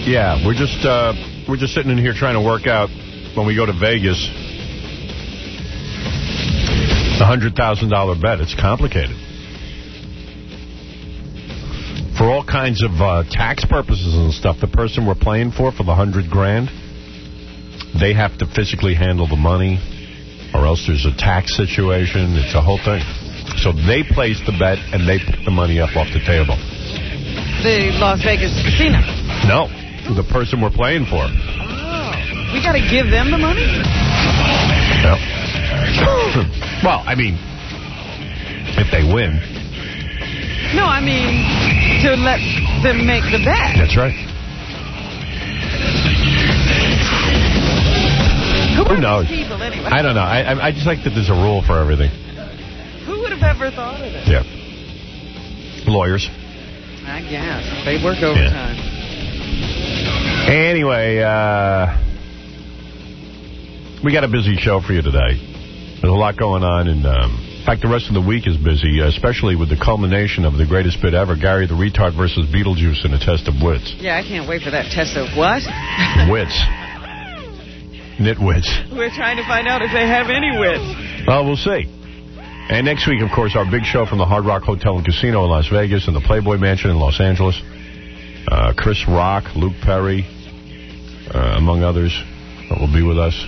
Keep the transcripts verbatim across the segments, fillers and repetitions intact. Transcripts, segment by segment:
Yeah, we're just uh, we're just sitting in here trying to work out when we go to Vegas the one hundred thousand dollar bet. It's complicated. For all kinds of uh, tax purposes and stuff, the person we're playing for, for the hundred grand, they have to physically handle the money, or else there's a tax situation. It's a whole thing. So they place the bet, and they pick the money up off the table. The Las Vegas casino? No, the person we're playing for. Oh, we got to give them the money? No. Well, I mean, if they win. No, I mean, to let them make the bet. That's right. Who, Who are knows? These people anyway? I don't know. I, I just like that there's a rule for everything. Who would have ever thought of it? Yeah. Lawyers. I guess. They work overtime. Yeah. Anyway, uh, we got a busy show for you today. There's a lot going on, and um, in fact, the rest of the week is busy, especially with the culmination of the greatest bit ever, Gary the Retard versus Beetlejuice in a test of wits. Yeah, I can't wait for that test of what? Wits. Nitwits. We're trying to find out if they have any wits. Well, we'll see. And next week, of course, our big show from the Hard Rock Hotel and Casino in Las Vegas and the Playboy Mansion in Los Angeles. Uh, Chris Rock, Luke Perry, uh, among others, that will be with us.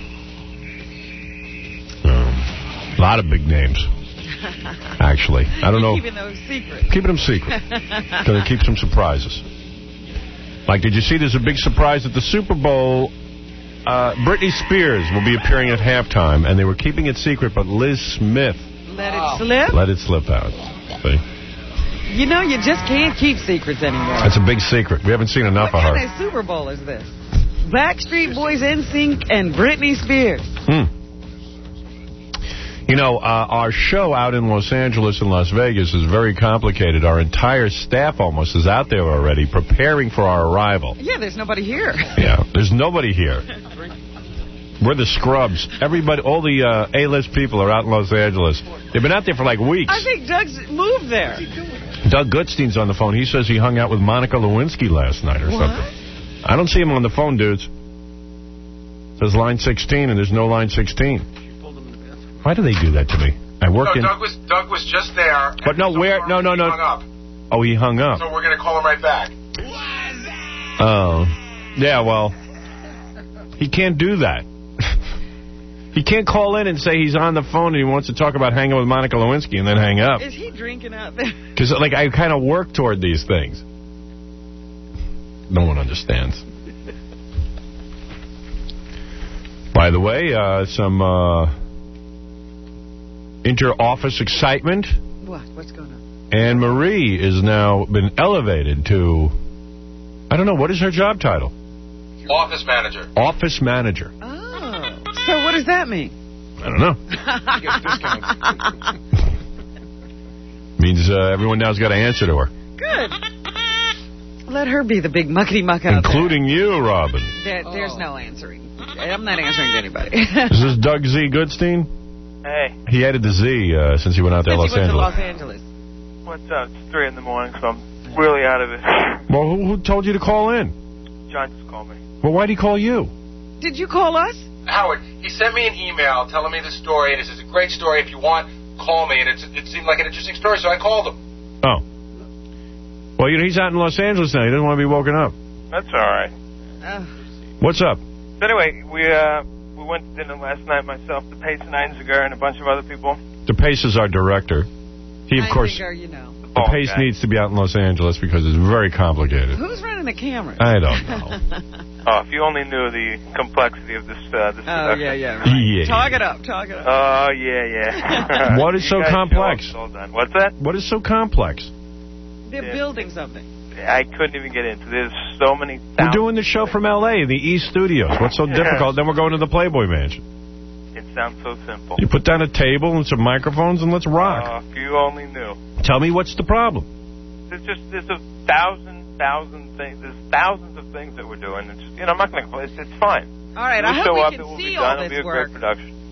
Um, a lot of big names, actually. I don't know. Keeping those secrets. Keeping them secret. Going to keep some surprises. Like, did you see there's a big surprise at the Super Bowl? Uh, Britney Spears will be appearing at halftime, and they were keeping it secret, but Liz Smith... Let it slip? Let it slip out. See? You know, you just can't keep secrets anymore. That's a big secret. We haven't seen enough what of her. What kind of Super Bowl is this? Backstreet Boys, N Sync, and Britney Spears. Hmm. You know, uh, our show out in Los Angeles and Las Vegas is very complicated. Our entire staff almost is out there already preparing for our arrival. Yeah, there's nobody here. Yeah, there's nobody here. We're the scrubs. Everybody, all the uh, A-list people are out in Los Angeles. They've been out there for like weeks. I think Doug's moved there. Doug Goodstein's on the phone. He says he hung out with Monica Lewinsky last night or what? something. I don't see him on the phone, dudes. It says line sixteen, and there's no line sixteen. Why do they do that to me? I work no, in... Doug was, Doug was just there. But no, where... No, no, no. He hung up. Oh, he hung up. So we're going to call him right back. Oh. Yeah, well, he can't do that. He can't call in and say he's on the phone and he wants to talk about hanging with Monica Lewinsky and then hang up. Is he drinking out there? Because, like, I kind of work toward these things. No one understands. By the way, uh, some uh, inter-office excitement. What? What's going on? Anne Marie is now been elevated to, I don't know, what is her job title? Office manager. Office manager. Oh. So what does that mean? I don't know. Means uh, everyone now's got to answer to her. Good. Let her be the big muckety-muck out Including there. you, Robin. There, there's no answering. I'm not answering to anybody. Is this Doug Z. Goodstein? Hey. He added the Z uh, since he went out there to Los Since he went Angeles. to Los Angeles. What's up? It's three in the morning, so I'm really out of it. Well, who, who told you to call in? John just called me. Well, why'd he call you? Did you call us? Howard, he sent me an email telling me the story, and he says, it's a great story. If you want, call me. And it's, it seemed like an interesting story, so I called him. Oh. Well, you know, he's out in Los Angeles now. He doesn't want to be woken up. That's all right. Uh, What's up? So anyway, we uh, we went to dinner last night, myself, the Pace and Einziger, and a bunch of other people. The Pace is our director. He, of I course, think, you know. the Pace guy. needs to be out in Los Angeles because it's very complicated. Who's running the camera? I don't know. Oh, if you only knew the complexity of this uh, this Oh, production. yeah, yeah. Right. Yeah. Talk it up, talk it up. Oh, yeah, yeah. What is You so guys complex? know it's all done. What's that? What is so complex? They're Yeah. building something. I couldn't even get into. There's so many thousands. We're doing the show from L A, the East Studios. What's so Yeah. difficult? Then we're going to the Playboy Mansion. It sounds so simple. You put down a table and some microphones and let's rock. Oh, if you only knew. Tell me what's the problem. There's just there's a thousand, thousand things. There's thousands of things that we're doing. It's, you know, I'm not going to. It's, it's fine. All right, we'll I hope show we up, can it will see be all done. It'll this be a work. great production.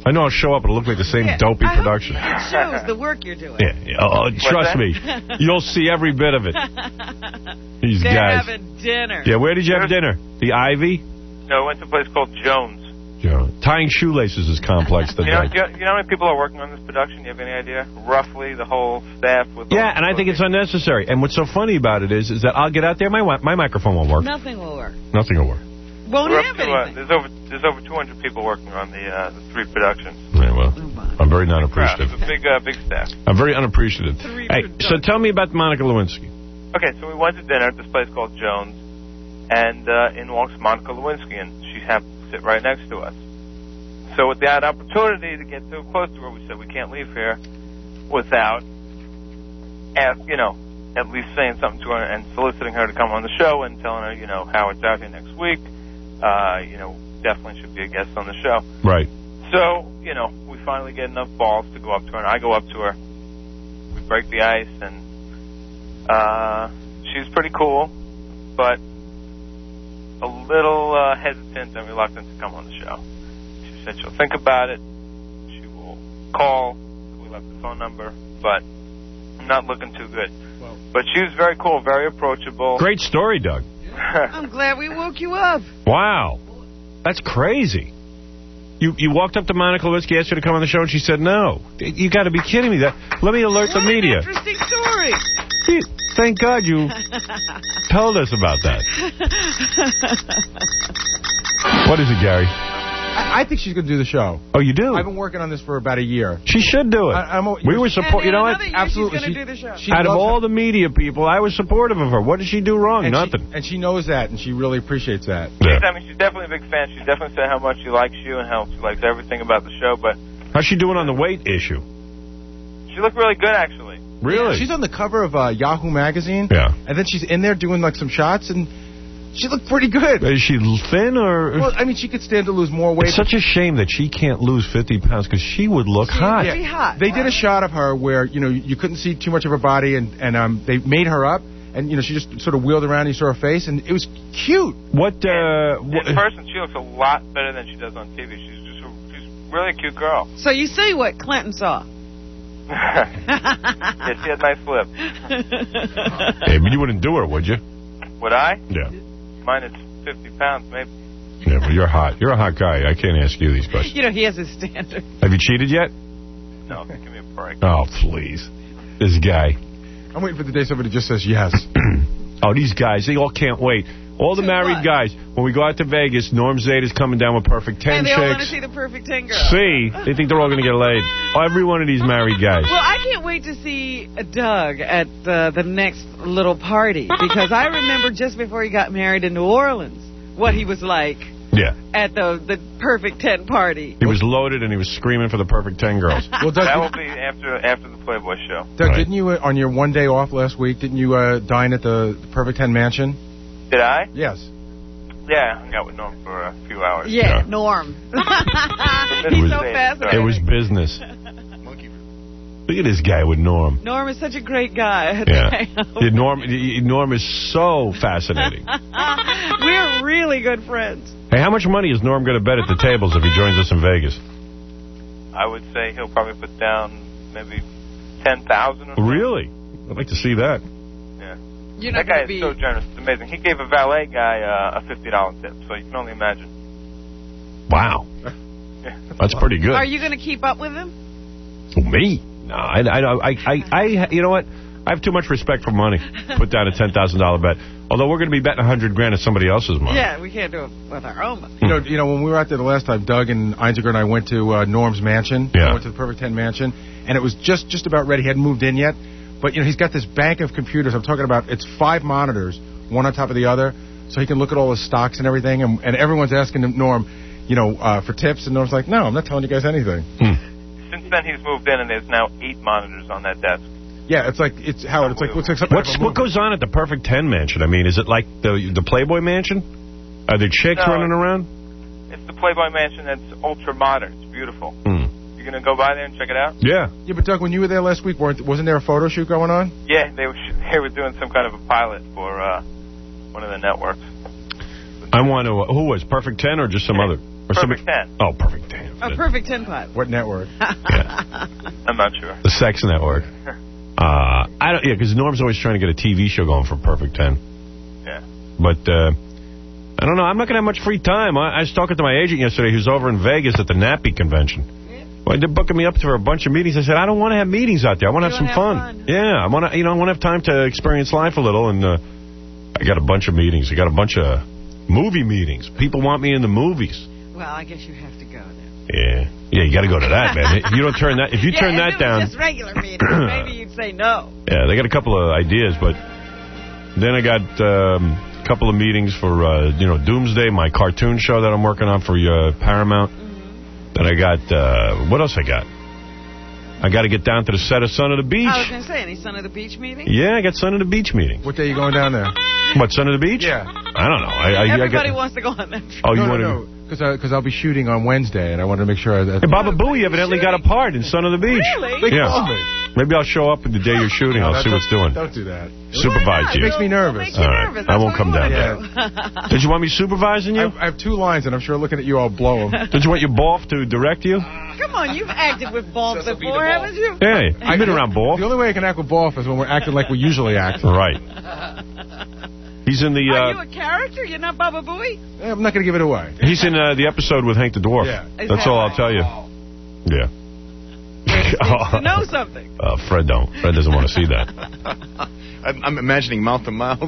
I know I'll show up and it'll look like the same Yeah, dopey I production. Hope it shows the work you're doing. Yeah, yeah. Oh, trust that? me. You'll see every bit of it. These They're guys. having dinner. Yeah, where did you have dinner? The Ivy? No, I went to a place called Jones. Yeah. Tying shoelaces is complex. You know, tonight. you know, you know how many people are working on this production? You have any idea? Roughly the whole staff with. Yeah, and I think it's unnecessary. And what's so funny about it is, is that I'll get out there, my my microphone won't work. Nothing will work. Nothing will work. Won't We're have up to, uh, anything. there's over there's over two hundred people working on the uh, the three productions. Yeah, well, Oh, I'm very Crowd. non-appreciative. It's a big uh, big staff. I'm very unappreciative. Three Hey, so tell me about Monica Lewinsky. Okay, so we went to dinner at this place called Jones, and uh, in walks Monica Lewinsky, and she happened to sit right next to us. So with that opportunity to get so close to her, we said we can't leave here without, ask, you know, at least saying something to her and soliciting her to come on the show and telling her, you know, Howard's out here next week. Uh, you know, definitely should be a guest on the show. Right. So, you know, we finally get enough balls to go up to her, and I go up to her. We break the ice, and uh, she's pretty cool, but a little uh, hesitant and reluctant to come on the show. She said she'll think about it. She will call. We left the phone number, but I'm not looking too good. Well, but she was very cool, very approachable. Great story, Doug. I'm glad we woke you up. Wow. That's crazy. You you walked up to Monica Lewinsky, asked her to come on the show, and she said no. You got to be kidding me. That Let me alert what the media. An interesting story. Gee, thank God you told us about that. What is it, Gary? I, I think she's going to do the show. Oh, you do? I've been working on this for about a year. She should do it. I, I'm a, we were support. You know what? Absolutely. She's she, gonna do the show. she Out of loves all her. the media people, I was supportive of her. What did she do wrong? And Nothing. She, and she knows that, and she really appreciates that. Yeah. I mean, she's definitely a big fan. She's definitely said how much she likes you and how she likes everything about the show, but How's she doing on the weight issue? she looked really good, actually. Really? She's on the cover of uh, Yahoo magazine. Yeah. And then she's in there doing like some shots, and she looked pretty good. Is she thin or? Well, I mean, she could stand to lose more weight. It's such a shame that she can't lose fifty pounds because she would look She hot. would be hot. They did a shot of her where, you know, you couldn't see too much of her body, and, and um, they made her up, and, you know, she just sort of wheeled around and you saw her face, and it was cute. What, uh... In person, she looks a lot better than she does on T V. She's just a, she's really a cute girl. So you see what Clinton saw. Yeah, she had a nice lip. Hey, but you wouldn't do her, would you? Would I? Yeah. Mine is fifty pounds, maybe. Yeah, but you're hot. You're a hot guy. I can't ask you these questions. You know, he has his standard. Have you cheated yet? No, give me a break. Oh, please. This guy. I'm waiting for the day somebody just says yes. Oh, these guys, they all can't wait. All the To married what? guys, when we go out to Vegas, Norm Zeta's coming down with perfect ten And they all want to chicks. see the perfect ten girls. See? They think they're all going to get laid. Every one of these married guys. Well, I can't wait to see Doug at uh, the next little party, because I remember just before he got married in New Orleans what he was like Yeah. at the the perfect ten party. He was loaded and he was screaming for the perfect ten girls. Well, Doug, That will be after after the Playboy show. Doug Right. didn't you, uh, on your one day off last week, didn't you uh, dine at the, the Perfect ten Mansion? Did I? Yes. Yeah, I hung out with Norm for a few hours. Yeah, Yeah. Norm. It He's was- so fascinating. It was business. Look at this guy with Norm. Norm is such a great guy. Yeah. Yeah, Norm, Norm is so fascinating. We're really good friends. Hey, how much money is Norm going to bet at the tables if he joins us in Vegas? I would say he'll probably put down maybe ten thousand. Really? I'd like to see that. Yeah. You're That not guy going to is be... so generous. It's amazing. He gave a valet guy uh, a fifty dollar tip, so you can only imagine. Wow. Yeah. That's pretty good. Are you going to keep up with him? Who, me? No, I, I, I, I, I, you know what? I have too much respect for money. Put down a ten thousand dollar bet. Although we're going to be betting a hundred grand at somebody else's money. Yeah, we can't do it with our own money. You know, you know, when we were out there the last time, Doug and Einziger and I went to uh, Norm's mansion. Yeah. We went to the Perfect ten Mansion, and it was just, just about ready. He hadn't moved in yet. But, you know, he's got this bank of computers. I'm talking about, it's five monitors, one on top of the other, so he can look at all his stocks and everything. And, and everyone's asking him, Norm, you know, uh, for tips. And Norm's like, no, I'm not telling you guys anything. Hmm. Since then, he's moved in, and there's now eight monitors on that desk. Yeah, it's like, it's Howard, it's like, looks like something What's, out of a what movie. goes on at the Perfect ten Mansion? I mean, is it like the the Playboy Mansion? Are there chicks No. running around? It's the Playboy Mansion that's ultra modern. It's beautiful. Hmm. You gonna go by there and check it out? Yeah. Yeah, but Doug, when you were there last week, weren't, wasn't there a photo shoot going on? Yeah, they were they were doing some kind of a pilot for uh, one of the networks. I want to, uh, who was, Perfect ten or just some other? Or Perfect somebody- ten. Oh, Perfect ten. A perfect ten pilot. What network? Yeah. I'm not sure. The Sex Network. Uh, I don't. Yeah, because Norm's always trying to get a T V show going for Perfect ten. Yeah. But uh, I don't know. I'm not going to have much free time. I, I was talking to my agent yesterday, who's over in Vegas at the Nappy convention. Well, they're booking me up for a bunch of meetings. I said, I don't want to have meetings out there. I want to have some have fun. fun. Yeah, I want to. You know, I want to have time to experience life a little. And uh, I got a bunch of meetings. I got a bunch of movie meetings. People want me in the movies. Well, I guess you have to go then. Yeah, yeah, you got to go to that, man. If you don't turn that, if you yeah, turn if that it was down, just regular meetings, maybe you'd say no. Yeah, they got a couple of ideas, but then I got um, a couple of meetings for uh, you know Doomsday, my cartoon show that I'm working on for uh, Paramount. Mm-hmm. Then I got uh, what else I got? I got to get down to the set of Son of the Beach. I was going to say, any Son of the Beach meeting? Yeah, I got Son of the Beach meeting. What day are you going down there? What, Son of the Beach? Yeah. I don't know. I, I, Everybody I got, wants to go on that trip. Oh, you no, want no, to? no. Because I'll be shooting on Wednesday, and I wanted to make sure that... Hey, Baba Booey evidently got a part in Son of the Beach. Really? They Yeah. called me. Maybe I'll show up the day you're shooting. No, I'll see don't- what's doing. Don't do that. Supervise you. It makes me nervous. It'll make you All right. nervous. I That's won't what come we down wanna there. Did you want me supervising you? I, I have two lines, and I'm sure looking at you, I'll blow them. Did you want your Bolf to direct you? do. Come on, you've acted with balls This'll be before, the ball. haven't you? Hey, I've been around Bolf. The only way I can act with Bolf is when we're acting like we usually act. Right. He's in the. Are you Uh, a character? You're not Baba Booey? Eh, I'm not going to give it away. he's in uh, the episode with Hank the Dwarf. Yeah. Is That's that all right? I'll tell you. Yeah. Needs to know something. Uh, Fred don't. Fred doesn't want to see that. I'm, I'm imagining mouth to mouth.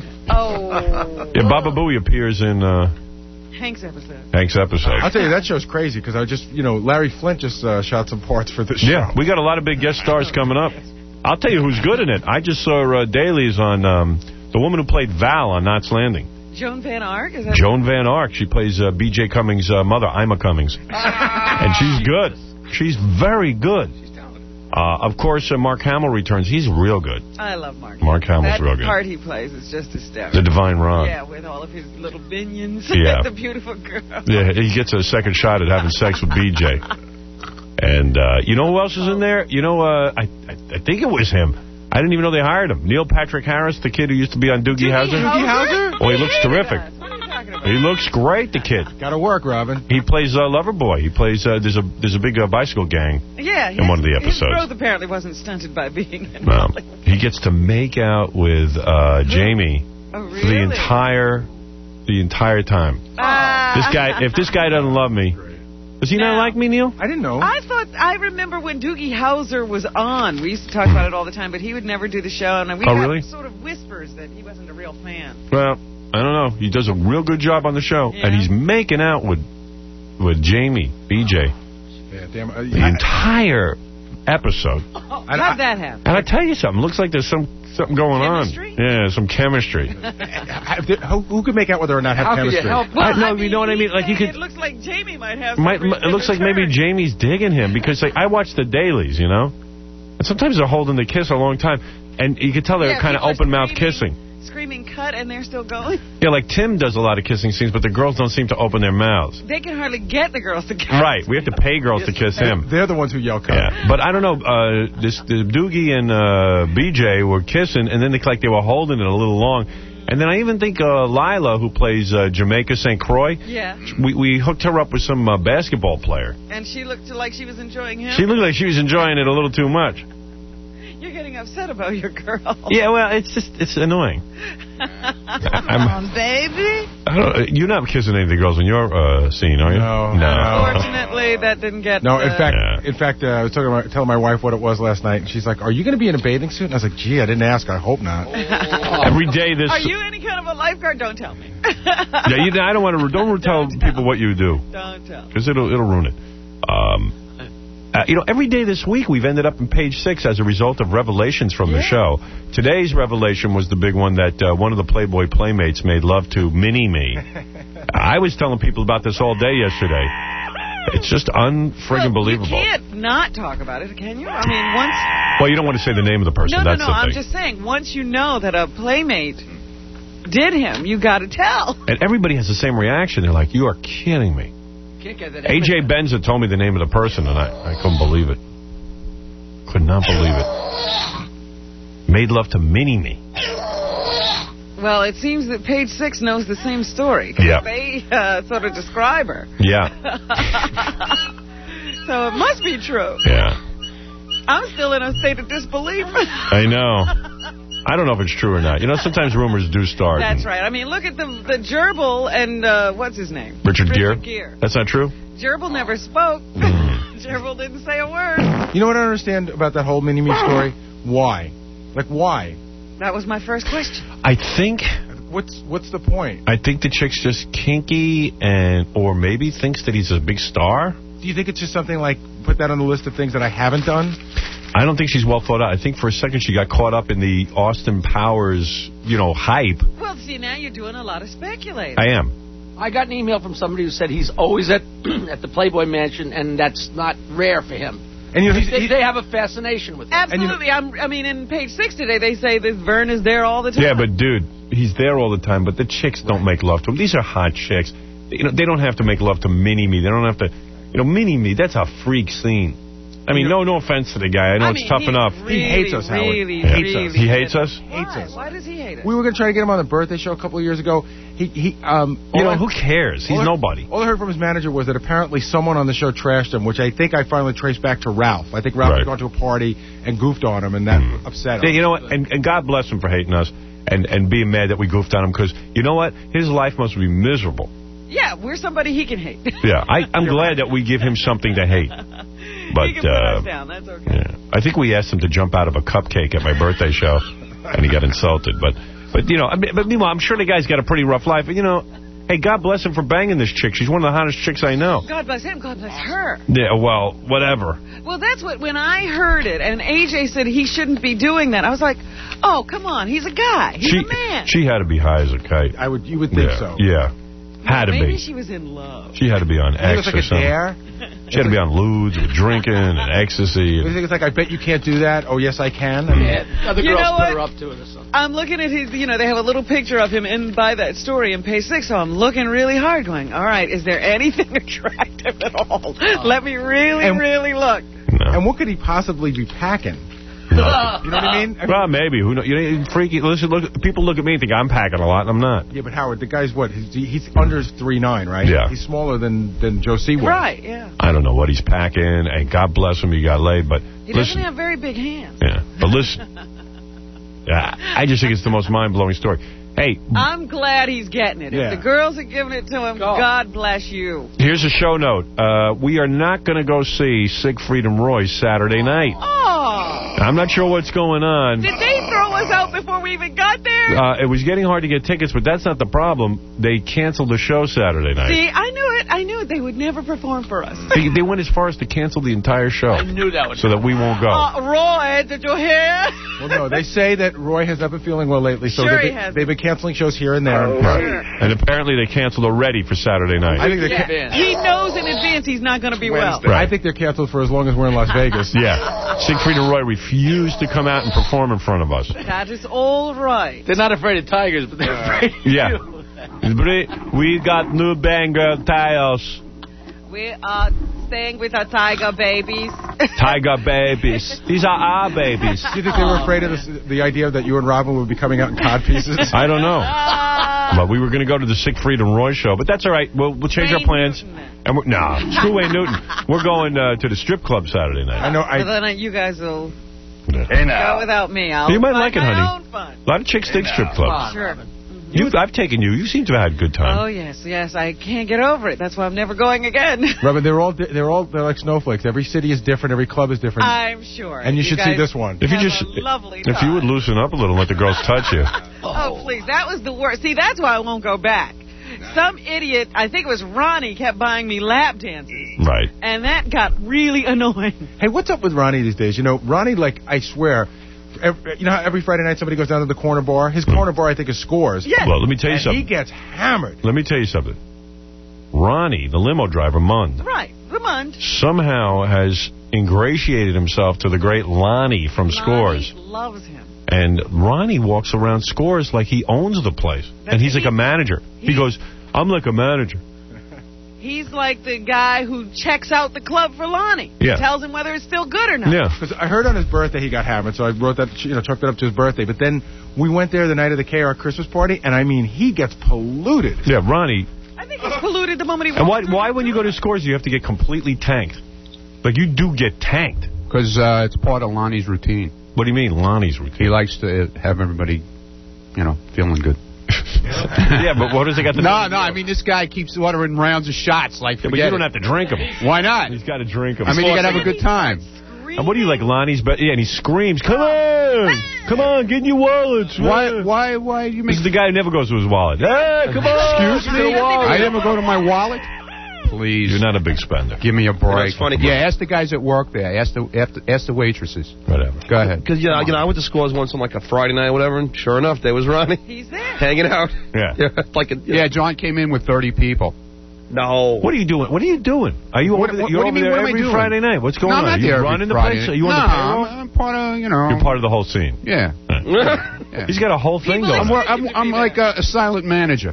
Oh. Yeah, Baba Booey appears in uh, Hank's episode. Hank's episode. I'll tell you, that show's crazy, because I just, you know, Larry Flint just uh, shot some parts for this show. Yeah, we got a lot of big guest stars coming up. I'll tell you who's good in it. I just saw uh, dailies on um, the woman who played Val on Knots Landing. Joan Van Ark? Is that Joan Van Ark. She plays uh, B J Cummings' uh, mother, Ima Cummings. And she's good. She's very good. Uh, of course, uh, Mark Hamill returns. He's real good. I love Mark. Mark Hamill's that real good. part he plays is just hysterical. The Divine Rod. Yeah, with all of his little minions. Yeah. The beautiful girl. Yeah, he gets a second shot at having sex with B J. And uh, you know who else is in there? You know, uh, I, I I think it was him. I didn't even know they hired him. Neil Patrick Harris, the kid who used to be on Doogie Howser. Doogie Howser? Oh, he looks terrific. What are you talking about? He looks great, the kid. Got to work, Robin. He plays uh, Loverboy. He plays, uh, there's a there's a big uh, bicycle gang. Yeah, in one of the his episodes. growth apparently wasn't stunted by being in Well, Hollywood. he gets to make out with uh, Jamie Oh, really? for the entire the entire time. Ah. This guy, if this guy doesn't love me, does he not No. like me, Neil? I didn't know. I thought, I remember when Doogie Howser was on. We used to talk about it all the time, but he would never do the show. And we Oh, got really? sort of whispers that he wasn't a real fan. Well, I don't know. He does a real good job on the show, Yeah. and he's making out with with Jamie, B J, Yeah, damn. Uh, the entire episode. Oh, I- how'd that happen? And I tell you something, looks like there's some something going Chemistry? on. Yeah, some chemistry. I- who, who could make out with her and not have How could you chemistry? help? Well, I- no, I you mean, know what I mean? he's Like, you saying could- It looks like Jamie might have some Might, reason it looks to like maybe turn. Jamie's digging him because like, I watch the dailies, you know, and sometimes they're holding the kiss a long time, and you can tell they're Yeah, kind of people are open mouth screaming- kissing. Screaming cut, and they're still going. Yeah, like Tim does a lot of kissing scenes, but the girls don't seem to open their mouths. They can hardly get the girls to kiss. Right, we have to pay girls to kiss him. They're the ones who yell cut. Yeah, but I don't know. Uh, this the Doogie and uh, B J were kissing, and then they like they were holding it a little long. And then I even think uh, Lila, who plays uh, Jamaica Saint Croix, Yeah, we we hooked her up with some uh, basketball player. and she looked like she was enjoying him. She looked like she was enjoying it a little too much. You're getting upset about your girl. Yeah, well, it's just it's annoying. Come on, baby. I don't, you're not kissing any of the girls in your uh, scene, are you? No, no. no. Fortunately, that didn't get. No, in uh, fact, Yeah. in fact, uh, I was talking about telling my wife what it was last night, and she's like, "Are you going to be in a bathing suit?" And I was like, "Gee, I didn't ask. I hope not." Every day this. Are you any kind of a lifeguard? Don't tell me. Yeah, you, I don't want to. Don't tell Don't people tell. what you do. Don't tell. Because it'll, it'll ruin it. Um, uh, you know, every day this week we've ended up in page six as a result of revelations from the Yeah. show. Today's revelation was the big one that uh, one of the Playboy Playmates made love to Mini-Me. I was telling people about this all day yesterday. It's just unfriggin' Well, believable. You can't not talk about it, can you? I mean, once... Well, you don't want to say the name of the person. No, no, That's no, the I'm thing. just saying, once you know that a Playmate did him, you got to tell. And everybody has the same reaction. They're like, you are kidding me. A J Benza told me the name of the person, and I, I couldn't believe it. Could not believe it. Made love to Mini-Me. Well, it seems that Page Six knows the same story. Yeah. They uh, sort of describe her. Yeah. So it must be true. Yeah. I'm still in a state of disbelief. I know. I don't know if it's true or not. You know, sometimes rumors do start. That's right. I mean, look at the the gerbil and uh, what's his name? Richard, Richard Gere? Gere. That's not true? Gerbil never spoke. Gerbil didn't say a word. You know what I don't understand about that whole Mini-Me story? Why? Like, why? That was my first question. I think... What's what's the point? I think the chick's just kinky and or maybe thinks that he's a big star. Do you think it's just something like, put that on the list of things that I haven't done? I don't think she's well thought out. I think for a second she got caught up in the Austin Powers, you know, hype. Well, see, now you're doing a lot of speculating. I am. I got an email from somebody who said he's always at at the Playboy Mansion, and that's not rare for him. And you know, he's, they, he's, they have a fascination with him. Absolutely. You know, I'm, I mean, in Page Six today, they say this Vern is there all the time. Yeah, but, dude, he's there all the time, but the chicks don't make love to him. These are hot chicks. You know, they don't have to make love to Mini-Me. They don't have to... You know, Mini-Me, that's a freak scene. I mean, no no offense to the guy. I know I it's mean, tough he enough. Really, he hates us, Howard. Really, he hates really us. He hates us? Why? Hates us. Why does he hate us? We were going to try to get him on the birthday show a couple of years ago. He, he, um, You know, I, who cares? He's all I, nobody. All I heard from his manager was that apparently someone on the show trashed him, which I think I finally traced back to Ralph. I think Ralph Right. had gone to a party and goofed on him, and that Mm. upset him. Yeah, you know what? And, and God bless him for hating us and, and being mad that we goofed on him, because, you know what? His life must be miserable. Yeah, we're somebody he can hate. Yeah, I, I'm glad that we give him something to hate. But he can put uh, us down. That's okay. yeah. I think we asked him to jump out of a cupcake at my birthday show, and he got insulted. But, but you know, I mean, but meanwhile, I'm sure the guy's got a pretty rough life. You know, hey, God bless him for banging this chick. She's one of the hottest chicks I know. God bless him. God bless her. Yeah, well, whatever. Well, that's what, when I heard it, and A J said he shouldn't be doing that, I was like, oh, come on, he's a guy. He's She a man. she had to be high as a kite. I would, you would think yeah, so. Yeah, had to Maybe be. she was in love. She had to be on You think X it's or like a something. dare? She had to be on lewds with drinking and ecstasy. You And, think it's like, I bet you can't do that? Oh, yes, I can? I mean, Yeah, other You girls know put what? her up to it or something. I'm looking at his, you know, they have a little picture of him in by that story in Page Six, so I'm looking really hard going, all right, is there anything attractive at all? Let me really, And- really look. no. And what could he possibly be packing? No. You know what I mean? I mean Well, maybe. Who knows? You know, freaky. Listen, look. People look at me and think I'm packing a lot, and I'm not. yeah, but Howard, the guy's what? He's, he's under three nine, right? Yeah. He's smaller than, than Joe Sewell. Right, yeah. I don't know what he's packing, and God bless him, he got laid. But He listen, doesn't have very big hands. yeah. But listen, yeah, I just think it's the most mind blowing story. Hey, I'm glad he's getting it. Yeah. If the girls are giving it to him, Go. God bless you. here's a show note. Uh, we are not going to go see Siegfried and Roy Saturday night. Oh, I'm not sure what's going on. did they throw us out before we even got there? Uh, it was getting hard to get tickets, but that's not the problem. They canceled the show Saturday night. See, I knew it. I knew it. They would never perform for us. They, they went as far as to cancel the entire show I knew that would so that we won't go. Uh, Roy, did you hear? Well, no, they say that Roy has not been feeling well lately, so Sure they've, he been, hasn't. they've been canceling shows here and there. Right. Sure. And apparently they canceled already for Saturday night. I think they're, Yeah. ca- Man. He knows in advance he's not going to be well. Right. I think they're canceled for as long as we're in Las Vegas. Yeah. Siegfried and Roy refused to come out and perform in front of us. That is all right. They're not afraid of tigers, but they're afraid of Yeah. you. We got new banger tires. We are staying with our tiger babies. Tiger babies. These are our babies. Do you think they were afraid of this, the idea that you and Robin would be coming out in cod pieces? I don't know. Ah. But we were going to go to the Siegfried and Roy show. But that's all right. We'll, we'll change Wayne our plans. Newton. And we're, nah, screw Wayne Newton. We're going uh, to the strip club Saturday night. I know. So I, then you guys will Hey, go now. without me. I'll You might find like it, my honey. own fun. A lot of chicks dig strip clubs. Sure. You, I've taken you. You seem to have had a good time. Oh yes, yes. I can't get over it. That's why I'm never going again. Robin, they're all di- they're all they're like snowflakes. Every city is different. Every club is different. I'm sure. and you, should see guys this one. If you have just, a lovely if you would time. loosen up a little and let the girls touch you. Oh, please. That was the worst. See, that's why I won't go back. Some idiot, I think it was Ronnie, kept buying me lap dances. Right. And that got really annoying. Hey, what's up with Ronnie these days? You know, Ronnie, like, I swear, every, you know how every Friday night somebody goes down to the corner bar? His corner bar, I think, is Scores. Yes. Well, let me tell you And something. he gets hammered. Let me tell you something. Ronnie, the limo driver, Mund, Right. Ramond. somehow has ingratiated himself to the great Lonnie from Scores. Lonnie loves him. And Ronnie walks around Scores like he owns the place. That's and he's like he- a manager. He, he- goes, I'm like a manager. He's like the guy who checks out the club for Lonnie. Yeah. Tells him whether it's still good or not. Yeah. Because I heard on his birthday he got hammered, so I wrote that, you know, chalked it up to his birthday. But then we went there the night of the K R Christmas party, and I mean, he gets polluted. Yeah, Ronnie. I think he's polluted the moment he And walks why, why when you go to Scores, you have to get completely tanked? Like, you do get tanked. Because uh, it's part of Lonnie's routine. What do you mean, Lonnie's routine? He likes to have everybody, you know, feeling good. Yeah, but what does it got to do No, with no, you? I mean, this guy keeps ordering rounds of shots. Like, Yeah, but you forget don't it. have to drink them. Why not? He's got to drink them. I mean, you got to have a good time. And what do you like, Lonnie's? But yeah, and he screams, "Come on, come on, get in your wallets." Why, why, why do you make... This is the guy who never goes to his wallet. Hey, come on, Excuse get in me? the wallet. I never go to my wallet? Please. You're not a big spender. Give me a break. That's funny. Yeah, ask the guys at work there. Ask the, ask the, ask the waitresses. Whatever. Go ahead. Because, you know, you know, I went to Scores once on like a Friday night or whatever, and sure enough, there was Ronnie. He's there. Hanging out. Yeah. Yeah, like a, Yeah, John came in with thirty people. No. What are you doing? What are you doing? Are you What- over there, what- you're what do you over mean, there what am I every doing? Friday night? What's going no, on? I'm not Are you there running every the Friday. place? Are you no, on the payroll? I'm, I'm part of, you know. You're part of the whole scene. Yeah. Yeah. He's got a whole thing People going. I'm, I'm, I'm like a, a silent manager.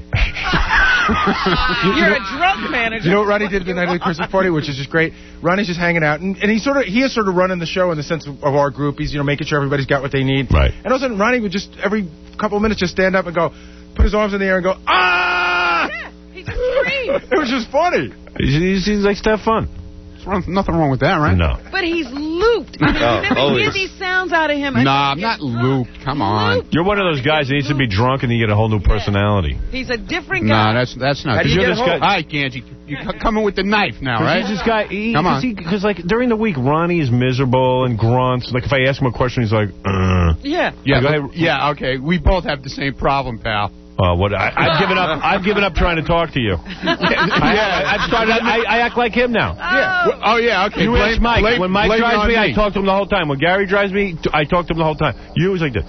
You're a drug manager. You know what Ronnie did at the night of the Christmas party, which is just great? Ronnie's just hanging out, and, and he sort of he is sort of running the show in the sense of, of our group. He's, you know, making sure everybody's got what they need. Right. And all of a sudden, Ronnie would just, every couple of minutes, just stand up and go, put his arms in the air and go, ah! Yeah, he just screams. It was just funny. He seems like to have fun. There's nothing wrong with that, right? No. But he's looped. I mean, Oh, you never always. hear these sounds out of him. Nah, I'm He's not drunk. looped. Come on. You're one of those guys that needs to be drunk and you get a whole new personality. He's a different Nah, guy. that's that's not. How do you You're get this home? guy- All right, Ganji, you c- coming with the knife now, right? He's this guy. He, Come on. Because like during the week, Ronnie is miserable and grunts. Like if I ask him a question, he's like, uh. Yeah. Yeah, Go but- ahead. yeah, okay. We both have the same problem, pal. Uh, what? I, I've given up. I've given up trying to talk to you. I, I've started. I, I act like him now. Yeah. Well, oh, yeah, okay. You blame, ask Mike. blame- when Mike blame it drives on me, I talk to him the whole time. When Gary drives me, t- I talk to him the whole time. You was like this.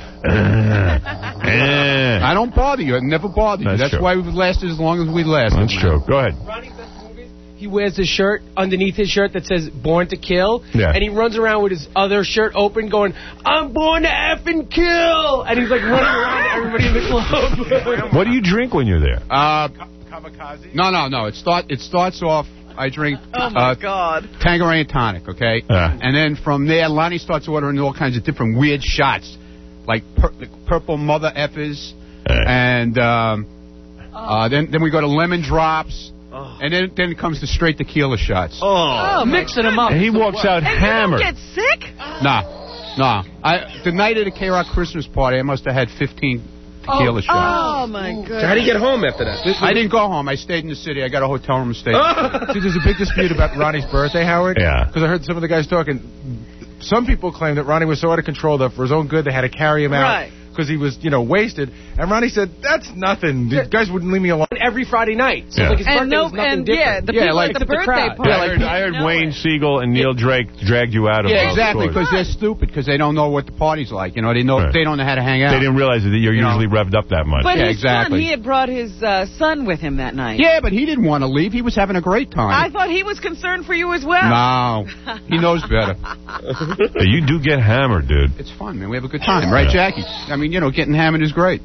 Uh, I don't bother you. I never bother you. That's That's true. wue we've lasted as long as we lasted. That's true. Go ahead. He wears his shirt underneath his shirt that says "Born to Kill," Yeah. and he runs around with his other shirt open, going, "I'm born to effing kill," and he's like running around everybody in the club. What do you drink when you're there? Uh, Kamikaze? no, no, no. It start. It starts off. I drink Oh, my uh, God. Tanqueray and tonic, okay? Yeah. And then from there, Lonnie starts ordering all kinds of different weird shots, like pur- the purple mother effers, and um, uh, then then we go to lemon drops, and then then it comes to straight tequila shots. Oh, Mixing them up. And he walks out And hammered. you don't get sick? Nah, nah. I the night of the K Rock Christmas party, I must have had fifteen tequila shots. Oh, my goodness. So how do you get home after that? I didn't go home. I stayed in the city. I got a hotel room to stay. See, there's a big dispute about Ronnie's birthday, Howard. Yeah. Because I heard some of the guys talking. Some people claim that Ronnie was so out of control that for his own good they had to carry him out Right. because he was, you know, wasted. And Ronnie said, "That's nothing. These guys wouldn't leave me alone." Every Friday night. So Yeah. like his And birthday no, was nothing and different. yeah, the Yeah, people like- at the except the birthday crowd. party. I heard, I heard know Wayne it. Siegel and Neil Drake dragged you out of Yeah, those exactly. scores. Because they're stupid. Because they don't know what the party's like. You know, they know Right. they don't know how to hang out. They didn't realize that you're You know. usually revved up that much. But Yeah, his exactly. son, he had brought his uh, son with him that night. Yeah, but he didn't want to leave. He was having a great I time. thought he was concerned for you as well. No, he knows better. You do get hammered, dude. It's fun, man. We have a good time, right, Yeah. Jackie? I mean, you know, getting hammered is great.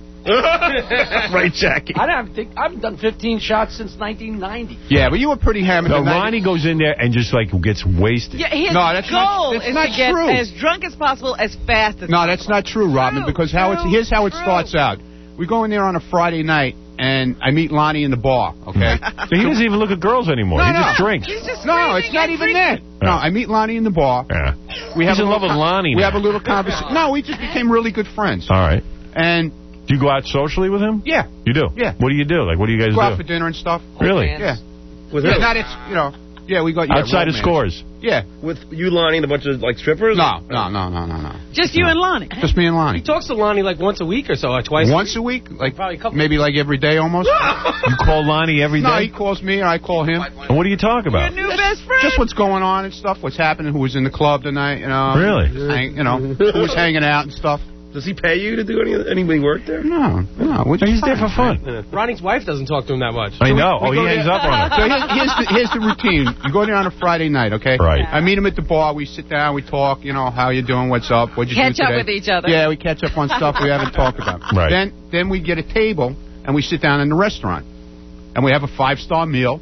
Right, Jackie? I don't think I've done fifteen shots since nineteen ninety. Yeah, but you were pretty hammered. No, the night- Ronnie goes in there and just like gets wasted. Yeah, his No, that's not- goal that's is not to get true. as drunk as possible as fast as No, that's not true, Robin. True, Because how it's true, here's how it true. starts out. We go in there on a Friday night, and I meet Lonnie in the bar. Okay. So he doesn't even look at girls anymore. No, he no. just drinks. He's just No, screaming it's not and even freaking- that. No, I meet Lonnie in the bar. Yeah. We have He's a in little love with con- Lonnie We now. have a little conversation. No, we just became really good friends. All right. And Do you go out socially with him? yeah, You do? Yeah. What do you do? Like, what do you guys go out for do? dinner and stuff. Really? Yeah. With Yeah, who? not it's you know. Yeah, we got yeah, Outside of romance. Scores. Yeah. With you, Lonnie, and a bunch of like strippers? No, no, no, no, no, no. Just you and Lonnie. Just me and He Lonnie. talks to Lonnie like once a week or so, or twice. Once a week, like Probably a couple. maybe like every day almost. You call Lonnie every day? No, he calls me and I call him. And what do you talk Your about? new best friend. Just what's going on and stuff. What's happening? Who was in the club tonight? You know. Really? Hang, you know, who was hanging out and stuff. Does he pay you to do any anybody work there? No, no. We're just He's there for fine. fun. Ronnie's wife doesn't talk to him that much. I know. we Oh, go he hangs there- up on So her. here's, here's, the, here's the routine. You go there on a Friday night, okay? Right. I meet him at the bar. We sit down. We talk. You know, how you doing? What's up? What'd you Catch do up today? with each other. Yeah, we catch up on stuff we haven't talked about. Right. Then, then we get a table and we sit down in the restaurant, and we have a five-star meal,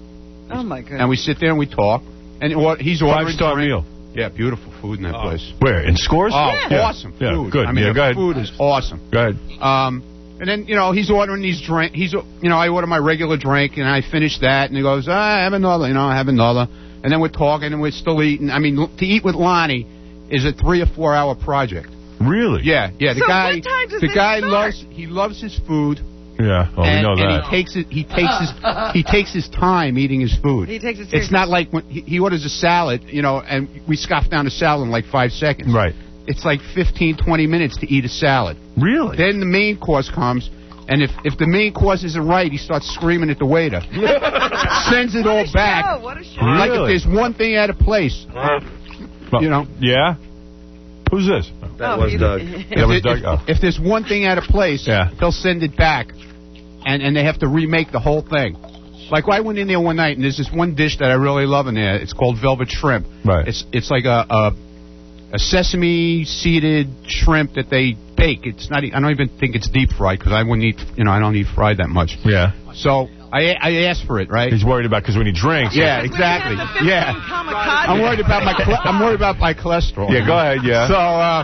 Oh, my goodness. And we sit there and we talk. And what he's ordering. Five-star meal. Yeah, beautiful food in that Oh. place. Where? In Scores? Oh, Yeah. awesome Yeah, food. good. I mean, Yeah, the go ahead. food is awesome. Go ahead. Um, and then, you know, he's ordering these drink. He's, you know, I order my regular drink, and I finish that, and he goes, ah, I have another, you know, I have another. And then we're talking, and we're still eating. I mean, to eat with Lonnie is a three or four hour project. Really? Yeah, yeah. The So guy, what time does the it guy start? loves, he loves his food. Yeah, well, and, we know and that. he takes it. He takes his. He takes his time eating his food. He takes it It's seriously. not like when he, he orders a salad, you know, and we scoff down a salad in like five seconds. Right. It's like fifteen, twenty minutes to eat a salad. Really? Then the main course comes, and if if the main course isn't right, he starts screaming at the waiter. Sends it all back. Oh, what a show. Like if Really? there's one thing out of place, you know. Yeah? Who's this? That Oh, was he- Doug. That was if, Doug. if- Oh. if there's one thing out of place, Yeah. they'll send it back, and and they have to remake the whole thing. Like I went in there one night, and there's this one dish that I really love in there. It's called velvet shrimp. Right. It's it's like a a, a sesame seeded shrimp that they bake. It's not. e- I don't even think it's deep fried because I wouldn't eat. You know, I don't eat fried that much. Yeah. So I I asked for it, right? He's worried about because when he drinks. Yeah, When he exactly. had the fifteen Yeah. kamikaze. I'm worried about my chole- I'm worried about my cholesterol. Yeah, go ahead, yeah. So uh,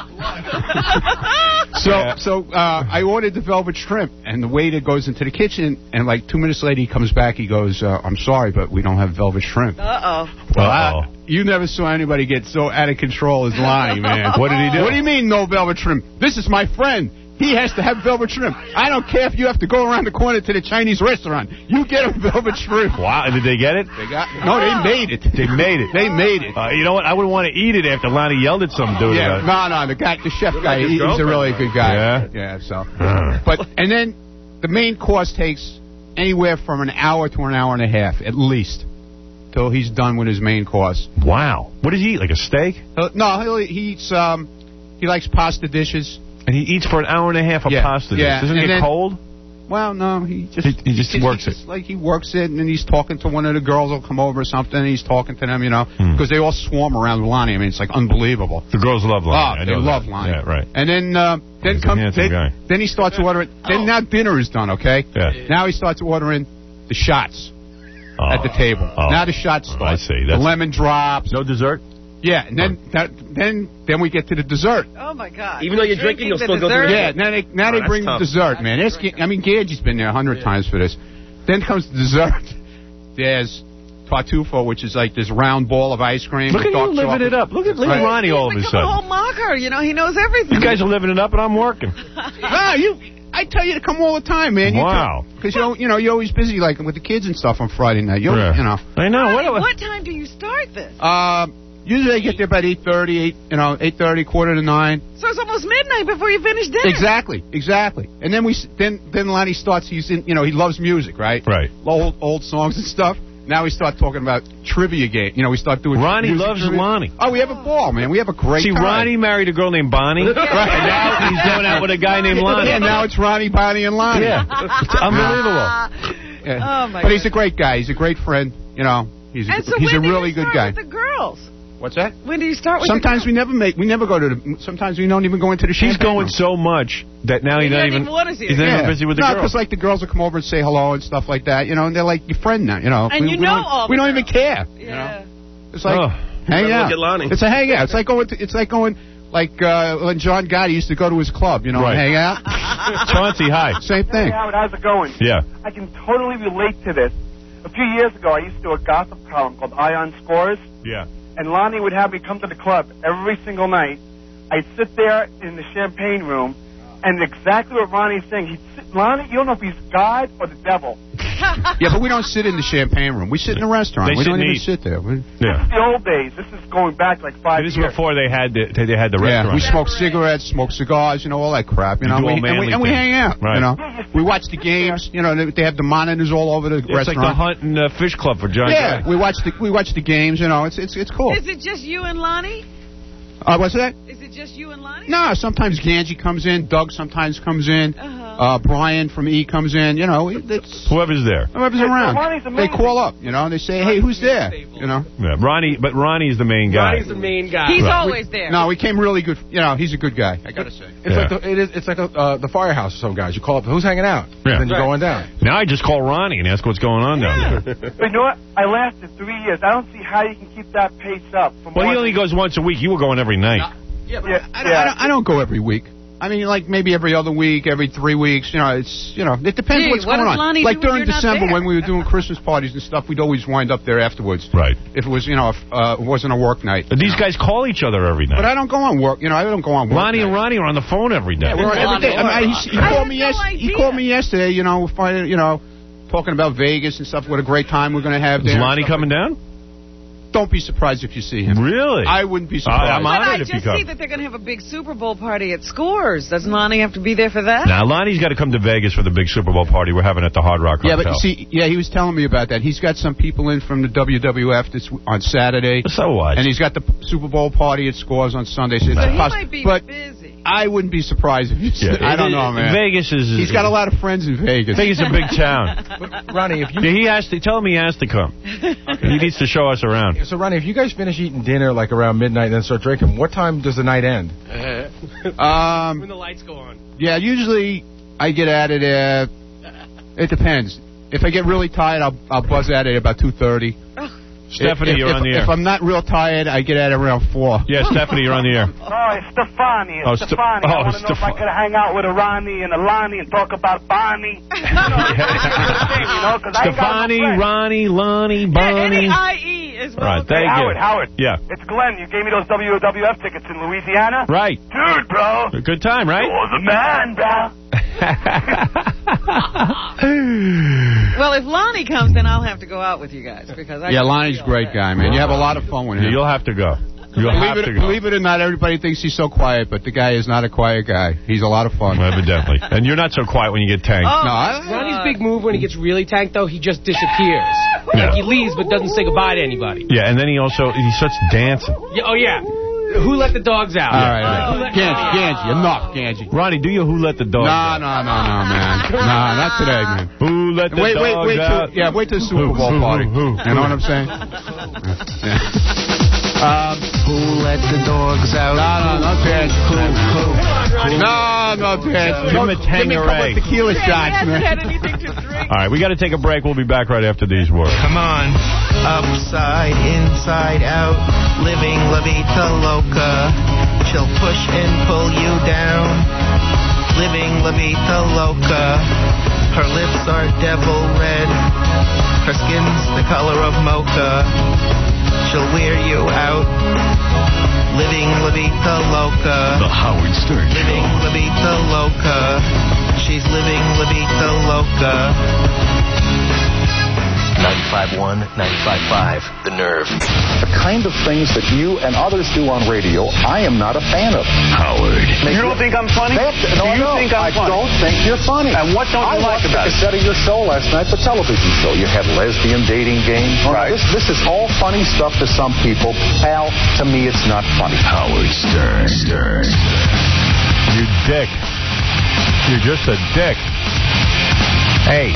so Yeah. so uh, I ordered the velvet shrimp, and the waiter goes into the kitchen, and like two minutes later he comes back. He goes, uh, "I'm sorry, but we don't have velvet shrimp." Uh-oh. Well, Uh-oh. I, you never saw anybody get so out of control as Lonnie, man. What did he do? What do you mean no velvet shrimp? This is my friend. He has to have velvet shrimp. I don't care if you have to go around the corner to the Chinese restaurant. You get him velvet shrimp. Wow, and did they get it? They got no. They made it. They made it. They made it. Uh, you know what? I wouldn't want to eat it after Lonnie yelled at some dude Yeah, about it. no, no, the guy, the chef guy, his he, he's a girlfriend, really good guy. Yeah? Yeah, so. Uh. But, and then the main course takes anywhere from an hour to an hour and a half, at least, till he's done with his main course. Wow. What does he eat? Like a steak? He'll, no, he'll, he eats, um, he likes pasta dishes. And he eats for an hour and a half of Yeah, pasta. dish. yeah, Doesn't it and get then- cold? Well, no, he just, He- he just works it. Like he works it, and then he's talking to one of the girls will come over or something, and he's talking to them, you know, Hmm. because they all swarm around Lonnie. I mean, it's like unbelievable. The girls love Lonnie. Oh, I they know love that. Lonnie. Yeah, right. And then uh, then He's a comes handsome then, guy. then he starts ordering. Then now dinner is done, okay? Yeah. Now he starts ordering the shots Oh. at the table. Oh. Now the shots Oh, start. I see. The That's- lemon drops. No dessert? Yeah, and then that, then then we get to the dessert. Oh, my God. Even though you're drinking, you'll the still go dessert? through Yeah, now they now Oh, they that's bring tough. the dessert, man. It's, I mean, Gadget's been there a hundred times for this. Then comes the dessert. There's tartufo, which is like this round ball of ice cream. Look with at you dark living chocolate. it up. Look at, look at Right. Lonnie all of a He's become a whole sudden. mocker. You know, he knows everything. You guys are living it up and I'm working. No, you. I tell you to come all the time, man. You Wow. Because you don't, you know, you're always busy, like with the kids and stuff on Friday night. You, Yeah. you know. I know. What, What, what time do you start this? Uh, usually I get there about eight thirty, eight, you know, eight thirty, quarter to nine. So it's almost midnight before you finish dinner. Exactly, exactly. And then we, s- then then Lonnie starts. He's in, you know, he loves music, right? Right. Old old songs and stuff. Now we start talking about trivia game. You know, we start doing. Ronnie music loves trivia. Lonnie. Oh, we have a ball, man. We have a great See, time. Ronnie married a girl named Bonnie, and now he's going out with a guy named Lonnie. Yeah, now it's Ronnie, Bonnie, and Lonnie. Yeah. It's unbelievable. Yeah. Oh, my But he's a God. great guy. He's a great friend. You know, he's a, And so he's when a do really you good start guy. with the girls? What's that? When do you start with Sometimes the we never make. We never go to the. Sometimes we don't even go into the. She's champagne going room. so much that now He he's not doesn't even, even want to see he's her. not even Yeah. busy with the no, girls. because like the girls will come over and say hello and stuff like that, you know, and they're like your friend now, you know. And we, you we know don't, all We the don't even girls. care. Yeah. You know? It's like Oh. hang Look out. at Lonnie. It's a hang out. It's like going. To, it's like going. Like uh, when John Gotti used to go to his club, you know, Right. and hang out. Chauncey, hi. Same thing. Howard, how's it going? Yeah. I can totally relate to this. A few years ago, I used to do a gossip column called Ion Scores, Yeah. and Lonnie would have me come to the club every single night. I'd sit there in the champagne room, and exactly what Ronnie's saying, he'd sit, Lonnie, you don't know if he's God or the devil. Yeah, but we don't sit in the champagne room. We sit in a restaurant. They we sit don't and even eat. sit there. We, Yeah. The old days. This is going back like five This is years. before they had the, they had the yeah, restaurant. we smoke cigarettes, smoke cigars, you know, all that crap. You You know, do all we, and, we, manly and we things. hang out. Right. You know, we watch the games. You know, they, they have the monitors all over the It's like the restaurant. Hunt and uh, Fish Club for John yeah, Gotti. we watch the we watch the games. You know, it's it's it's cool. Is it just you and Lonnie? Uh, what's that? Is it just you and Lonnie? No, sometimes Ganji comes in. Doug sometimes comes in. Uh-huh. Uh, Brian from E comes in. You know, it's whoever's there. Whoever's around. They call up, you know, and they say, hey, who's there? You know. Yeah, Ronnie, but Ronnie's the main guy. Ronnie's the main guy. He's Right. always there. No, we came really good. You know, he's a good guy. I gotta say. It's Yeah. like the, it is. It's like a, uh, the firehouse. Some guys you call up. Who's hanging out? Yeah. And then you Right. go on down. Now I just call Ronnie and ask what's going on down there. But you know what? I lasted three years. I don't see how you can keep that pace up. For Well, more he only than- goes once a week. You were going every night. Yeah, but Yeah, I, don't, yeah. I, don't, I don't go every week. I mean, like maybe every other week, every three weeks. You know, it's you know, it depends Gee, what's what going does on. Lonnie Like do when during you're not December there? when we were doing Christmas parties and stuff, we'd always wind up there afterwards. Right. If it was, you know, if uh, it wasn't a work night. But these guys call each other every night. But I don't go on work. You know, I don't go on work. Ronnie and nights. Ronnie are on the phone every day. Yeah, we're on every day. I mean, I, he, he I called had me no yes. He idea. called me yesterday. You know, find, you know, talking about Vegas and stuff. What a great time we're going to have Is there. Lonnie coming down? Don't be surprised if you see him. Really? I wouldn't be Uh, surprised. I'm But honored I if he just see comes. that they're going to have a big Super Bowl party at Scores. Doesn't Lonnie have to be there for that? Now, Lonnie's got to come to Vegas for the big Super Bowl party we're having at the Hard Rock Yeah, Hotel. but you see, yeah, he was telling me about that. He's got some people in from the W W F this on Saturday. So what? And he's got the p- Super Bowl party at Scores on Sunday. So, it's So he poss- might be but busy. I wouldn't be surprised if he's. Yeah. I don't know, man. Vegas is. He's got a lot of friends in Vegas. Vegas is a big town. But Ronnie, if you Yeah, he has to tell him he has to come. He needs to show us around. so Ronnie, if you guys finish eating dinner like around midnight and then start drinking, what time does the night end? Um, when the lights go on. yeah, usually I get at it. Uh, it depends. If I get really tired, I'll I'll buzz at it about two thirty. Stephanie, if, you're if, on the air. If I'm not real tired, I get at it around four. Yeah, Stephanie, you're on the air. Oh, it's Stefani. It's Oh, Ste- Stefani. oh, I want to know if I Stefani. could hang out with a Ronnie and a Lonnie and talk about Bonnie. You know, you know, 'cause I ain't got no Stefani, friends. Ronnie, Lonnie, Yeah, any Bonnie. I E is Right, wrong. thank Hey, you. Howard, Howard. Yeah. It's Glenn. You gave me those W W F tickets in Louisiana. Right. Dude, bro. A good time, right? You're the man, bro. Well, if Lonnie comes, then I'll have to go out with you guys because I Yeah, can't Lonnie's see a all great that. guy, man. You have a lot of fun with him. You'll have to go. You'll Believe have it, to go. believe it or not, everybody thinks he's so quiet, but the guy is not a quiet guy. He's a lot of fun. Evidently. And you're not so quiet when you get tanked. Oh, No, my I- Ronnie's God. big move when he gets really tanked, though, he just disappears. Yeah. Like, he leaves but doesn't say goodbye to anybody. Yeah, and then he also, he starts dancing. Yeah, oh, yeah. Who let the dogs out? All right, all Who right. let- Ganji, Ganji, enough, Ganji. Ronnie, do you Who Let the Dog No, Out? no, no, no, man. No, not today, man. Who Let the Wait, Dog wait, wait. Out? Till, yeah, wait till the Super Who, Bowl who, party. who, who, You know what I'm saying? Yeah. Um, Who let the dogs out? no, no, no, Ganji. No, no, Ganji. Give him a Give me a couple Tanqueray. of tequila He shots, hasn't man. had anything to drink. All right, we got to take a break. We'll be back right after these words. Come on. Upside, inside out, living La Vida Loca. She'll push and pull you down, living La Vida Loca. Her lips are devil red, her skin's the color of mocha. She'll wear you out, living La Vida Loca. The Howard Stern Living La Vida Loca. She's living La Vida Loca. ninety-five point one, ninety-five point five, The Nerve. The kind of things that you and others do on radio, I am not a fan of. Howard. You don't think I'm funny? That, no, Do you no, think I'm I funny? don't think you're funny. And what don't you I like watched about the it? cassette of your show last night, the television show. You had lesbian dating games. Right. This, this is all funny stuff to some people. Pal, to me, it's not funny. Howard Stern. Stern. You dick. You're just a dick. Hey,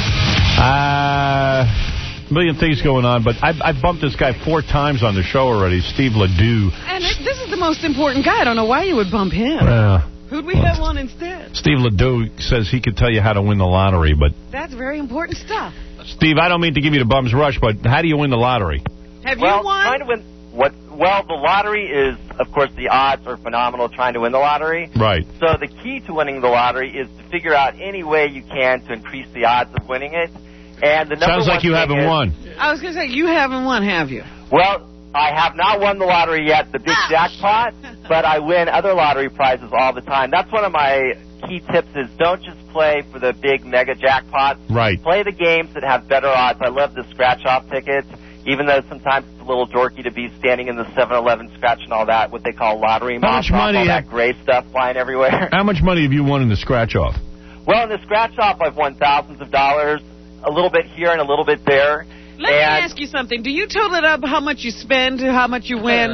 uh, million things going on, but I, I bumped this guy four times on the show already, Steve Ledoux. And it, this is the most important guy. I don't know why you would bump him. Uh, Who'd we have on instead? Steve Ledoux says he could tell you how to win the lottery, but That's very important stuff. Steve, I don't mean to give you the bum's rush, but how do you win the lottery? Have well, you won? Trying to win what? Well, the lottery is, of course, the odds are phenomenal trying to win the lottery. Right. So the key to winning the lottery is to figure out any way you can to increase the odds of winning it. And the number Sounds like one you thing haven't is, won. I was going to say, you haven't won, have you? Well, I have not won the lottery yet, the big jackpot, but I win other lottery prizes all the time. That's one of my key tips is don't just play for the big mega jackpots. Right. Play the games that have better odds. I love the scratch-off tickets, even though sometimes it's a little dorky to be standing in the seven eleven scratching all that, what they call lottery How mops, much money all have- that gray stuff flying everywhere. How much money have you won in the scratch-off? Well, in the scratch-off, I've won thousands of dollars, a little bit here and a little bit there. Let me ask you something. Do you total it up how much you spend, how much you win?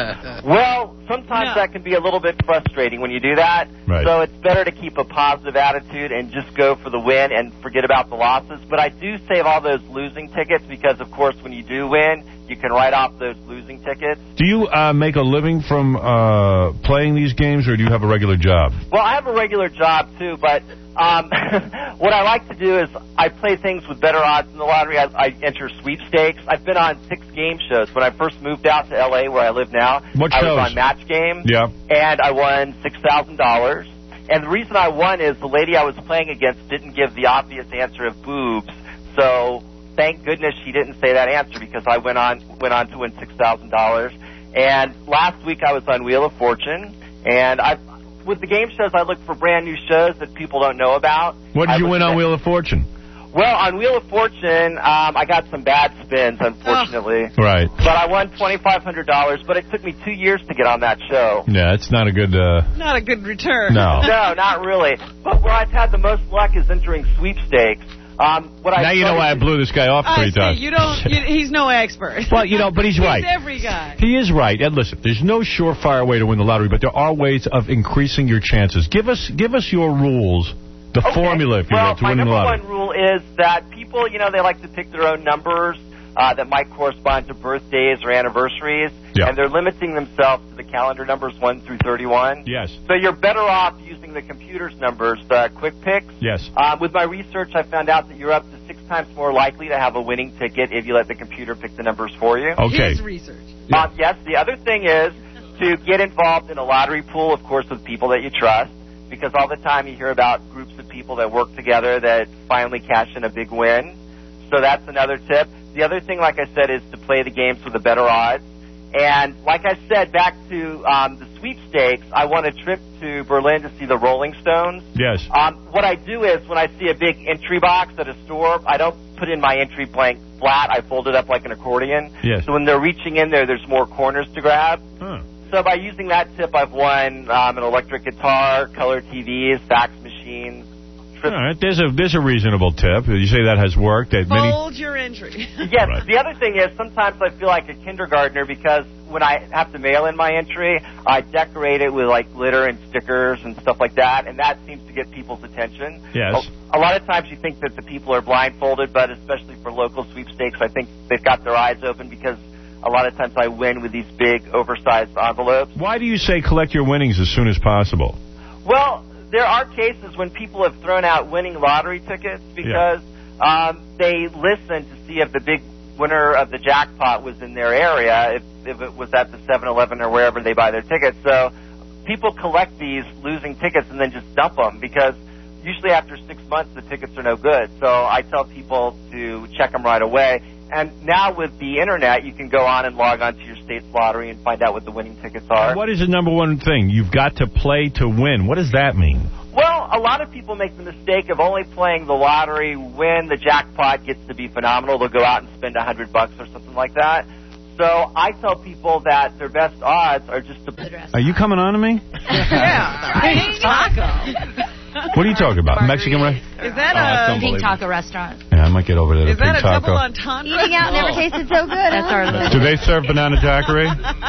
Well, sometimes No. that can be a little bit frustrating when you do that. Right. So it's better to keep a positive attitude and just go for the win and forget about the losses. But I do save all those losing tickets because, of course, when you do win, you can write off those losing tickets. Do you uh, make a living from uh, playing these games, or do you have a regular job? Well, I have a regular job, too, but um, what I like to do is I play things with better odds in the lottery. I, I enter sweepstakes. I've been on six game shows. When I first moved out to L A, where I live now, What I shows? was on Match Game, Yeah. and I won six thousand dollars. And the reason I won is the lady I was playing against didn't give the obvious answer of boobs. So thank goodness she didn't say that answer because I went on went on to win six thousand dollars. And last week I was on Wheel of Fortune, and I with the game shows I look for brand new shows that people don't know about. What did I you look win on at- Wheel of Fortune? Well, on Wheel of Fortune, um, I got some bad spins, unfortunately. Right. But I won twenty-five hundred dollars, but it took me two years to get on that show. Yeah, it's not a good... Uh... Not a good return. No. No, not really. But where I've had the most luck is entering sweepstakes. Um, what I Now you know why I blew this guy off I three see. times. You don't. You, he's no expert. Well, you know, but he's right. He's every guy. He is right. And listen, there's no surefire way to win the lottery, but there are ways of increasing your chances. Give us give us your rules, the Okay. formula, if you well, will, to my win the number lottery. one rule is that people, you know, they like to pick their own numbers uh, that might correspond to birthdays or anniversaries, Yeah. and they're limiting themselves to the calendar numbers one through thirty-one. Yes. So you're better off using the computer's numbers, the quick picks. Yes. Uh, with my research, I found out that you're up to six times more likely to have a winning ticket if you let the computer pick the numbers for you. Okay. His research. Um, yes, the other thing is to get involved in a lottery pool, of course, with people that you trust, because all the time you hear about groups of people that work together that finally cash in a big win. So that's another tip. The other thing, like I said, is to play the games with the better odds. And like I said, back to um, the sweepstakes, I won a trip to Berlin to see the Rolling Stones. Yes. Um, what I do is when I see a big entry box at a store, I don't put in my entry blank flat. I fold it up like an accordion. Yes. So when they're reaching in there, there's more corners to grab. Huh. So by using that tip, I've won um, an electric guitar, color T Vs, fax machines. All right. There's a there's a reasonable tip. You say that has worked. That many. Fold your entry. Yes, Right. the other thing is sometimes I feel like a kindergartner because when I have to mail in my entry, I decorate it with like glitter and stickers and stuff like that, and that seems to get people's attention. Yes. A, a lot of times you think that the people are blindfolded, but especially for local sweepstakes, I think they've got their eyes open because a lot of times I win with these big, oversized envelopes. Why do you say collect your winnings as soon as possible? Well, there are cases when people have thrown out winning lottery tickets because um, they listen to see if the big winner of the jackpot was in their area, if, if it was at the seven eleven or wherever they buy their tickets. So people collect these losing tickets and then just dump them because usually after six months the tickets are no good. So I tell people to check them right away. And now with the internet, you can go on and log on to your state's lottery and find out what the winning tickets are. What is the number one thing? You've got to play to win. What does that mean? Well, a lot of people make the mistake of only playing the lottery when the jackpot gets to be phenomenal. They'll go out and spend a hundred bucks or something like that. So I tell people that their best odds are just to... Are you coming on to me? Yeah. Pink taco. What are you talking about? Mexican right? Is that Oh, a Pink Taco restaurant. Yeah, I might get over there. Is to that a Pink double Taco. entendre? Eating out never tasted so good. That's our Do they serve banana daiquiri?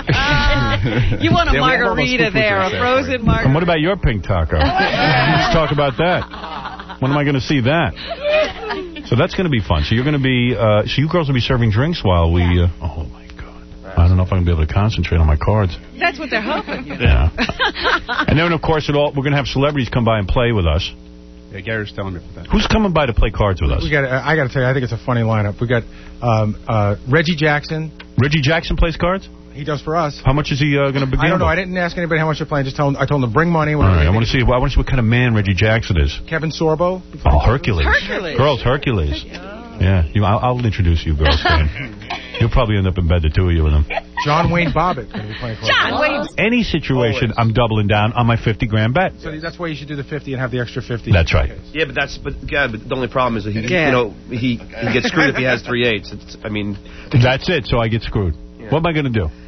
You want a Yeah, we have all those margarita food there, a foods frozen And margarita. what about your pink taco? Let's talk about that. When am I going to see that? So that's going to be fun. So you're going to be, uh, so you girls will be serving drinks while we, uh, oh my God. I don't know if I'm going to be able to concentrate on my cards. That's what they're hoping. Yeah. And then, of course, it all, we're going to have celebrities come by and play with us. Yeah, Gary's telling me about that. Who's coming by to play cards with us? We got. Uh, I got to tell you, I think it's a funny lineup. We got um, uh, Reggie Jackson. Reggie Jackson plays cards? He does for us. How much is he uh, going to begin? I don't know. I didn't ask anybody how much they're playing. Just told him, I told him to bring money. All right, I want to see. I want to see what kind of man Reggie Jackson is. Kevin Sorbo. Oh, Hercules. Hercules. Girls, Hercules. Yeah, you, I'll, I'll introduce you girls to him. You'll probably end up in bed, the two of you with him. John Wayne Bobbitt going to be playing for John us. Wayne. Any situation, I'm doubling down on my fifty grand bet. So that's why you should do the fifty and have the extra fifty. That's right. Yeah, but that's but God, but the only problem is that he Yeah. you know he he gets screwed if he has three eights. It's, I mean, That's it. So I get screwed. What am I going to do?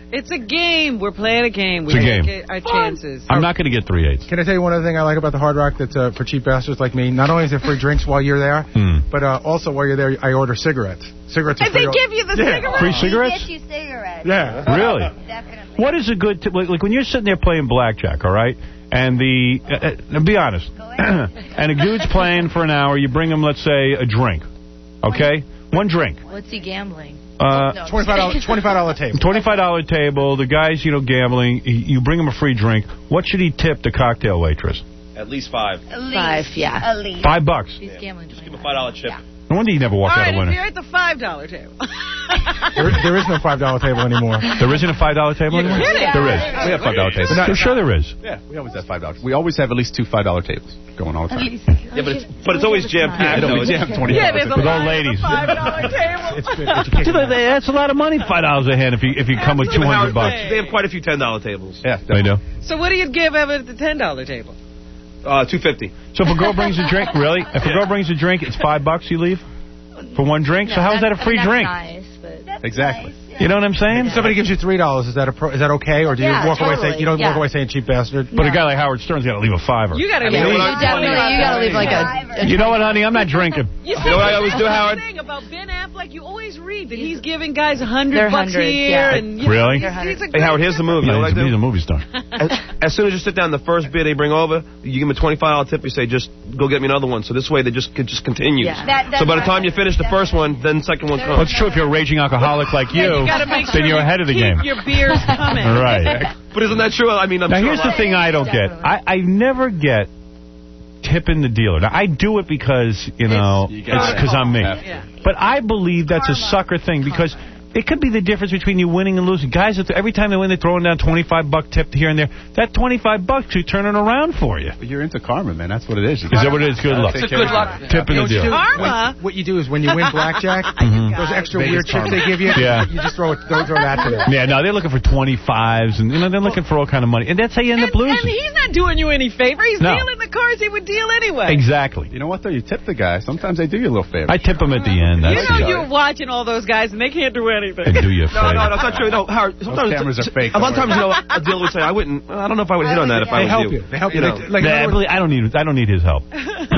It's a game. We're playing a game. We It's a take game. Our chances. I'm not going to get three eights. Can I tell you one other thing I like about the Hard Rock that's uh, for cheap bastards like me? Not only is there free drinks while you're there, Hmm. but uh, also while you're there, I order cigarettes. Cigarettes are And free. they give you the Yeah. cigarettes? Free cigarettes? Get you cigarettes. Yeah. Really? Definitely. What is a good... T like, like when you're sitting there playing blackjack, all right, and the... Uh, uh, be honest. And a dude's playing for an hour, you bring him, let's say, a drink. Okay? One drink. What's he gambling? Uh, No. twenty-five dollars twenty-five dollars table. twenty-five dollars table. The guy's, you know, gambling. You bring him a free drink. What should he tip the cocktail waitress? At least five. At least. Five, yeah. At least. Five bucks. He's gambling. Just give him a five dollar chip. No wonder you never walk All out right, a if winner. you're at the five dollar table. There, there is no five dollar table anymore. There isn't a five dollar table You're anymore? kidding. There is. We have five dollar tables. I'm sure there is. Yeah, we always have five dollars. We always have at least two five dollar tables going all the time. Yeah, but it's but it's always jam packed. Yeah, it's jam twenty. Yeah, there's a With old line ladies. at the five dollar table. It's good. It's a kick. That's a lot of money, five dollars a hand if you if you come with two hundred bucks. They have quite a few ten dollar tables. Yeah, They do. So what do you give Evan at the ten dollar table? Uh, two fifty. So if a girl brings a drink, really? If a girl brings a drink, it's five bucks you leave for one drink. So how is that a free that's drink? Nice, but that's Exactly. nice. You know what I'm saying? If somebody gives you three dollars, is that a pro, is that okay, or do you Yeah, walk away totally. saying you don't Yeah. walk away saying cheap bastard? But a guy like Howard Stern's got to leave a fiver. You got to Yeah, leave. you definitely, you gotta leave like a... a You know what, honey? I'm not drinking. You, You know what I always do, Howard? Thing about Ben Affleck, you always read that he's giving guys a hundred They're bucks hundreds, here, yeah. and you Really? Know, he's, he's a Hey, Howard, here's the move. You know what I he's, a, he's do? a movie star. As, as soon as you sit down, the first beer they bring over, you give them a twenty-five dollar tip. You say, just go get me another one. So this way, they just it just continues. Yeah. That- that's so by the time right. you finish the first one, then the second one Well, comes. it's true if you're a raging alcoholic like you, you gotta make sure then you're you ahead of the keep game. your beers coming. Right. But isn't that true? I mean, I'm Now, sure here's a the lot- thing I don't get. I, I never get tipping the dealer. Now, I do it because, you know, It's- you it's gotta- because I'm me. Have to. Yeah. But I believe that's a sucker thing because it could be the difference between you winning and losing. Guys, every time they win, they're throwing down twenty-five buck tip here and there. That twenty-five bucks is turning around for you. But you're into karma, man. That's what it is. Is that what it is? Good luck. It's a good luck. Tipping You know the what you dealer. do? Karma? When- what you do is when you win blackjack, Mhm. those extra Vegas weird chips karma. they give you, Yeah. you just throw it, throw, throw that to them. Yeah, no, they're looking for twenty-fives, and you know they're looking for all kind of money, and that's how you end And, up losing. and he's not doing you any favor. He's No. dealing the cards he would deal anyway. Exactly. You know what, though? You tip the guy. Sometimes they do you a little favor. I tip them at the end. You That's know the- you're watching all those guys and they can't do anything. They do you a No, favor. no, that's not true. No, Howard, sometimes cameras are fake, A lot of don't times, you know, a dealer would say, "I wouldn't. I don't know if I would hit on that if I They was help you." you. They help you. know. They- like, in Nah, other I, words- believe- I don't need. I don't need his help.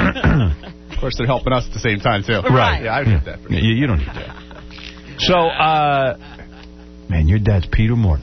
Of course, they're helping us at the same time, too. Right. Yeah, I did that. For You, you don't need that. So, uh, man, your dad's Peter Morton.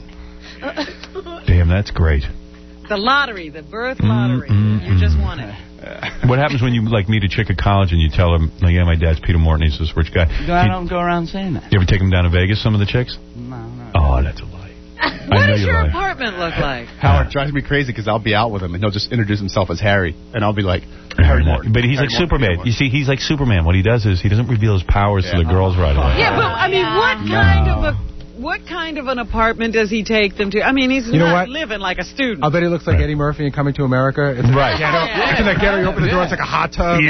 Damn, that's great. The lottery, the birth lottery. Mm, mm, You just mm. won it. What happens when you like meet a chick at college and you tell him, like, "Yeah, my dad's Peter Morton. He's this rich guy." I You, don't go around saying that. you ever take him down to Vegas? Some of the chicks? No, no. Oh, that's a lie. I What know does you're your lying. apartment look like? Howard drives me crazy because I'll be out with him and he'll just introduce himself as Harry, and I'll be like, Harry Morton. But he's Harry like Morton, Superman. Peter Morton. You see, he's like Superman. What he does is he doesn't reveal his powers to the girls right away. Yeah, but I mean, what kind of a what kind of an apartment does he take them to? I mean, he's You know not what? living like a student. I'll bet he looks like Eddie Murphy in Coming to America. It's Right. Like a ghetto. It's in that ghetto. You open the door, it's like a hot tub.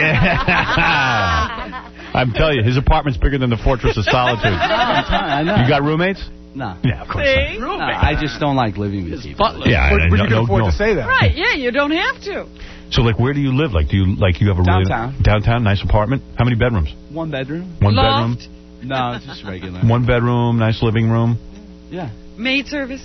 Yeah. I'm telling you, his apartment's bigger than the Fortress of Solitude. I know. You got roommates? No. Yeah, of course. See? No, I just don't like living with people. Yeah, But, I- but no, you can no, afford no. to say that. Right? Yeah, you don't have to. So, like, where do you live? Like, do you like you have a Downtown. really downtown nice apartment? How many bedrooms? One bedroom. One Loft? bedroom. No, it's just regular. One bedroom, nice living room. Yeah. Maid service.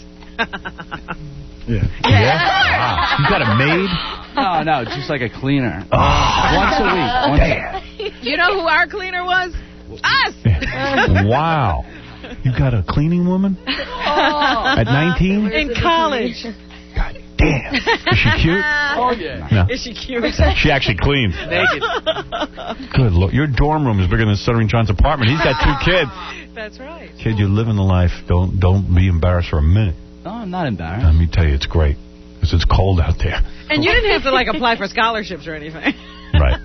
Yeah. Yeah. You got a maid? No, no, just like a cleaner. Oh. Once a week. Once a You know who our cleaner was? Us. Wow. You got a cleaning woman at nineteen? In college. Damn. Is she cute? Oh yeah. No. Is she cute? She actually cleans. Naked. Good Lord. Your dorm room is bigger than Stuttering John's apartment. He's got two kids. That's right. Kid, you're living the life. Don't don't be embarrassed for a minute. No, I'm not embarrassed. Let me tell you, it's great. Because it's cold out there. And you didn't have to like apply for scholarships or anything. Right.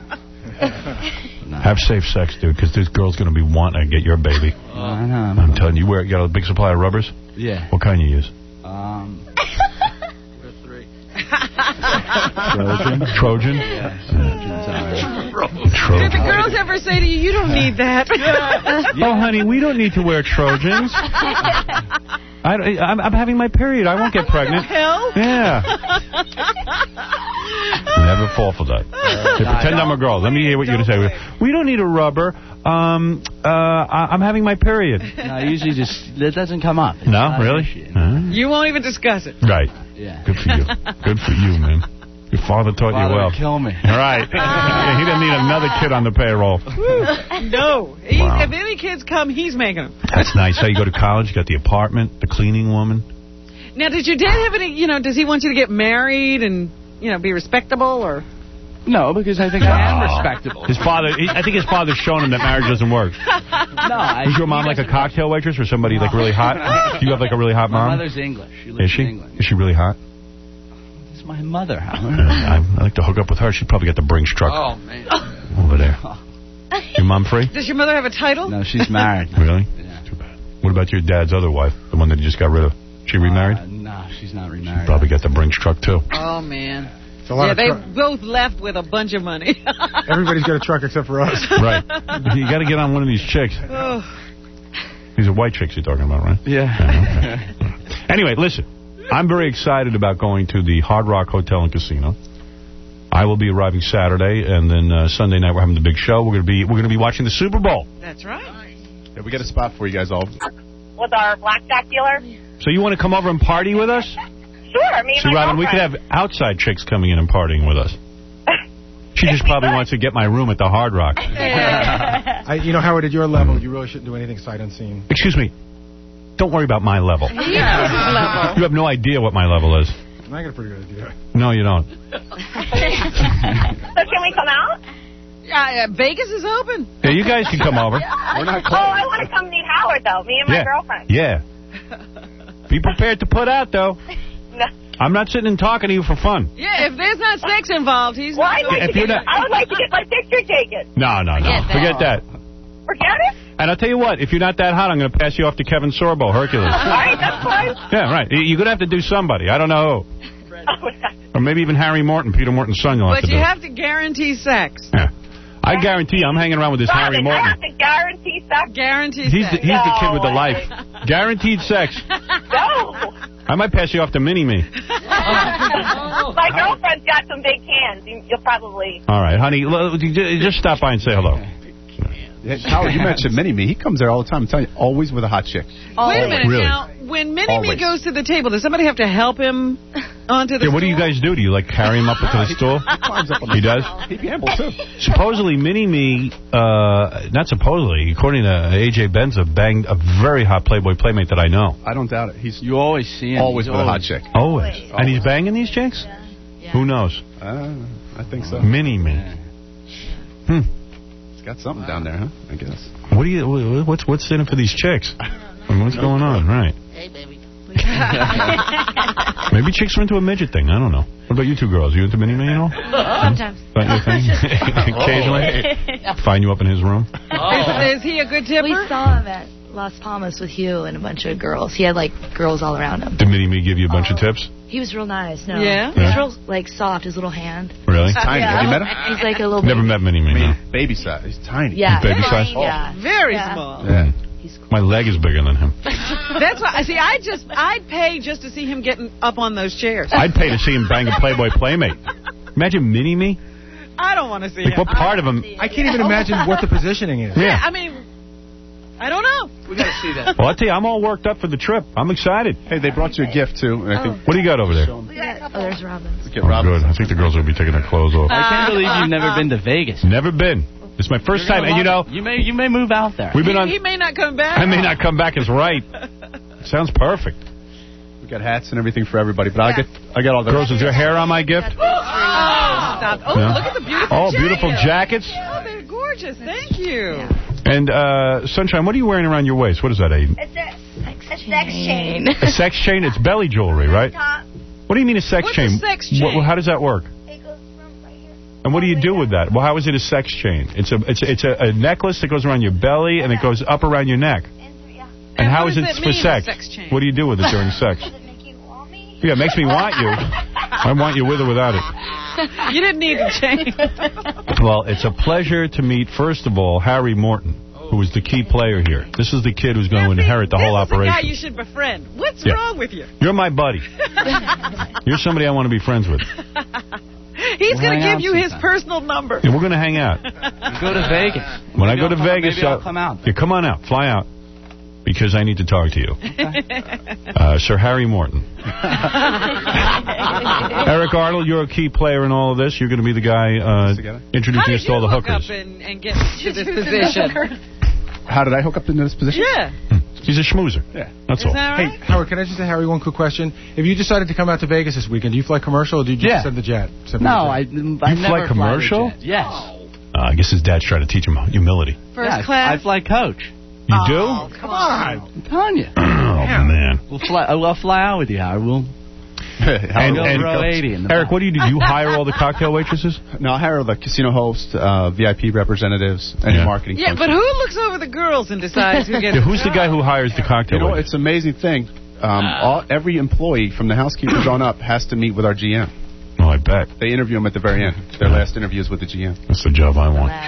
Have safe sex, dude, because this girl's going to be wanting to get your baby. Uh, I know. I'm telling you, you, wear, you got a big supply of rubbers? Yeah. What kind you use? Um. Trojan? Trojan? Did the girls ever say to you, you don't need that? Oh, honey, we don't need to wear Trojans. I I, I'm, I'm having my period. I won't get pregnant. Hell? Yeah. Never fall for that. Say, pretend I'm a girl. Let me hear what you're going to say. We don't need a rubber. Um, uh, I, I'm having my period. No, usually just, it doesn't come up. It's No, not an really? issue. Uh-huh. You won't even discuss it. Right. Yeah. Good for you. Good for you, man. Your father taught Father you well. would kill me. All right. He doesn't need another kid on the payroll. No. He, Wow. If any kids come, he's making them. That's nice. How you go to college, you got the apartment, the cleaning woman. Now, did your dad have any, you know, does he want you to get married and, you know, be respectable or? No, because I think I am respectable. His father, he, I think his father's shown him that marriage doesn't work. No, I, Is your mom like a cocktail waitress or somebody like really hot? Do you have like a really hot My mom? mother's English. She lives Is she? in England. Is she really hot? It's my mother, Howard. I, I like to hook up with her. She'd probably get the Brinks truck Oh, man. over there. Your mom free? Does your mother have a title? No, she's married. Really? Yeah. Too bad. What about your dad's other wife, the one that you just got rid of? She remarried? Uh, no, she's not remarried. Probably got the Brinks truck too. Oh, man. It's a lot Yeah, of they truck. both left with a bunch of money. Everybody's got a truck except for us. Right. You got to get on one of these chicks. Oh. These are white chicks you're talking about, right? Yeah. Yeah, okay. Anyway, listen. I'm very excited about going to the Hard Rock Hotel and Casino. I will be arriving Saturday, and then uh, Sunday night we're having the big show. We're going to be we're going to be watching the Super Bowl. That's right. Yeah, we got a spot for you guys all. With our blackjack dealer? So you want to come over and party with us? Sure, me and See, my Robin, we could girlfriend. have outside chicks coming in and partying with us. She just probably wants to get my room at the Hard Rock. I, you know, Howard, at your level, you really shouldn't do anything sight unseen. Excuse me. Don't worry about my level. He knows his level. You have no idea what my level is. I got a pretty good idea. No, you don't. So can we come out? Yeah, Vegas is open. Yeah, you guys can come over. We're not close. Oh, I want to come meet Howard, though. Me and my Yeah. girlfriend. Yeah. Be prepared to put out, though. No. I'm not sitting and talking to you for fun. Yeah, if there's not sex involved, he's Well, not. I'd like If to you're get, not- I would like to get my picture taken. No, no, no. Forget that. Forget that. Forget it? And I'll tell you what, if you're not that hot, I'm going to pass you off to Kevin Sorbo, Hercules. All right, that's fine. Yeah, right. You- You're going to have to do somebody. I don't know who. Or maybe even Harry Morton, Peter Morton's son, you'll have But to you do. have to guarantee sex. Yeah. I guarantee you, I'm hanging around with this Harry Robin, I Morton. have to guarantee sex. Guarantee He's the, sex. he's the kid with the No, life. Guaranteed sex. No. I might pass you off to Mini-Me. My girlfriend's got some big hands. You- You'll probably... All right, honey, l- j- just stop by and say hello. Howard, you mentioned Mini-Me. He comes there all the time. I'm telling you, always with a hot chick. Wait a minute. Really? Now, when Mini-Me Always. goes to the table, does somebody have to help him onto the Yeah, what do you stool? guys do? Do you, like, carry him up into the stool? He climbs up on the He does? He gambles, too. Supposedly, Mini-Me, uh, not supposedly, according to A J Benza, banged a very hot Playboy playmate that I know. I don't doubt it. He's You always see him. always He's with a hot always- chick. Always. And he's banging these chicks? Who knows? Uh, I think so. Mini-Me. Hmm. He's got something down there, huh? I guess. What do you, wha- what's, what's in it for these chicks? I mean, what's going on? Right. Hey, baby. Maybe chicks are into a midget thing. I don't know. What about you two girls? You into Mini-Me at all? Sometimes. That your thing? Occasionally? Find you up in his room? Is, is he a good tipper? We saw him at Las Palmas with Hugh and a bunch of girls. He had, like, girls all around him. Did Mini-Me give you a bunch of tips? He was real nice. No. Yeah? He was Yeah. real, like, soft. His little hand. Really? He's tiny. Yeah. Have you met him? He's like a little Never baby. met Mini-Me, I no. mean, baby size. He's tiny. Yeah. Baby size? Yeah. Very Yeah. small. Yeah. My leg is bigger than him. That's why. See, I just, I'd pay just to see him getting up on those chairs. I'd pay to see him bang a Playboy playmate. Imagine Mini-Me. I don't want to see Like, him. what part of him? I can't even imagine what the positioning is. Yeah, Yeah. I mean, I don't know. We got to see that. Well, I'll tell you, I'm all worked up for the trip. I'm excited. Hey, they brought you a gift, too. And I think What do you got over there? Oh, there's Robin. we get Oh, Robin. good. I think the girls will be taking their clothes off. I can't believe you've never been to Vegas. Never been. It's my first time, and you know, You may you may move out there. we've been He, on. he may not come back. I may not come back as right. Sounds perfect. We got hats and everything for everybody, but I get I got all the Girls, is your hair on my gift? Oh, stop. Oh, No? look at the beautiful Oh, jacket. beautiful jackets. Oh, they're gorgeous. Thank you. And, uh, Sunshine, what are you wearing around your waist? What is that, a, It's a, a sex chain. a sex chain? It's belly jewelry, right? What do you mean a sex What's chain? a sex chain? What, how does that work? It goes from right here. And what do you do with that? Well, how is it a sex chain? It's a it's a, it's a, a necklace that goes around your belly and it goes up around your neck. Yeah. And, And how what is does it it for mean, a sex? sex chain? What do you do with it during sex? Does it make you want me? Yeah, it makes me want you. I want you with or without it. You didn't need to change. Well, it's a pleasure to meet, first of all, Harry Morton. Oh, who is the key player here. This is the kid who's going to inherit the whole This is the guy operation. you should befriend. What's Yeah. wrong with you? You're my buddy. You're somebody I want to be friends with. He's We'll going hang to give out you his personal number. Yeah, we're going to hang out. Go to Vegas. When Maybe I go to I'll come- Vegas, maybe I'll uh, come out. Yeah, come on out. Fly out. Because I need to talk to you. Uh, Sir Harry Morton. Eric Arnold, you're a key player in all of this. You're going to be the guy uh, introducing us to all the Hook hookers. up and, and get to this position. How did I hook up into this position? Yeah. He's a schmoozer. Yeah. That's Is all. that right? Hey, Howard, can I just ask Harry one quick question? If you decided to come out to Vegas this weekend, do you fly commercial or do you just Yeah. send the jet? Send No, the I, I jet? never fly commercial? the jet. Yes. Uh, I guess his dad's trying to teach him humility. First Yeah, class. I fly coach. You Oh, Come on. I'm telling you. do? Oh, man. We'll fly. I'll fly out with you, Howard. We'll. And, go and row eighty in the Eric, back. what do you do? Do you hire all the cocktail waitresses? No, I hire the casino host, uh, V I P representatives, and Yeah. marketing Yeah, function. but who looks over the girls and decides who gets Yeah, the who's the guy who hires the cocktail You know, waitresses? it's an amazing thing. Um, all, every employee from the housekeepers on up has to meet with our G M. Oh, I bet. They interview them at the very end. Their last interview is with the G M. That's the job I want.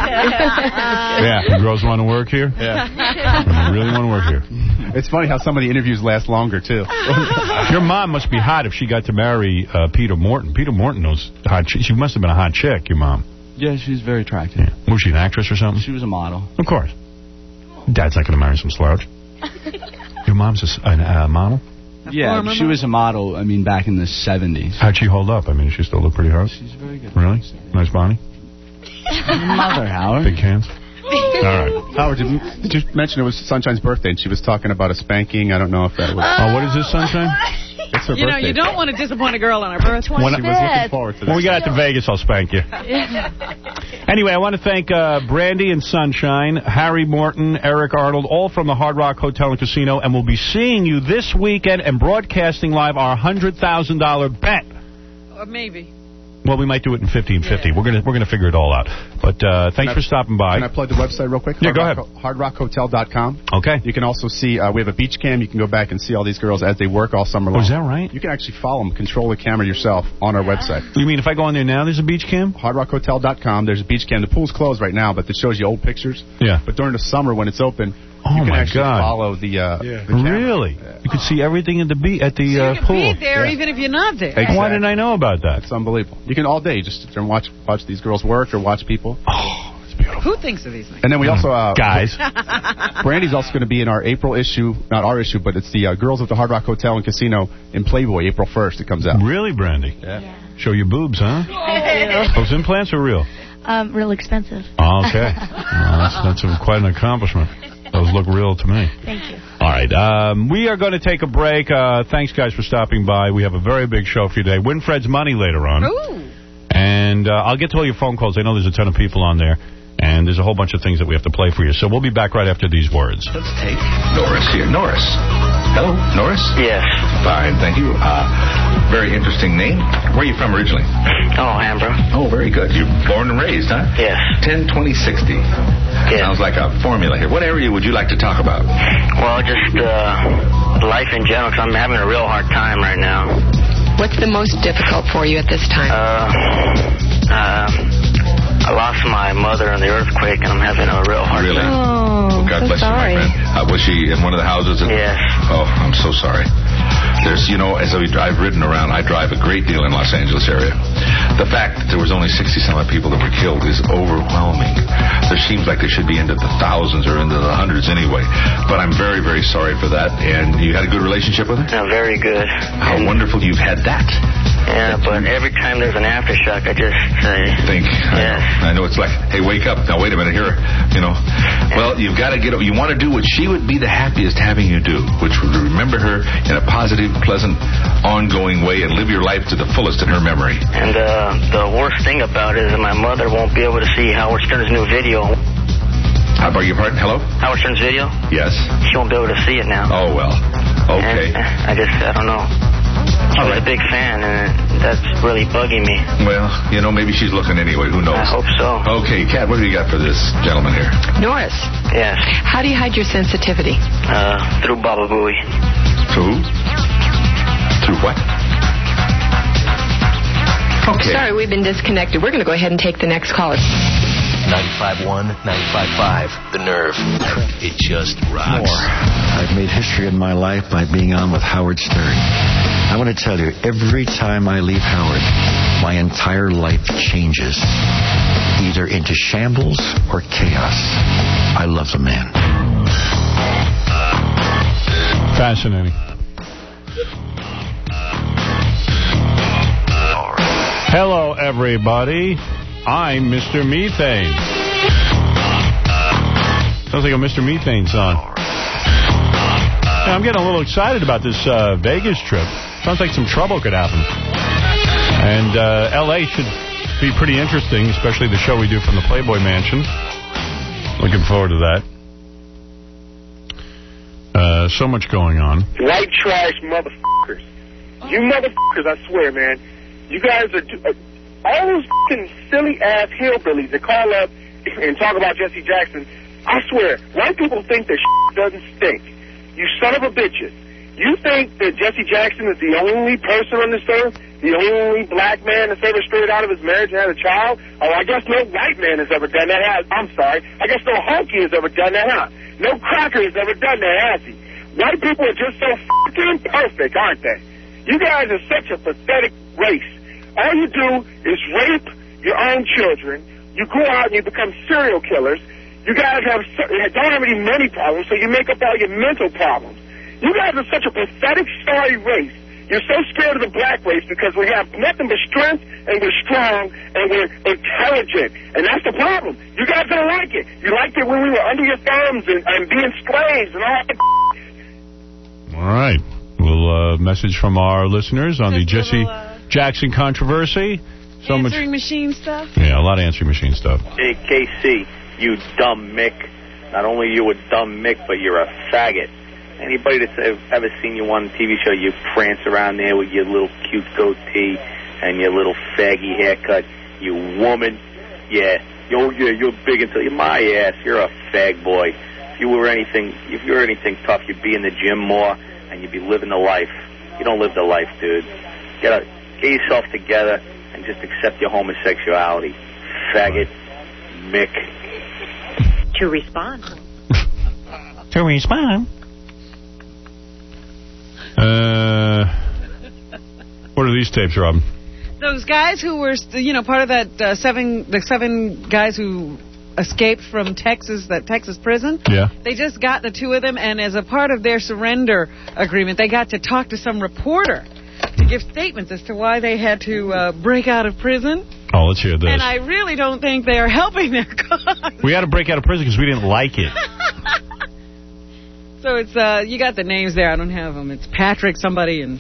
Yeah, the girls want to work here? Yeah. I really want to work here. It's funny how some of the interviews last longer, too. Your mom must be hot if she got to marry uh, Peter Morton. Peter Morton knows hot. Ch- she must have been a hot chick, your mom. Yeah, she's very attractive. Yeah. Was she an actress or something? She was a model. Of course. Dad's not going to marry some slouch. Your mom's a, s- a uh, model? Yeah, former she was a model, I mean, back in the seventies. How'd she hold up? I mean, she still look pretty hot? She's very good. Really? Nice body? Mother, Howard. Big hands? All right. Howard, did, did you mention it was Sunshine's birthday, and she was talking about a spanking? I don't know if that was... Oh, what is this, Sunshine? It's her You know, birthday. you don't want to disappoint a girl on her birthday. When, She was looking forward to this. when we get out to Vegas, I'll spank you. Anyway, I want to thank uh, Brandy and Sunshine, Harry Morton, Eric Arnold, all from the Hard Rock Hotel and Casino, and we'll be seeing you this weekend and broadcasting live our one hundred thousand dollar bet. Or maybe. Well, we might do it in fifteen fifty. We're gonna we're gonna figure it all out. But uh, thanks I- for stopping by. Can I plug the website real quick? Yeah, go Hard ahead. Rock, hard rock hotel dot com. Okay. You can also see, uh, we have a beach cam. You can go back and see all these girls as they work all summer long. Oh, is that right? You can actually follow them, control the camera yourself on our website. You mean if I go on there now, there's a beach cam? hard rock hotel dot com. There's a beach cam. The pool's closed right now, but it shows you old pictures. Yeah. But during the summer when it's open, Oh, you can my actually God. follow the, uh, the camera. Really? You could see everything at the be- at the You uh, can pool. be there Yeah. even if you're not there. Exactly. Why didn't I know about that? It's unbelievable. You can all day just sit there and watch watch these girls work or watch people. Oh, it's beautiful. Who thinks of these things? And then we also uh, Guys. Brandy's also going to be in our April issue, not our issue, but it's the uh, Girls of the Hard Rock Hotel and Casino in Playboy, April first. It comes out. Really, Brandy? Yeah. Show your boobs, huh? Those implants are real. Um, real expensive. Oh, okay. Well, that's that's a, quite an accomplishment. Those look real to me. Thank you. All right. Um, we are going to take a break. Uh, thanks, guys, for stopping by. We have a very big show for you today. Winfred's Money later on. Ooh. And uh, I'll get to all your phone calls. I know there's a ton of people on there. And there's a whole bunch of things that we have to play for you. So we'll be back right after these words. Let's take Norris here. Norris. Hello, Norris? Yes. Fine, thank you. Uh, very interesting name. Where are you from originally? Oh, Hambro. Oh, very good. You're born and raised, huh? Yes. ten twenty sixty. Yes. Sounds like a formula here. What area would you like to talk about? Well, just uh, life in general, 'cause I'm having a real hard time right now. What's the most difficult for you at this time? Uh, uh, I lost my mother in the earthquake, and I'm having a real hard Really? time. Oh, God so bless sorry. you, my friend. Uh, was she in one of the houses? That, Yes. Oh, I'm so sorry. There's, you know, as we, I've ridden around, I drive a great deal in Los Angeles area. The fact that there was only sixty-some people that were killed is overwhelming. There seems like they should be into the thousands or into the hundreds anyway. But I'm very, very sorry for that. And you had a good relationship with her? Yeah, very good. How wonderful you've had that. Yeah, but every time there's an aftershock, I just uh, Think. Yes. I know, I know it's like, hey, wake up. Now, wait a minute here. You know, well, you've got to get, you want to do what she would be the happiest having you do, which would remember her in a positive, pleasant, ongoing way and live your life to the fullest in her memory. And uh, the worst thing about it is that my mother won't be able to see Howard Stern's new video. I beg your pardon? Hello? Howard Stern's video? Yes. She won't be able to see it now. Oh, well. Okay. And I just, I don't know. She was a big fan, and that's really bugging me. Well, you know, maybe she's looking anyway. Who knows? I hope so. Okay, Kat, what do you got for this gentleman here? Norris, Yes. how do you hide your sensitivity? Uh, through Baba Booey. Through? Through what? Okay. Sorry, we've been disconnected. We're going to go ahead and take the next caller. ninety-five point one, ninety-five point five, The Nerve. It just rocks. More. I've made history in my life by being on with Howard Stern. I want to tell you, every time I leave Howard, my entire life changes, either into shambles or chaos. I love the man. Fascinating. Hello, everybody. I'm Mister Methane. Sounds like a Mister Methane song. Yeah, I'm getting a little excited about this uh, Vegas trip. Sounds like some trouble could happen. And uh, L A should be pretty interesting, especially the show we do from the Playboy Mansion. Looking forward to that. Uh, so much going on. White trash motherfuckers. You motherfuckers, I swear, man. You guys are... Uh, all those fucking silly-ass hillbillies that call up and talk about Jesse Jackson, I swear, white people think that shit doesn't stink. You son of a bitches. You think that Jesse Jackson is the only person on this earth, the only black man that's ever strayed out of his marriage and had a child? Oh, I guess no white man has ever done that. I'm sorry. I guess no honky has ever done that, huh? No cracker has ever done that, has he? White people are just so fucking perfect, aren't they? You guys are such a pathetic race. All you do is rape your own children. You go out and you become serial killers. You guys have don't have any money problems, so you make up all your mental problems. You guys are such a pathetic, sorry race. You're so scared of the black race because we have nothing but strength, and we're strong, and we're intelligent. And that's the problem. You guys don't like it. You liked it when we were under your thumbs and, and being slaves and all that. All right. We'll uh, message from our listeners on the Jesse uh, Jackson controversy. So answering much, machine stuff? Yeah, a lot of answering machine stuff. Hey, K C, you dumb Mick. Not only you a dumb Mick, but you're a faggot. Anybody that's ever seen you on a T V show, you prance around there with your little cute goatee and your little faggy haircut. You woman. Yeah, you're, you're, you're big until you're my ass. You're a fag boy. If you were anything, if you were anything tough, you'd be in the gym more and you'd be living the life. You don't live the life, dude. Get, a, get yourself together and just accept your homosexuality. Faggot. Mick. To respond. To respond. Uh, what are these tapes, Robin? Those guys who were, you know, part of that uh, seven, the seven guys who escaped from Texas, that Texas prison. Yeah. They just got the two of them, and as a part of their surrender agreement, they got to talk to some reporter to give statements as to why they had to uh, break out of prison. Oh, let's hear this. And I really don't think they are helping their cause. We had to break out of prison because we didn't like it. So it's, uh, you got the names there. I don't have them. It's Patrick, somebody, and...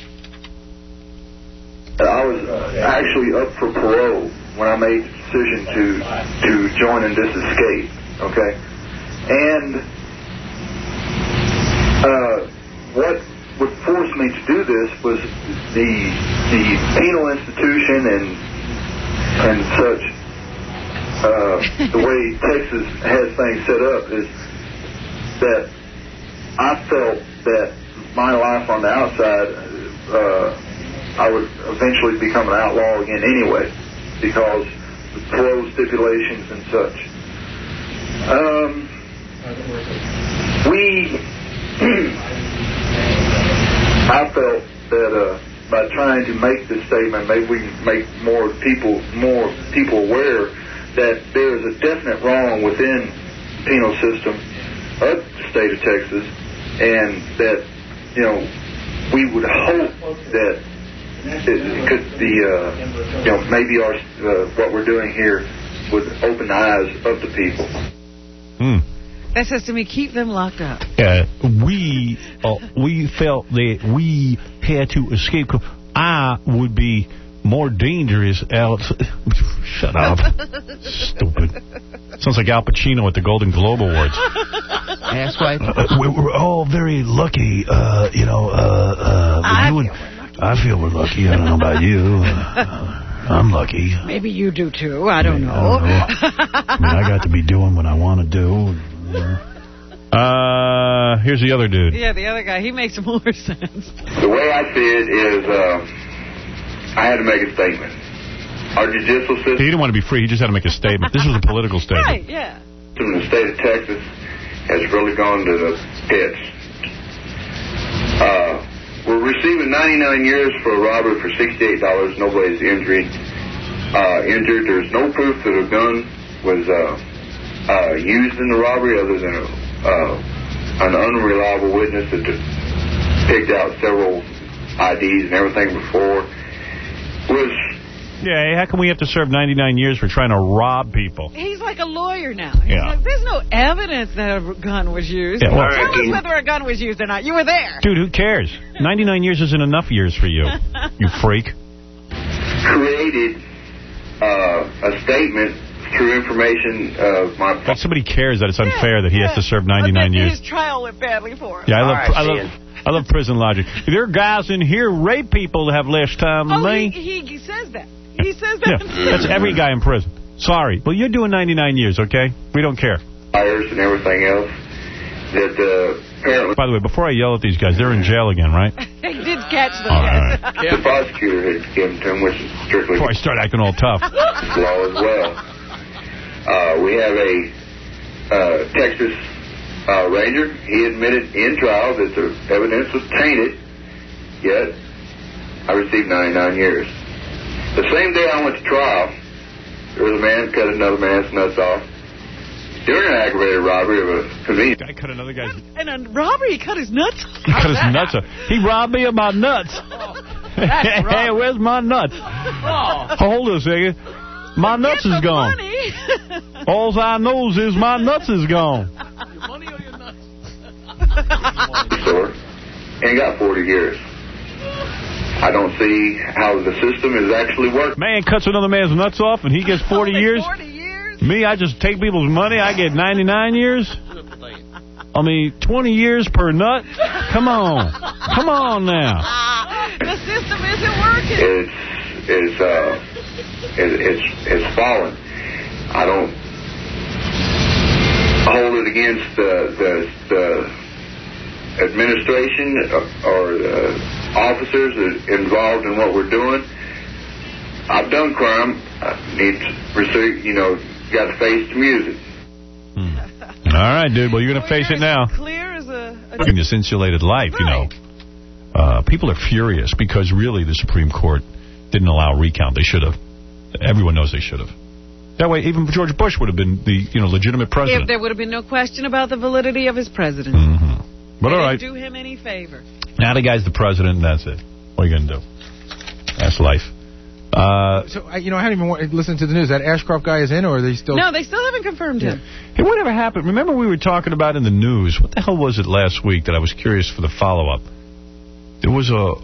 I was actually up for parole when I made the decision to to join in this escape, okay? And uh, what would force me to do this was the the penal institution and and such. Uh, the way Texas has things set up is that I felt that my life on the outside, uh, I would eventually become an outlaw again anyway, because of parole stipulations and such. Um, we, I felt that uh, by trying to make this statement, maybe we can make more people, more people aware that there is a definite wrong within the penal system of the state of Texas, and that, you know, we would hope that it could be, uh, you know, maybe our uh, what we're doing here would open the eyes of the people. Hmm. That says to me, keep them locked up. Uh, we uh, we felt that we had to escape. I would be more dangerous out. Shut up. Stupid. Sounds like Al Pacino at the Golden Globe Awards. Asswipe. Uh, we were all very lucky, uh, you know. Uh, uh, I, you feel and, I feel we're lucky. I don't know about you. Uh, I'm lucky. Maybe you do, too. I don't know. I, don't know. I mean, I got to be doing what I want to do. Uh, here's the other dude. Yeah, the other guy. He makes more sense. The way I see it is, uh, I had to make a statement. our judicial system He didn't want to be free. He just had to make a statement. This was a political statement. Right, yeah. in the state of Texas has really gone to the pits. Uh, we're receiving ninety-nine years for a robbery for sixty-eight dollars. Nobody's injured. Uh, injured. There's no proof that a gun was uh, uh, used in the robbery other than a, uh, an unreliable witness that picked out several I Ds and everything before. Was Yeah, how come we have to serve ninety-nine years for trying to rob people? He's like a lawyer now. He's Yeah. like, there's no evidence that a gun was used. Yeah, well- Tell us whether a gun was used or not. You were there. Dude, who cares? ninety-nine years isn't enough years for you, you freak. created uh, a statement through information of my... Like somebody cares that it's unfair that he has to serve ninety-nine Okay, years. His trial went badly for him. Yeah, I love, All right, I love, I love prison logic. There are guys in here rape people that have less time than Oh, me. he, he says that. He says Yeah, that. that's every guy in prison. Sorry. Well, you're doing ninety-nine years, okay? We don't care. Fires and everything else that uh, apparently By the way, before I yell at these guys, they're in jail again, right? He did catch them. All right. the prosecutor had given to him, which is strictly Before I start acting all tough. law as well. Uh, we have a uh, Texas uh, Ranger. He admitted in trial that the evidence was tainted, yet I received ninety-nine years. The same day I went to trial, there was a man cut another man's nuts off during an aggravated robbery of a convenience. Guy cut another guy's... And a robbery, he cut his nuts. He cut his nuts off. He robbed me of my nuts. Hey, where's my nuts? Hold on a second. My nuts is gone. All I knows is my nuts is gone. Store, and got forty years. I don't see how the system is actually working. Man cuts another man's nuts off and he gets forty years. forty years? Me, I just take people's money. I get ninety-nine years. I mean, twenty years per nut. Come on. Come on now. The system isn't working. It's, it's, uh, it, it's, it's fallen. I don't hold it against the, the, the administration or the officers involved in what we're doing. I've done crime. I need to receive, you know, got to face the music. Hmm. All right, dude. Well, you're going to face it now. Clear as a... a In this insulated life, you know. Uh, people are furious because really the Supreme Court didn't allow recount. They should have. Everyone knows they should have. That way, even George Bush would have been the you know legitimate president. If there would have been no question about the validity of his presidency. Mm-hmm. But they all right. didn't do him any favor. Now the guy's the president, and that's it. What are you going to do? That's life. Uh, so, I- you know, I haven't even wa- listened to the news. That Ashcroft guy is in, or are they still... No, they still haven't confirmed him. hey, whatever happened? Remember we were talking about in the news, what the hell was it last week that I was curious for the follow-up? There was a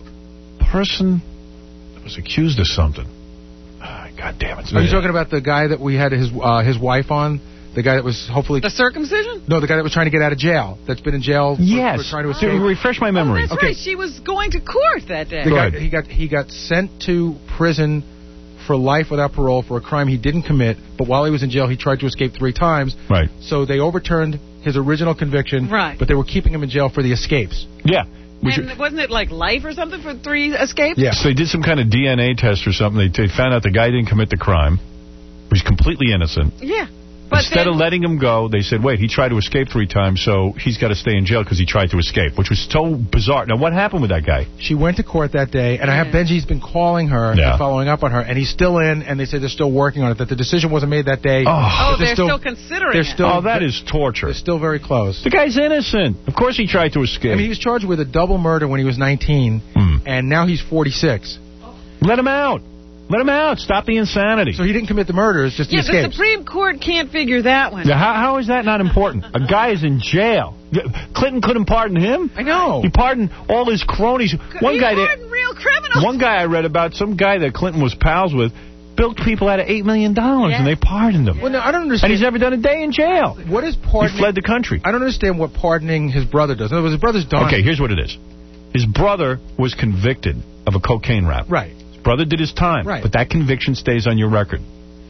person that was accused of something. Ah, God damn it. Are you talking about the guy that we had his uh, his wife on? The guy that was hopefully... The circumcision? No, the guy that was trying to get out of jail. That's been in jail for, Yes. for trying to So escape. refresh my memory. Oh, that's right. She was going to court that day. The guy, he got he got sent to prison for life without parole for a crime he didn't commit, but while he was in jail, he tried to escape three times. Right. So they overturned his original conviction, Right. but they were keeping him in jail for the escapes. Yeah. And wasn't it like life or something for three escapes? So they did some kind of D N A test or something. They, they found out the guy didn't commit the crime. He was completely innocent. Yeah. But Instead then, of letting him go, they said, wait, he tried to escape three times, so he's got to stay in jail because he tried to escape, which was so bizarre. Now, what happened with that guy? She went to court that day, and I have Benji's been calling her Yeah. and following up on her, and he's still in, and they say they're still working on it, that the decision wasn't made that day. Oh, oh, but they're still, considering they're it. still, oh, that is torture. They're still very close. The guy's innocent. Of course he tried to escape. I mean, he was charged with a double murder when he was nineteen, and now he's forty-six. Let him out. Let him out. Stop the insanity. So he didn't commit the murders, just the Yeah, escapes. the Supreme Court can't figure that one. Now, how, how is that not important? A guy is in jail. Clinton couldn't pardon him. I know. He pardoned all his cronies. One he guy that, pardoned real criminals. one guy I read about, some guy that Clinton was pals with, bilked people out of eight million dollars, and they pardoned him. Well, no, I don't understand. And he's never done a day in jail. What is pardoning? He fled the country. I don't understand what pardoning his brother does. In other words, his brother's done. Okay, here's what it is. His brother was convicted of a cocaine rap. Right. His brother did his time. Right. But that conviction stays on your record.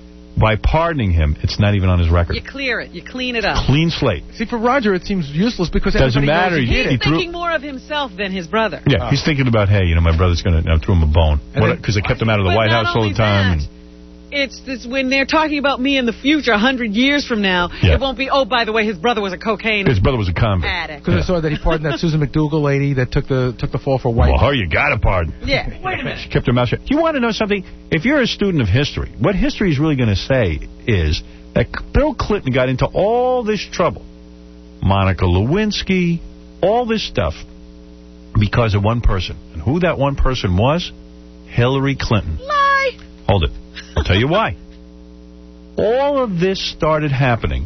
By pardoning him, it's not even on his record. You clear it. You clean it up. Clean slate. See, for Roger, it seems useless because Doesn't everybody matter. knows he He's did it. threw- thinking more of himself than his brother. Yeah, he's thinking about, hey, you know, my brother's going to, I threw him a bone. Because I kept him out of the But White not House all only the time. that, it's this when they're talking about me in the future, a hundred years from now. Yeah. It won't be. Oh, by the way, his brother was a cocaine. His brother was a convict. addict. Because I saw that he pardoned that Susan McDougal lady that took the took the fall for white. Well, her, you got to pardon. Yeah. Wait a minute. She kept her mouth shut. You want to know something? If you're a student of history, what history is really going to say is that Bill Clinton got into all this trouble, Monica Lewinsky, all this stuff, because of one person. And who that one person was? Hillary Clinton. Lie. Hold it. I'll tell you why. All of this started happening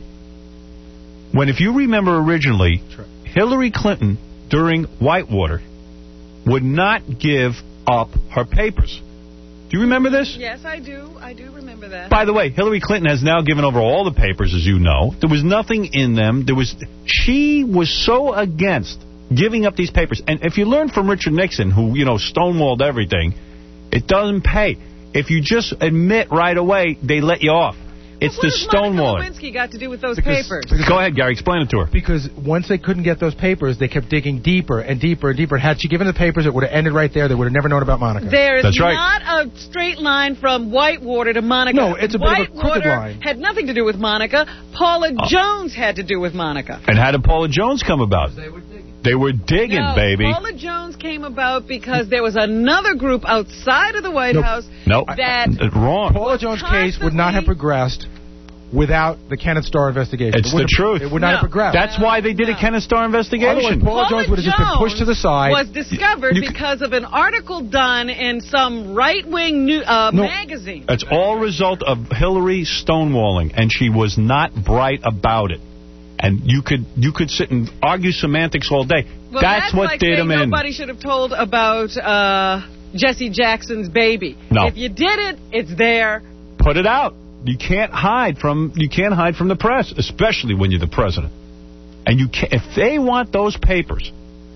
when, if you remember originally, Hillary Clinton, during Whitewater, would not give up her papers. Do you remember this? Yes, I do. I do remember that. By the way, Hillary Clinton has now given over all the papers, as you know. There was nothing in them. There was. She was so against giving up these papers. And if you learn from Richard Nixon, who, you know, stonewalled everything, it doesn't pay. If you just admit right away, they let you off. It's the stonewalling. What does Lewinsky got to do with those Because- papers? because- Go ahead, Gary. Explain it to her. Because once they couldn't get those papers, they kept digging deeper and deeper and deeper. Had she given the papers, it would have ended right there. They would have never known about Monica. There is That's right. not a straight line from Whitewater to Monica. No, it's a bit of a Whitewater crooked line. had nothing to do with Monica. Paula Oh. Jones had to do with Monica. And how did Paula Jones come about? They were digging, no, baby. Paula Jones came about because there was another group outside of the White Nope. House Nope. that Wrong. Paula Jones' case would not have progressed without the Kenneth Starr investigation. It's It the wouldn't have- truth. It would not have progressed. That's why they did a Kenneth Starr investigation. Otherwise, Paula Jones would have just been pushed to the side. was discovered You- you- because of an article done in some right-wing new, uh, No. magazine. That's all result of Hillary stonewalling, and she was not bright about it. And you could you could sit and argue semantics all day. Well, that's, that's what like did saying him in. nobody should have told about uh, Jesse Jackson's baby. No. If you did it, it's there. Put it out. You can't hide from you can't hide from the press, especially when you're the president. And you can, if they want those papers,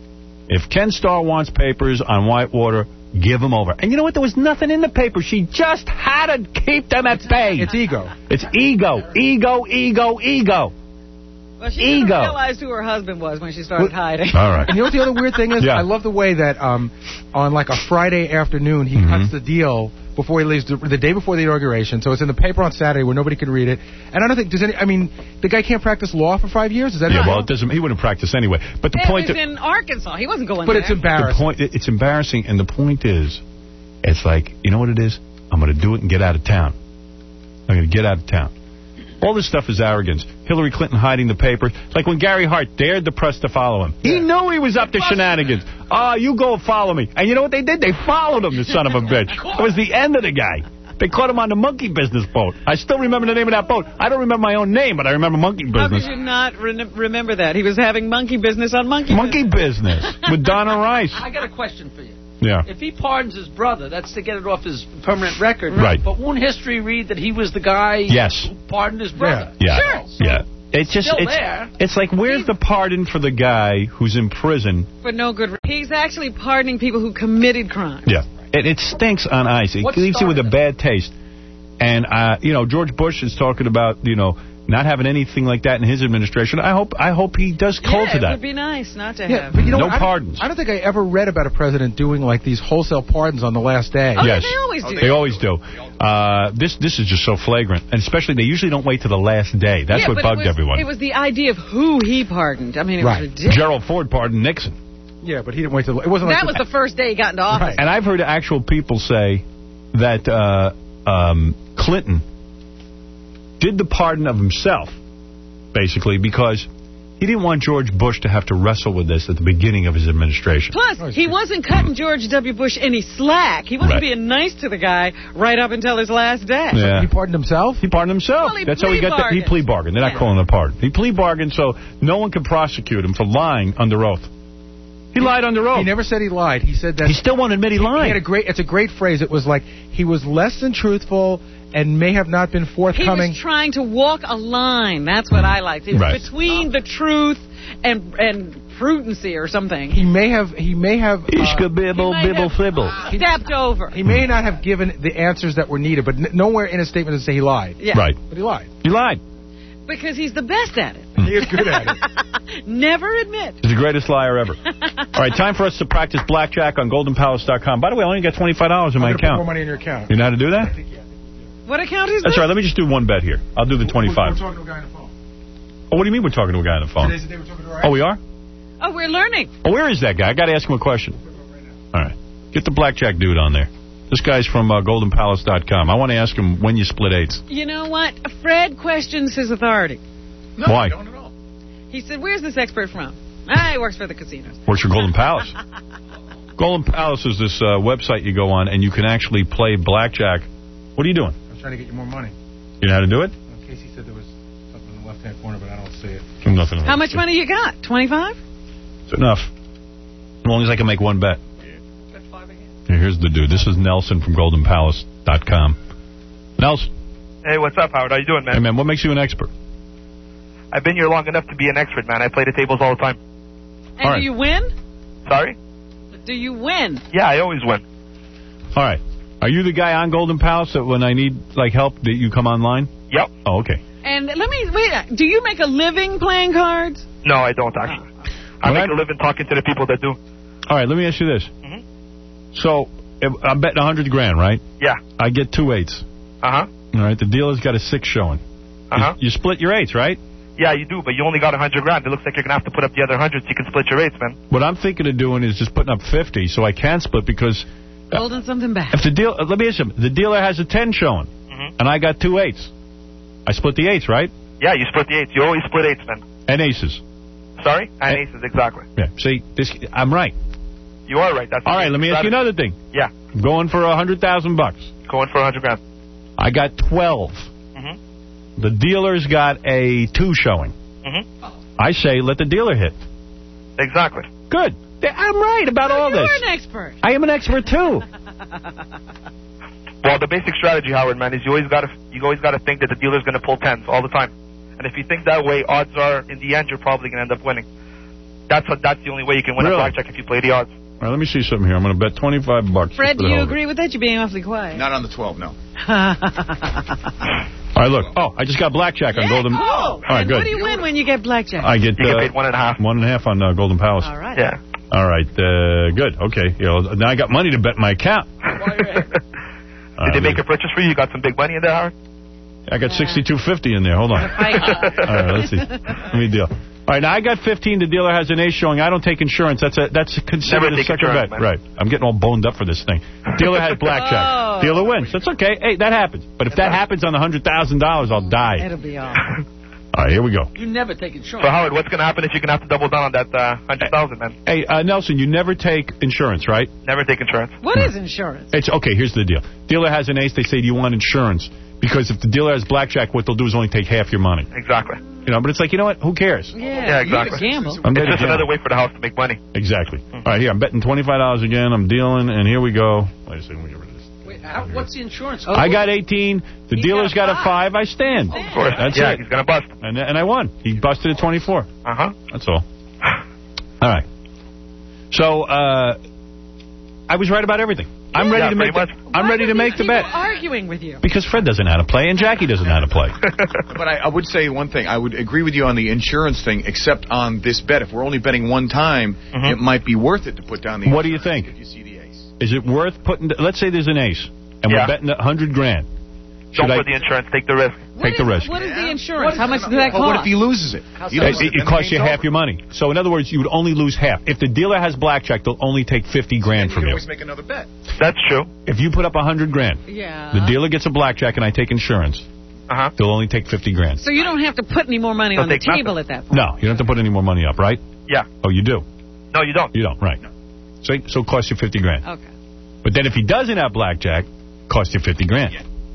if Ken Starr wants papers on Whitewater, give them over. And you know what? There was nothing in the paper. She just had to keep them at bay. It's ego. It's ego, ego, ego, ego. Well, she didn't Ego. realize who her husband was when she started hiding. All right. And you know what the other weird thing is? Yeah. I love the way that um, on like a Friday afternoon, he Mm-hmm. cuts the deal before he leaves, the, the day before the inauguration. So it's in the paper on Saturday where nobody can read it. And I don't think, does any, I mean, the guy can't practice law for five years? Is that Yeah, right? well, it doesn't. He wouldn't practice anyway. But the It point was that, in Arkansas. He wasn't going But there. it's embarrassing. The point, it's embarrassing, and the point is, it's like, you know what it is? I'm going to do it and get out of town. I'm going to get out of town. All this stuff is arrogance. Hillary Clinton hiding the papers. Like when Gary Hart dared the press to follow him. He knew he was up to shenanigans. Ah, you go follow me. And you know what they did? They followed him, the son of a bitch. It was the end of the guy. They caught him on the monkey business boat. I still remember the name of that boat. I don't remember my own name, but I remember monkey How business. could you not re- remember that? He was having monkey business on monkey Monkey business with Donna Rice. I got a question for you. Yeah. If he pardons his brother, that's to get it off his permanent record. Right. But won't history read that he was the guy Yes. who pardoned his brother? Yeah. Sure. Yeah. It's just Still it's, there. it's like, where's the pardon for the guy who's in prison? for no good reason. He's actually pardoning people who committed crimes. Yeah. It, it stinks on ice. It What leaves you with a started bad taste. And, uh, you know, George Bush is talking about, you know, not having anything like that in his administration. I hope I hope he does Yeah, hold to it that. would be nice not to Yeah, have. but you know No what? I don't- pardons. I don't think I ever read about a president doing like these wholesale pardons on the last day. Oh, yes. yeah, they always do. They always do. Uh, this this is just so flagrant. And especially, they usually don't wait to the last day. That's Yeah, what but bugged it was, everyone. It was the idea of who he pardoned. I mean, it right. was ridiculous. Gerald Ford pardoned Nixon. Yeah, but he didn't wait till it wasn't. That like was the first day he got into office. And I've heard actual people say that uh, um, Clinton did the pardon of himself, basically, because he didn't want George Bush to have to wrestle with this at the beginning of his administration. Plus, he wasn't cutting George W. Bush any slack. He wasn't Right. being nice to the guy right up until his last day. Yeah. He pardoned himself? He pardoned himself. Well, he That's how he plea got that. He bargained. plea bargained. They're not Yeah. calling it a pardon. He plea bargained so no one could prosecute him for lying under oath. He lied under oath. He never said he lied. He said that He still won't admit he He lied. had a great. It's a great phrase. It was like he was less than truthful and may have not been He forthcoming. was trying to walk a line. That's what I liked. It was Right. between the truth and and prudency or something. He may have. He may have. Uh, Ishka bibble He might bibble have fibble. Stepped over. he may not have given the answers that were needed, but n- nowhere in his statement does it say he lied. Yeah. Right. But he lied. He lied. Because he's the best at it. He is good at it. Never admit. He's the greatest liar ever. All right, time for us to practice blackjack on golden palace dot com. By the way, I only got twenty-five dollars in my I'm gonna put account. more money in your account. You know how to do that? What account is That's this? right. Let me just do one bet here. I'll do the twenty-five. We're talking to a guy on the phone. Oh, what do you mean we're talking to a guy on the phone? Today's the day we're talking to our Oh, we are? Oh, we're learning. Oh, where is that guy? I got to ask him a question. All right. Get the blackjack dude on there. This guy's from uh, golden palace dot com. I want to ask him when you split eights. You know what? Fred questions his authority. No, Why? I don't at all. He said, where's this expert from? Ah, he works for the casinos. Works for Golden Palace. Golden Palace is this uh, website you go on, and you can actually play blackjack. What are you doing? I was trying to get you more money. You know how to do it? Uh, Casey said there was something in the left-hand corner, but I don't see it. Nothing. How much money you got? twenty-five? It's enough. As long as I can make one bet. Here, here's the dude. This is Nelson from golden palace dot com. Nelson. Hey, what's up, Howard? How you doing, man? Hey, man, what makes you an expert? I've been here long enough to be an expert, man. I play the tables all the time. And All right. do you win? Sorry? Do you win? Yeah, I always win. All right. Are you the guy on Golden Palace that when I need, like, help, that you come online? Yep. Oh, okay. And let me, wait, do you make a living playing cards? No, I don't, actually. I make a living talking to the people that do. All right, let me ask you this. Mm-hmm. So, if I'm betting one hundred grand, right? Yeah. I get two eights. Uh-huh. All right, the dealer's got a six showing. Uh-huh. You, you split your eights, right? Yeah, you do, but you only got one hundred grand. It looks like you're going to have to put up the other one hundred so you can split your eights, man. What I'm thinking of doing is just putting up fifty so I can split because... Holding something back. If the deal, uh, let me ask you, the dealer has a ten showing, mm-hmm. and I got two eights. I split the eights, right? Yeah, you split the eights. You always split eights, man. And aces. Sorry? And a aces, exactly. Yeah, see, this, I'm right. You are right. That's All right, let me ask you another thing. Yeah. I'm going for a hundred thousand bucks. Going for a hundred grand. I got twelve. Mm-hmm. The dealer's got a two showing. Mm-hmm. I say let the dealer hit. Exactly. Good. I'm right about all You're this. an expert. I am an expert too. Well, the basic strategy, Howard, man, is you always got to you always got to think that the dealer's going to pull tens all the time. And if you think that way, odds are in the end you're probably going to end up winning. That's what, that's the only way you can win Really? a blackjack if you play the odds. All right, let me see something here. I'm going to bet twenty-five bucks. Fred, just do for the you hell of it. agree with that? You're being awfully quiet. Not on the twelve, no. All right, look. Oh, I just got blackjack on Yeah, Golden. cool. All right, And good. what do you win when you get blackjack? I get, You get uh, paid one and a half. One and a half on uh, Golden Palace. All right. Yeah. All right, uh, good. Okay, you know, now I got money to bet in my account. Did they make a purchase for you? You got some big money in there, Howard? I got sixty-two fifty in there. Hold on. All right, let's see. Let me deal. All right, now I got fifteen. The dealer has an ace showing. I don't take insurance. That's a that's considered Never a take second insurance, bet. man. Right. I'm getting all boned up for this thing. Dealer has blackjack. Oh. Dealer wins. That's okay. Hey, that happens. But if that happens on the hundred thousand dollars, I'll die. It'll be all. All right, here we go. You never take insurance. So, Howard, what's going to happen if you're going to have to double down on that uh, one hundred thousand dollars, man? Hey, uh, Nelson, you never take insurance, right? Never take insurance. What is insurance? It's okay. Here's the deal. Dealer has an ace. They say, do you want insurance? Because if the dealer has blackjack, what they'll do is only take half your money. Exactly. You know, but it's like, you know what? Who cares? Yeah, Yeah, exactly. you gamble. I'm It's betting just gamble. another way for the house to make money. Exactly. All right, here, I'm betting twenty-five dollars again. I'm dealing, and here we go. Wait a second. Let me get rid of this. Wait, how, what's the insurance? I got eighteen. The He's dealer's got got, a five. I stand. Of course. That's yeah, it. he's going to bust. And, and I won. He busted at twenty-four. Uh-huh. That's all. All right. So, uh, I was right about everything. I'm ready Yeah, to make the, pretty I'm Why ready are to these make the people bet. arguing with you. Because Fred doesn't know how to play, and Jackie doesn't know how to play. But I, I would say one thing. I would agree with you on the insurance thing, except on this bet. If we're only betting one time, Mm-hmm. it might be worth it to put down the What do you insurance think? if you see the ace. Is it worth putting... Let's say there's an ace, and Yeah. we're betting a hundred grand. Should Don't I put the insurance. Take the risk. take the risk? What is the insurance? How much does that Oh, cost? what if he loses it? He It, loses it, then it the costs you game's half over. your money. So, in other words, you would only lose half. If the dealer has blackjack, they'll only take fifty grand Then you from can you. always make another bet. That's true. If you put up a hundred grand, Yeah. the dealer gets a blackjack, and I take insurance, Uh-huh. they'll only take fifty grand. So you don't have to put any more money They'll on the take nothing. table at that point. No, you don't have to put any more money up, right? Yeah. Oh, you do. No, you don't. You don't, right? So, so it costs you fifty grand. Okay. But then if he doesn't have blackjack, it costs you fifty grand.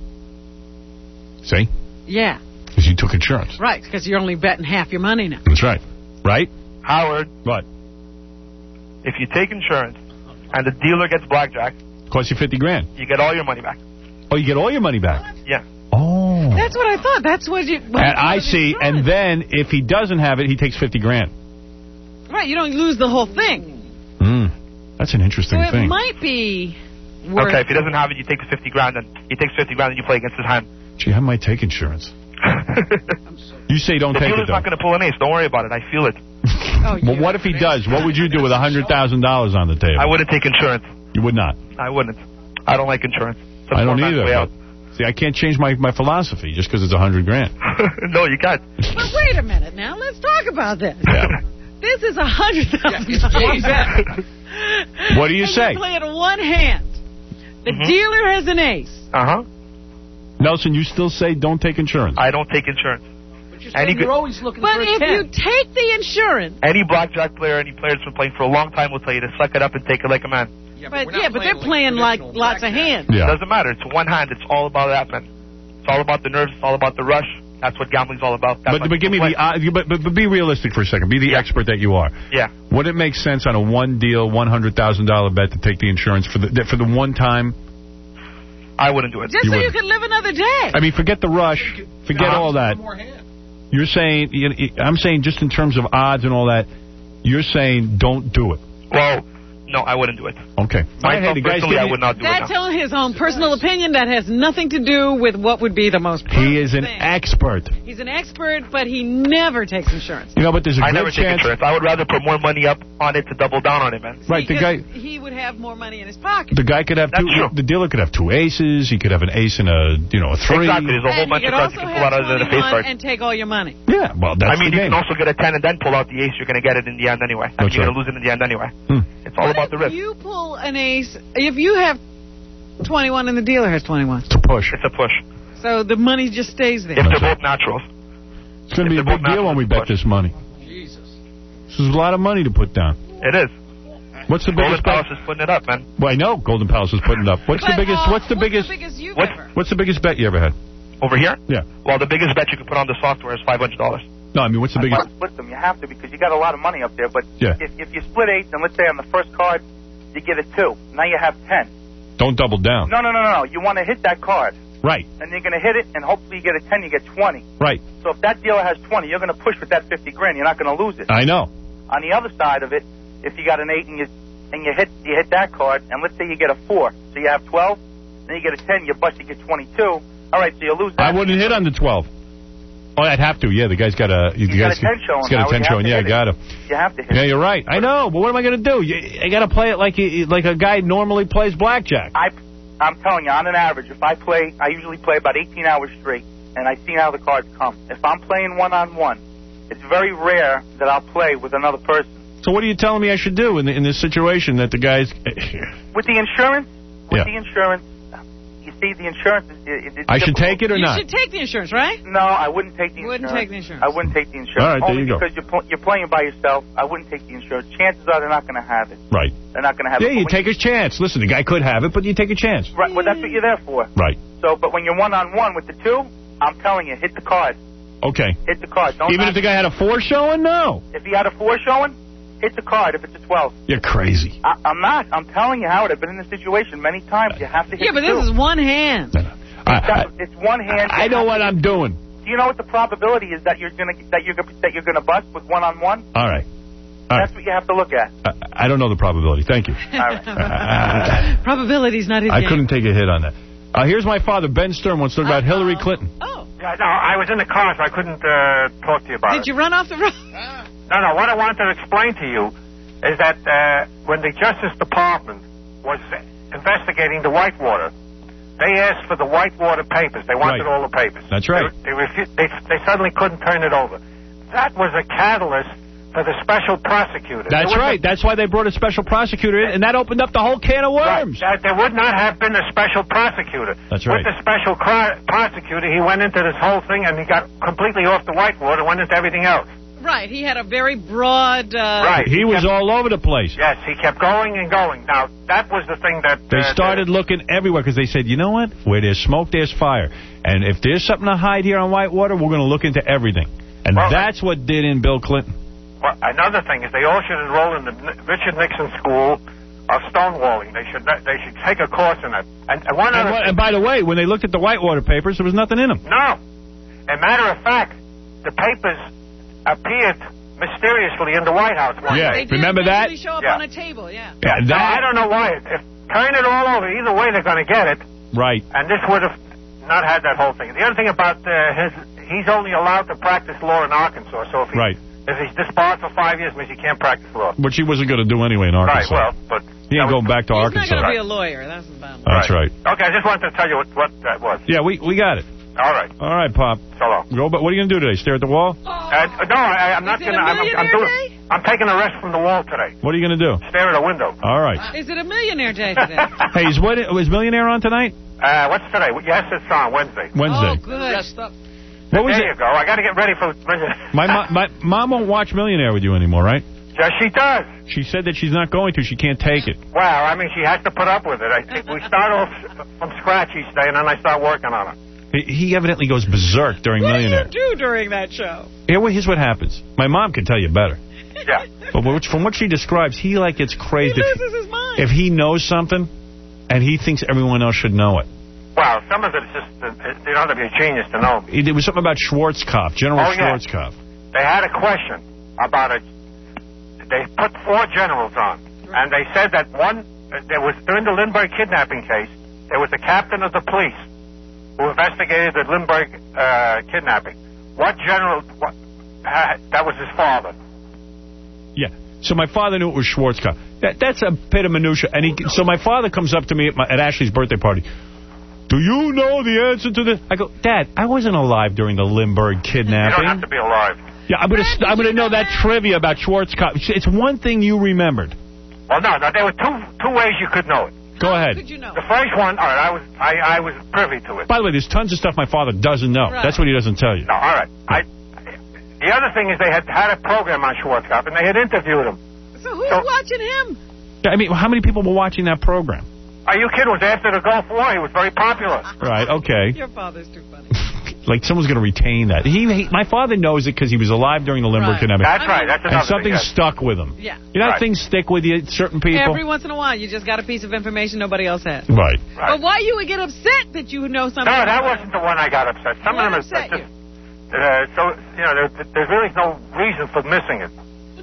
See? Yeah. Because you took insurance. Right, because you're only betting half your money now. That's right. Right? Howard, What? if you take insurance and the dealer gets blackjack, Costs you fifty grand. you get all your money back. Oh, you get all your money back. Yeah. Oh. That's what I thought. That's what you... What And I see. And then if he doesn't have it, he takes fifty grand. Right, you don't lose the whole thing. Hmm. That's an interesting So it thing. might be worth... Okay, if he doesn't have it, you take the fifty grand, and he takes fifty grand, and you play against his hand. Gee, I might take insurance. You say don't the take it, dealer's though. not going to pull an ace. Don't worry about it. I feel it. Oh, Well, what if he does? What would you do with one hundred thousand dollars on the table? I wouldn't take insurance. You would not. I wouldn't. I don't like insurance. It's a I don't poor man's either. way out. But, See, I can't change my, my philosophy just because it's a hundred grand. No, you can't. But wait a minute now. Let's talk about this. Yeah. This is a hundred thousand dollars. What do you say? You play it one hand. The Mm-hmm. dealer has an ace. Uh-huh. Nelson, you still say don't take insurance. I don't take insurance. Any you're always looking But for a if ten. you take the insurance... Any blackjack player, any player that's been playing for a long time will tell you to suck it up and take it like a man. Yeah, but, yeah, but they're playing like lots of hands. It doesn't matter. It's one hand. It's all about that, man. It's all about the nerves. It's all about the rush. That's what gambling's all about. That's But, but give me the uh, you- but, but but be realistic for a second. Be the expert that you are. Yeah. Would it make sense on a one deal, one hundred thousand dollar bet to take the insurance for the for the one time? I wouldn't do it. Just You so you wouldn't. can live another day. I mean, forget the rush, forget Uh-huh. all that. You're saying, you know, I'm saying just in terms of odds and all that, you're saying don't do it. Well, no, I wouldn't do it. Okay. Myself, Hey, the guys personally, give I me- would not do That's it. now. only his own personal opinion. That has nothing to do with what would be the most He is an thing. expert. He's an expert, but he never takes insurance. You know, but there's a I good never take chance. insurance. I would rather put more money up on it to double down on it, man. Right, the guy, Because he would have more money in his pocket. the guy could have two. The dealer could have two aces. He could have an ace and a, you know, a three. Exactly. There's a whole And bunch you of could cards you also can pull out have other than a face twenty-one card. and take all your money. Yeah, well, that's I mean, the you game. can also get a ten and then pull out the ace. You're going to get it in the end anyway. That's you're right. going to lose it in the end anyway. Hmm. It's all about the risk. You pull an ace. If you have twenty-one and the dealer has twenty-one. It's a push. It's a push. So the money just stays there. If they're both naturals. It's going to be a big deal when we bet this money. Jesus. This is a lot of money to put down. It is. What's the Golden biggest bet? Palace is putting it up, man. Well, I know Golden Palace is putting it up. What's the But, biggest? uh, What's the biggest? you've What? ever? What's the biggest bet you ever had? Over here? Yeah. Well, the biggest bet you can put on the software is five hundred dollars. No, I mean, what's the That's biggest? why you split them. You have to because you got a lot of money up there. But Yeah. if, if you split eight, then let's say on the first card you get a two. Now you have ten. Don't double down. No, no, no, no. You want to hit that card, Right. and you're going to hit it, and hopefully you get a ten. You get twenty. Right. So if that dealer has twenty, you're going to push with that fifty grand. You're not going to lose it. I know. On the other side of it, if you got an eight and you and you hit you hit that card, and let's say you get a four, so you have twelve. Then you get a ten. You bust. You get twenty-two. All right, so you lose that. I wouldn't hit on the twelve. Oh, I'd have to. Yeah, the guy's got a. The He's got guy's a ten showing He's got now. a ten You have showing. to Yeah, I hit got it. him. You have to hit Yeah, it. you're right. I know, but what am I going to do? You, I got to play it like he, like a guy normally plays blackjack. I, I'm telling you, on an average, if I play, I usually play about eighteen hours straight, and I see how the cards come. If I'm playing one-on-one, it's very rare that I'll play with another person. So what are you telling me I should do in, the, in this situation that the guy's... With the insurance, with Yeah. the insurance, you see, the insurance is... It, it's I should difficult. take it or You not? should take the insurance, right? No, I wouldn't take the You wouldn't insurance. take the insurance. I wouldn't take the insurance. All right, there Only you go. because you're, pl- you're playing by yourself. I wouldn't take the insurance. Chances are they're not going to have it. Right. They're not going to have Yeah, it. you But take a chance. Listen, the guy could have it, but you take a chance. when- Right, well, that's what you're there for. Right. So, but when you're one-on-one with the two, I'm telling you, hit the card. Okay. Hit the card. Don't Even if the guy had a four showing? No. If he had a four showing, hit the card if it's a twelve. You're crazy. I, I'm not. I'm telling you, Howard. I've been in this situation many times. You have to hit Yeah, but the this two. is one hand. I, I, It's one hand. I know what I'm doing. Do you know what the probability is that you're gonna that you're gonna, that you're gonna bust with one on one? All right. All That's right. what you have to look at. I, I don't know the probability. Thank you. All right. Probability's not his I game. couldn't take a hit on that. Uh, here's my father, Ben Stern, wants to talk about Hillary Clinton. Oh. Yeah, no, I was in the car, so I couldn't uh, talk to you about Did it. you run off the road? No, no, what I wanted to explain to you is that uh, when the Justice Department was investigating the Whitewater, they asked for the Whitewater papers. They wanted Right. all the papers. That's right. They, they, refu- they, they suddenly couldn't turn it over. That was a catalyst for the special prosecutor. There That's wouldn't right. That's why they brought a special prosecutor in, and that opened up the whole can of worms. Right. That there would not have been a special prosecutor. That's right. With the special cri- prosecutor, he went into this whole thing and he got completely off the Whitewater and went into everything else. Right. He had a very broad... Uh, Right. He was all over the place. Yes, he kept going and going. Now, that was the thing that... They uh, started looking everywhere because they said, you know what? Where there's smoke, there's fire. And if there's something to hide here on Whitewater, we're going to look into everything. And Well, that's what did in Bill Clinton. Well, another thing is they all should enroll in the N- Richard Nixon School of stonewalling. They should they should take a course in it. And, and one And, other what- thing, and by the way, when they looked at the Whitewater papers, there was nothing in them. no. As a matter of fact, the papers appeared mysteriously in the White House one Yeah, day. They did remember that? eventually show up Yeah. on a table, yeah. Yeah, Now, that- I don't know why. If, turn it all over. Either way, they're going to get it. Right. And this would have not had that whole thing. The other thing about uh, his, he's only allowed to practice law in Arkansas. So if he, Right. if he's disbarred for five years, means he can't practice law. Which he wasn't going to do anyway in Right. Arkansas. Well, but He ain't going back to He's Arkansas. not going to be a lawyer. That's the bottom. That's right. Okay, I just wanted to tell you what, what that was. Yeah, we we got it. All right. All right, Pop. So long. Go, but what are you going to do today? Stare at the wall? Uh, no, I, I'm not Is it going a to. I'm, I'm, millionaire doing, I'm taking a rest from the wall today. What are you going to do? Stare at a window. All right. Is it a millionaire day today? Hey, is, what, is Millionaire on tonight? Uh, what's today? Yes, it's on Wednesday. Wednesday. Oh, good. Dressed up. What was there it? you go. I got to get ready for... My, mo my mom won't watch Millionaire with you anymore, right? Yes, she does. She said that she's not going to. She can't take it. Well, I mean, she has to put up with it. I think we start off from scratch each day, and then I start working on it. He, he evidently goes berserk during What Millionaire. What do you do during that show? Here, well, here's what happens. My mom can tell you better. Yeah. But which, from what she describes, he like gets crazy. He if, loses his mind. if he knows something, and he thinks everyone else should know it. Well, some of it is just, uh, you don't have to be a genius to know. It was something about Schwarzkopf, General Oh, yeah. Schwarzkopf. They had a question about it. They put four generals on, and they said that one, uh, there was, during the Lindbergh kidnapping case, there was the captain of the police who investigated the Lindbergh uh, kidnapping. What general, what, uh, that was his father. Yeah. So my father knew it was Schwarzkopf. That, that's a bit of minutia. And he, so my father comes up to me at, my, at Ashley's birthday party. Do you know the answer to this? I go, Dad, I wasn't alive during the Lindbergh kidnapping. You don't have to be alive. Yeah, I'm going to I'm going to know that trivia about Schwarzkopf. It's one thing you remembered. Well, no, no, there were two two ways you could know it. Go ahead. Could you know? The first one, all right, I was I, I was privy to it. By the way, there's tons of stuff my father doesn't know. Right. That's what he doesn't tell you. No, all right. I, the other thing is they had had a program on Schwarzkopf, and they had interviewed him. So who's So- watching him? Yeah, I mean, how many people were watching that program? Are you kidding? It was after the Gulf War. He was very popular. Right, okay. Your father's too funny. Like, someone's going to retain that. He, he My father knows it because he was alive during the Lindbergh Right. kidnapping. That's right. That's And another something thing, yes. stuck with him. Yeah. You know how Right. things stick with you, certain people? Every once in a while, you just got a piece of information nobody else has. Right. Right. But why you would get upset that you know something? No, that about wasn't the one I got upset. Some What of them are upset just, uh, so, you know, there, there's really no reason for missing it.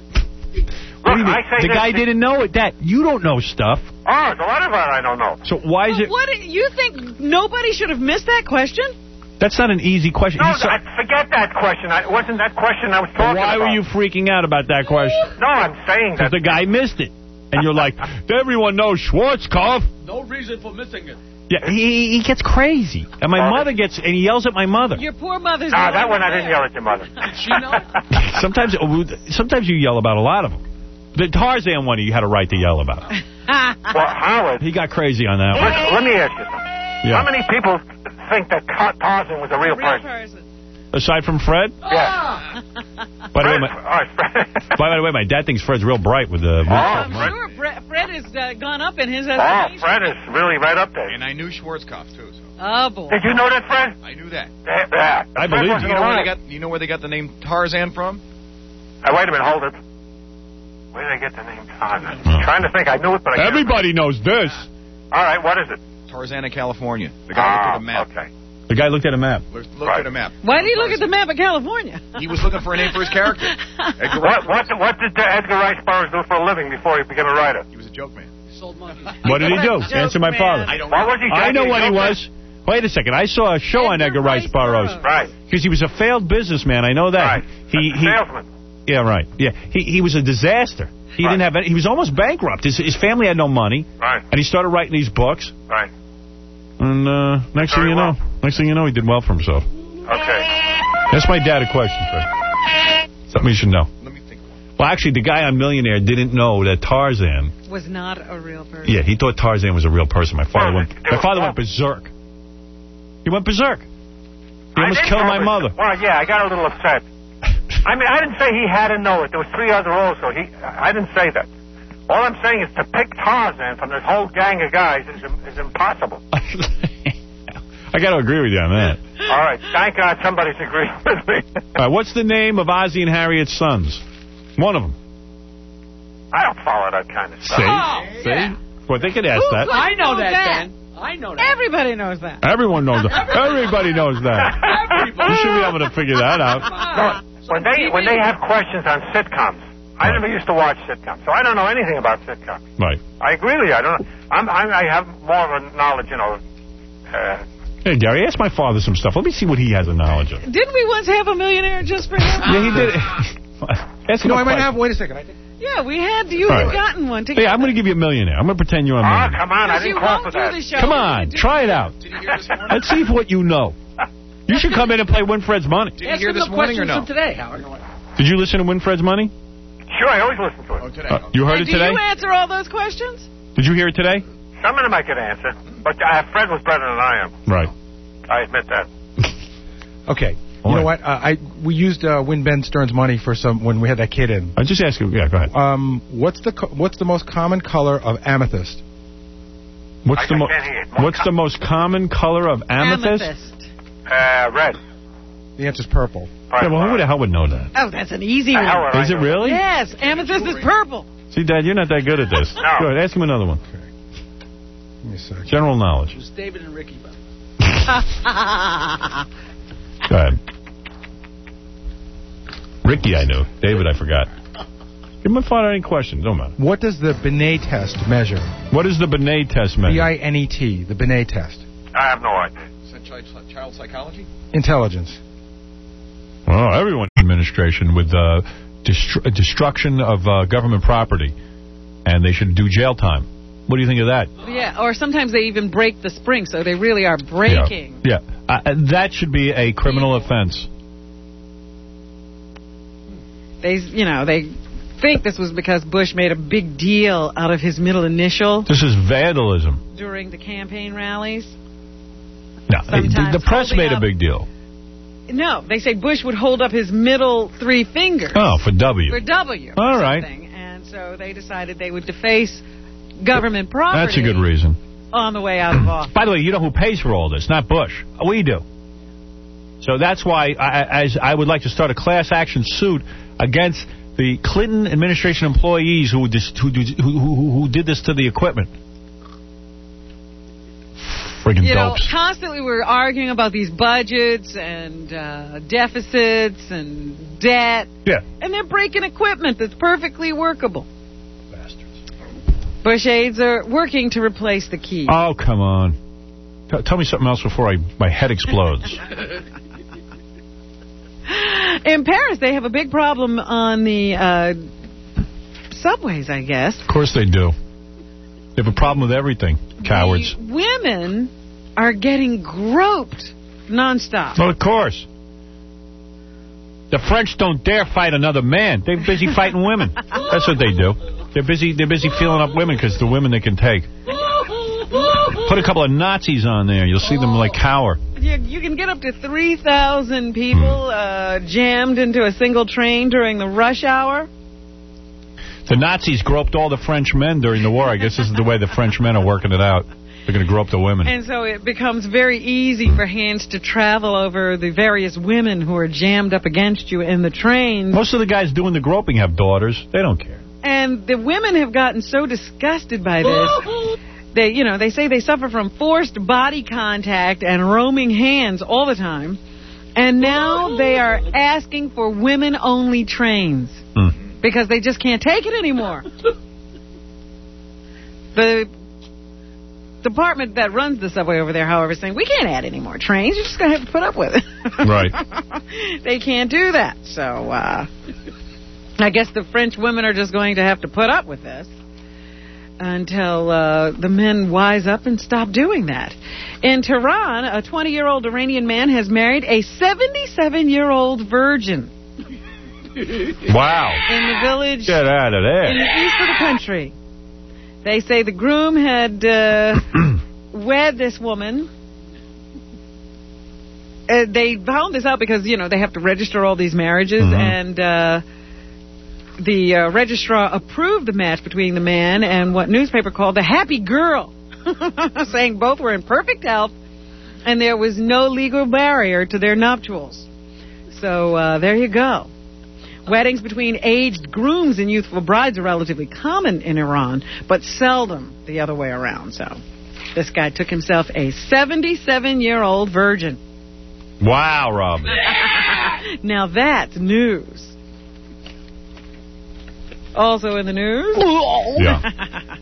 What do you Look, mean? I say The this- guy didn't know it. Dad, you don't know stuff. Oh, there's a lot of it I don't know. So why is But it... what you think nobody should have missed that question? That's not an easy question. No, He saw- I, forget that question. I, it wasn't that question I was talking Why about. were you freaking out about that question? No, I'm saying Because that. the guy missed it. And you're like, everyone knows Schwarzkopf. No reason for missing it. Yeah, he, he gets crazy. And my Oh. mother gets... And he yells at my mother. Your poor mother's... Nah, no that one I longer didn't there. yell at your mother. Did she know? Sometimes sometimes you yell about a lot of them. The Tarzan one you had a right to yell about. Well, Howard, He got crazy on that one. let, let me ask you something. Yeah. How many people think that Tar- Tarzan was a real, Real person? person. Aside from Fred? Yeah. By the way, Fred, my, all right, Fred. by the way, my dad thinks Fred's real bright with the... Oh, I'm Fred. sure Fred, Fred has uh, gone up in his Oh, estimation. Fred is really right up there. And I knew Schwarzkopf, too. So. Oh, boy. Did you know that, Fred? I knew that. Yeah. yeah. I Fred believe wasn't You know, where they alive. got, you know where they got the name Tarzan from? Uh, wait a minute, hold it. Where did I get the name Tarzan? I'm trying to think. I knew it, but I can't Everybody knows this. remember. All right, what is it? Tarzana, California. The guy looked at a map. Okay. The guy looked at a map. Looked, looked Right. at a map. Why did he look at the map of California? He was looking for a name for his character. Edgar What, Rice. what, what did uh, Edgar Rice Burroughs do for a living before he became a writer? He was a joke man. Sold monkeys. What did he do? Joke Answer my man. father. I don't What was he? I know Jackie what he Joker? was. Wait a second. I saw a show on Edgar Edgar Rice Rice Burroughs. Burroughs. Right. Because he was a failed businessman. I know that. Right. He, he, Salesman. yeah, right. Yeah. He, he was a disaster. He Right. didn't have any, he was almost bankrupt. His, his family had no money. Right. And he started writing these books. Right. And uh, next thing Very you know, well. next thing you know, he did well for himself. Okay. That's my dad a question, Fred. Something you should know. Let me think. Well, actually, the guy on Millionaire didn't know that Tarzan... Was not a real person. Yeah, he thought Tarzan was a real person. My father Well, went. they My were- father went berserk. He went berserk. He I almost didn't killed know my it. mother. Well, yeah, I got a little upset. I mean, I didn't say he had to know it. There was three other also. He, I didn't say that. All I'm saying is to pick Tarzan from this whole gang of guys is, is impossible. I got to agree with you on that. All right, thank God somebody's agreeing with me. All right, what's the name of Ozzie and Harriet's sons? One of them. I don't follow that kind of stuff. See? Oh, See? yeah. Well, they could ask Who that. could I know know that, that? Ben. I know that. Everybody knows that. Everyone knows that. Everybody knows that. Everybody. You should be able to figure that out. No, when they when they have questions on sitcoms, I never used to watch sitcoms, so I don't know anything about sitcoms. Right. I agree with you. I don't. I'm, I'm I have more of a knowledge, you know. Uh, Hey, Gary, ask my father some stuff. Let me see what he has a knowledge of. Didn't we once have a millionaire just for him? Yeah, he did. Ask You him know, a I might question. have. Wait a second. I think. Yeah, we had you All had right. gotten one together. Yeah, I'm going to give you a millionaire. I'm going to pretend you're a Ah, millionaire. come on. I Because didn't you call won't for do that. the show. Come on, try it out. Let's see if what you know. You should come in and play Winfred's Money. Ask him the questions from today, Howard. Did you listen to Winfred's Money? Sure, I always listen to it. Oh, today. Uh, you heard And it do today? you answer all those questions? Did you hear it today? Some of them I could answer, but uh, Fred was better than I am. Right. I admit that. Okay. You know what? Uh, I we used uh, Win Ben Stern's money for some when we had that kid in. I just asked you. Yeah, go ahead. Um, what's the co- what's the most common color of amethyst? What's I- the I mo- can't hear it. What's the most common color of amethyst? Uh, red. The answer's purple. Yeah, well, who the hell would know that? Oh, that's an easy The one. hell would I Is it know? really? Yes, amethyst is purple. See, Dad, you're not that good at this. No. Go ahead, ask him another one. Give me a second. General knowledge. It was David and Ricky, brother. Go ahead. Ricky, I knew. David, I forgot. Give him a find any questions. Don't matter. What does the Binet test measure? What is the Binet test measure? B I N E T, the Binet test. I have no idea. Is that child psychology? Intelligence. Oh, everyone in administration with uh, destru- destruction of uh, government property, and they should do jail time. What do you think of that? Yeah, or sometimes they even break the spring, so they really are breaking. Yeah, yeah. Uh, that should be a criminal offense. They, you know, they think this was because Bush made a big deal out of his middle initial This is vandalism. during the campaign rallies. No, the, Sometimes the press holding made a up- big deal. No, they say Bush would hold up his middle three fingers. Oh, for W. For W. All right. something. And so they decided they would deface government property. That's a good reason. On the way out of office. By the way, you know who pays for all this? Not Bush. We do. So that's why I, I, I would like to start a class action suit against the Clinton administration employees who, dis, who, who, who, who did this to the equipment. Friggin' You know, dopes. constantly we're arguing about these budgets and uh, deficits and debt. Yeah. And they're breaking equipment that's perfectly workable. Bastards. Bush aides are working to replace the key. Oh, come on. T- tell me something else before I my head explodes. In Paris, they have a big problem on the uh, subways, I guess. Of course they do. They have a problem with everything. Cowards. The women are getting groped nonstop. Well, of course. The French don't dare fight another man. They're busy fighting women. That's what they do. They're busy. They're busy feeling up women because the women they can take. Put a couple of Nazis on there. You'll see them like cower. You, you can get up to three thousand people uh, jammed into a single train during the rush hour. The Nazis groped all the French men during the war. I guess this is the way the French men are working it out. They're going to grope the women. And so it becomes very easy for hands to travel over the various women who are jammed up against you in the trains. Most of the guys doing the groping have daughters. They don't care. And the women have gotten so disgusted by this. They, you know, they say they suffer from forced body contact and roaming hands all the time. And now they are asking for women-only trains. Hmm. Because they just can't take it anymore. The department that runs the subway over there, however, is saying, we can't add any more trains. You're just going to have to put up with it. Right. They can't do that. So, uh, I guess the French women are just going to have to put up with this until uh, the men wise up and stop doing that. In Tehran, a twenty-year-old Iranian man has married a seventy-seven-year-old virgin. Wow. In the village. Get out of there. In the east of the country. They say the groom had uh, wed this woman. Uh, they found this out because, you know, they have to register all these marriages, Mm-hmm. and uh, the uh, registrar approved the match between the man and what newspaper called the happy girl, saying both were in perfect health and there was no legal barrier to their nuptials. So uh, there you go. Weddings between aged grooms and youthful brides are relatively common in Iran, but seldom the other way around. So this guy took himself a seventy-seven-year-old virgin. Wow, Rob. Now that's news. Also in the news. Yeah.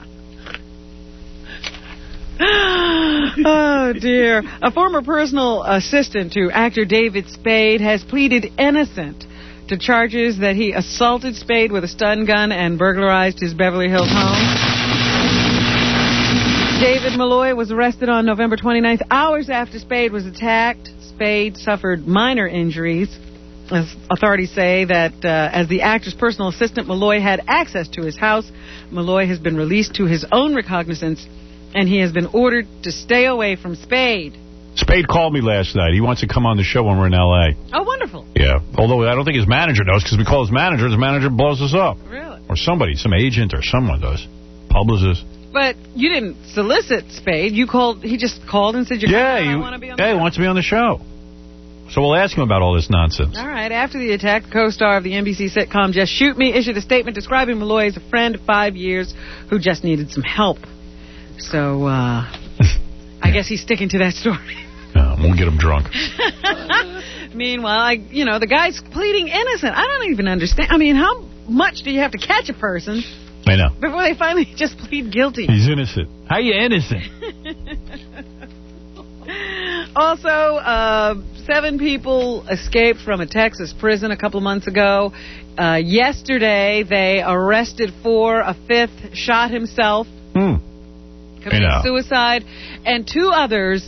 Oh, dear. A former personal assistant to actor David Spade has pleaded innocent to charges that he assaulted Spade with a stun gun and burglarized his Beverly Hills home. David Malloy was arrested on November twenty-ninth, hours after Spade was attacked. Spade suffered minor injuries. As authorities say that uh, as the actor's personal assistant, Malloy had access to his house. Malloy has been released to his own recognizance, and he has been ordered to stay away from Spade. Spade called me last night. He wants to come on the show when we're in L A. Oh, wonderful. Yeah, although I don't think his manager knows, because we call his manager, his manager blows us up. Really? Or somebody, some agent or someone does. Publicist. But you didn't solicit Spade. You called. He just called and said, "You're yeah, coming on, you, I want to be on the yeah, show." he wants to be on the show. So we'll ask him about all this nonsense. All right. After the attack, the co-star of the N B C sitcom Just Shoot Me issued a statement describing Malloy as a friend of five years who just needed some help. So uh, I guess he's sticking to that story. No, we'll get him drunk. Meanwhile, I, you know, the guy's pleading innocent. I don't even understand. I mean, how much do you have to catch a person I know. before they finally just plead guilty? He's innocent. How you innocent? Also, uh, seven people escaped from a Texas prison a couple of months ago. Uh, yesterday, they arrested four. A fifth shot himself, Hmm. committed Yeah. suicide, and two others